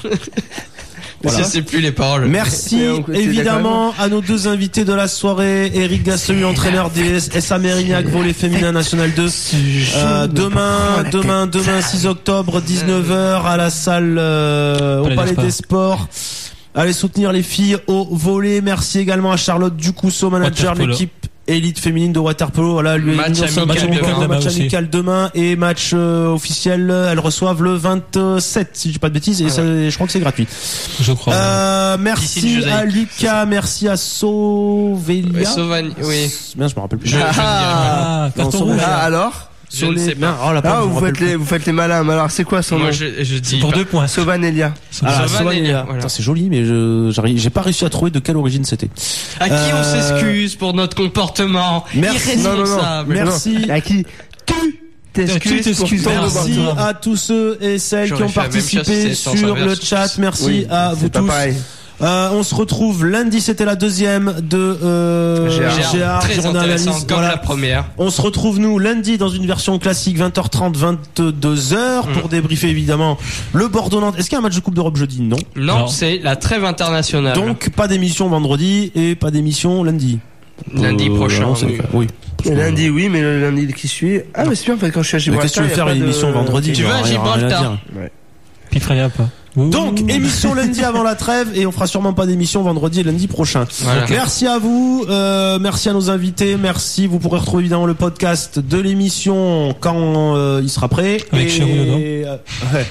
Voilà. Je sais plus les paroles. Merci évidemment à nos deux invités de la soirée, Eric Gastelu, entraîneur des S A Mérignac volley féminin national deux. Euh, demain, demain, demain six octobre, dix-neuf heures à la salle euh, au Palais des Sports. Allez soutenir les filles au volley. Merci également à Charlotte Ducousseau, manager de l'équipe élite féminine de waterpolo. Voilà, lui match amical, match, demain. match amical demain et match euh, officiel. Elles reçoivent le vingt-sept, si je dis pas de bêtises, et ah ouais. ça, je crois que c'est gratuit. Je crois. Euh, merci à Lucas, merci à Sauvelia. Oui, Sauvani, oui. Bien, je me rappelle plus. Je, ah, je non, non, ah, alors? Je ne sais pas. Oh, la ah, vous faites les, vous faites les malins. Mais alors, c'est quoi son Moi, nom? je, je dis pour pas. deux points. Sauvanelia. Ah, Sauvanelia. Voilà. Putain, c'est joli, mais je, j'ai pas réussi à trouver de quelle origine c'était. À qui euh... on s'excuse pour notre comportement Merci. irresponsable. Non, non, non. Merci. À qui? Tu t'excuses pour ton Merci à tous ceux et celles J'aurais qui ont participé si sur le chat. Merci oui, à vous tous. Euh, on se retrouve lundi, c'était la deuxième de euh, Gérard, Gérard très intéressant comme voilà. la première. On se retrouve nous lundi dans une version classique vingt heures trente, vingt-deux heures mmh. pour débriefer évidemment le Bordeaux-Nantes. Est-ce qu'il y a un match de Coupe d'Europe jeudi? Non. Non, non. C'est la trêve internationale. Donc pas d'émission vendredi et pas d'émission lundi. Lundi euh, prochain. Non, oui. oui. Le lundi oui, mais le lundi qui suit. Ah mais c'est bien en fait quand je suis à Gibraltar. Qu'est-ce que tu veux faire une émission de... vendredi? Tu vas à Gibraltar? Ouais. Pifraya pas. Donc émission lundi avant la trêve et on fera sûrement pas d'émission vendredi et lundi prochain. Voilà. Merci à vous, euh, merci à nos invités, merci. Vous pourrez retrouver évidemment le podcast de l'émission quand euh, il sera prêt. Avec et... Chérou dedans. Euh, ouais.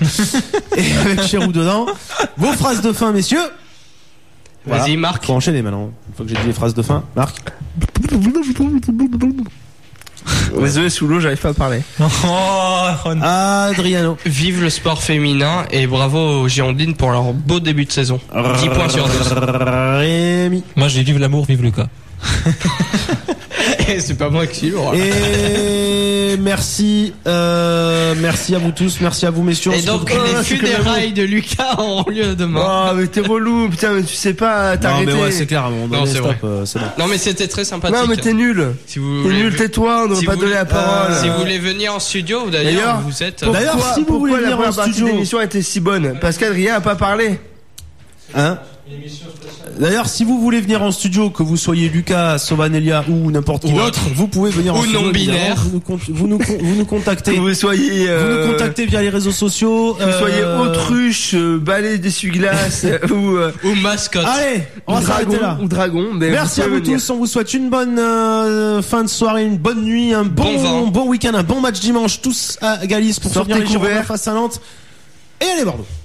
Et avec Chérou dedans. Vos phrases de fin, messieurs. Voilà. Vas-y, Marc. Faut enchaîner maintenant. Une fois que j'ai dit les phrases de fin, Marc. Désolé, sous l'eau, j'arrive pas à parler. Adriano. Vive le sport féminin et bravo aux Girondines pour leur beau début de saison. dix points sur douze. Rémi. Moi, j'ai vive l'amour, vive Lucas. Et c'est pas moi qui suis Et merci, euh, merci à vous tous, merci à vous messieurs. Et donc les oh, funérailles de Lucas auront lieu demain. Oh mais t'es relou, putain, mais tu sais pas t'arrêter. Non mais ouais, c'est clair, à un moment donné, non, c'est stop, vrai. Euh, c'est bon. Non mais c'était très sympathique. Non mais t'es nul. Si vous t'es voulez... nul, tais-toi, on ne si pas donner la parole. Euh, si vous voulez venir en studio, d'ailleurs, d'ailleurs vous êtes. Pourquoi, d'ailleurs, si vous voulez venir en studio, l'émission était si bonne parce qu'Adrien a pas parlé. Hein? D'ailleurs, si vous voulez venir en studio, que vous soyez Lucas, Sauvanelia ou n'importe qui d'autre, vous pouvez venir en ou studio. Ou non binaire. Vous nous, vous nous, vous nous contactez. Que vous soyez, euh, vous nous contactez via les réseaux sociaux. Que vous euh, soyez autruche, euh, balai d'essuie-glace ou euh, ou mascotte. Allez, on va s'arrêter là. Ou dragon. Mais merci vous à vous venir. tous. On vous souhaite une bonne euh, fin de soirée, une bonne nuit, un bon bon, bon week-end, un bon match dimanche. Tous à Galice pour sortir les Girondins face à Nantes. Et allez Bordeaux.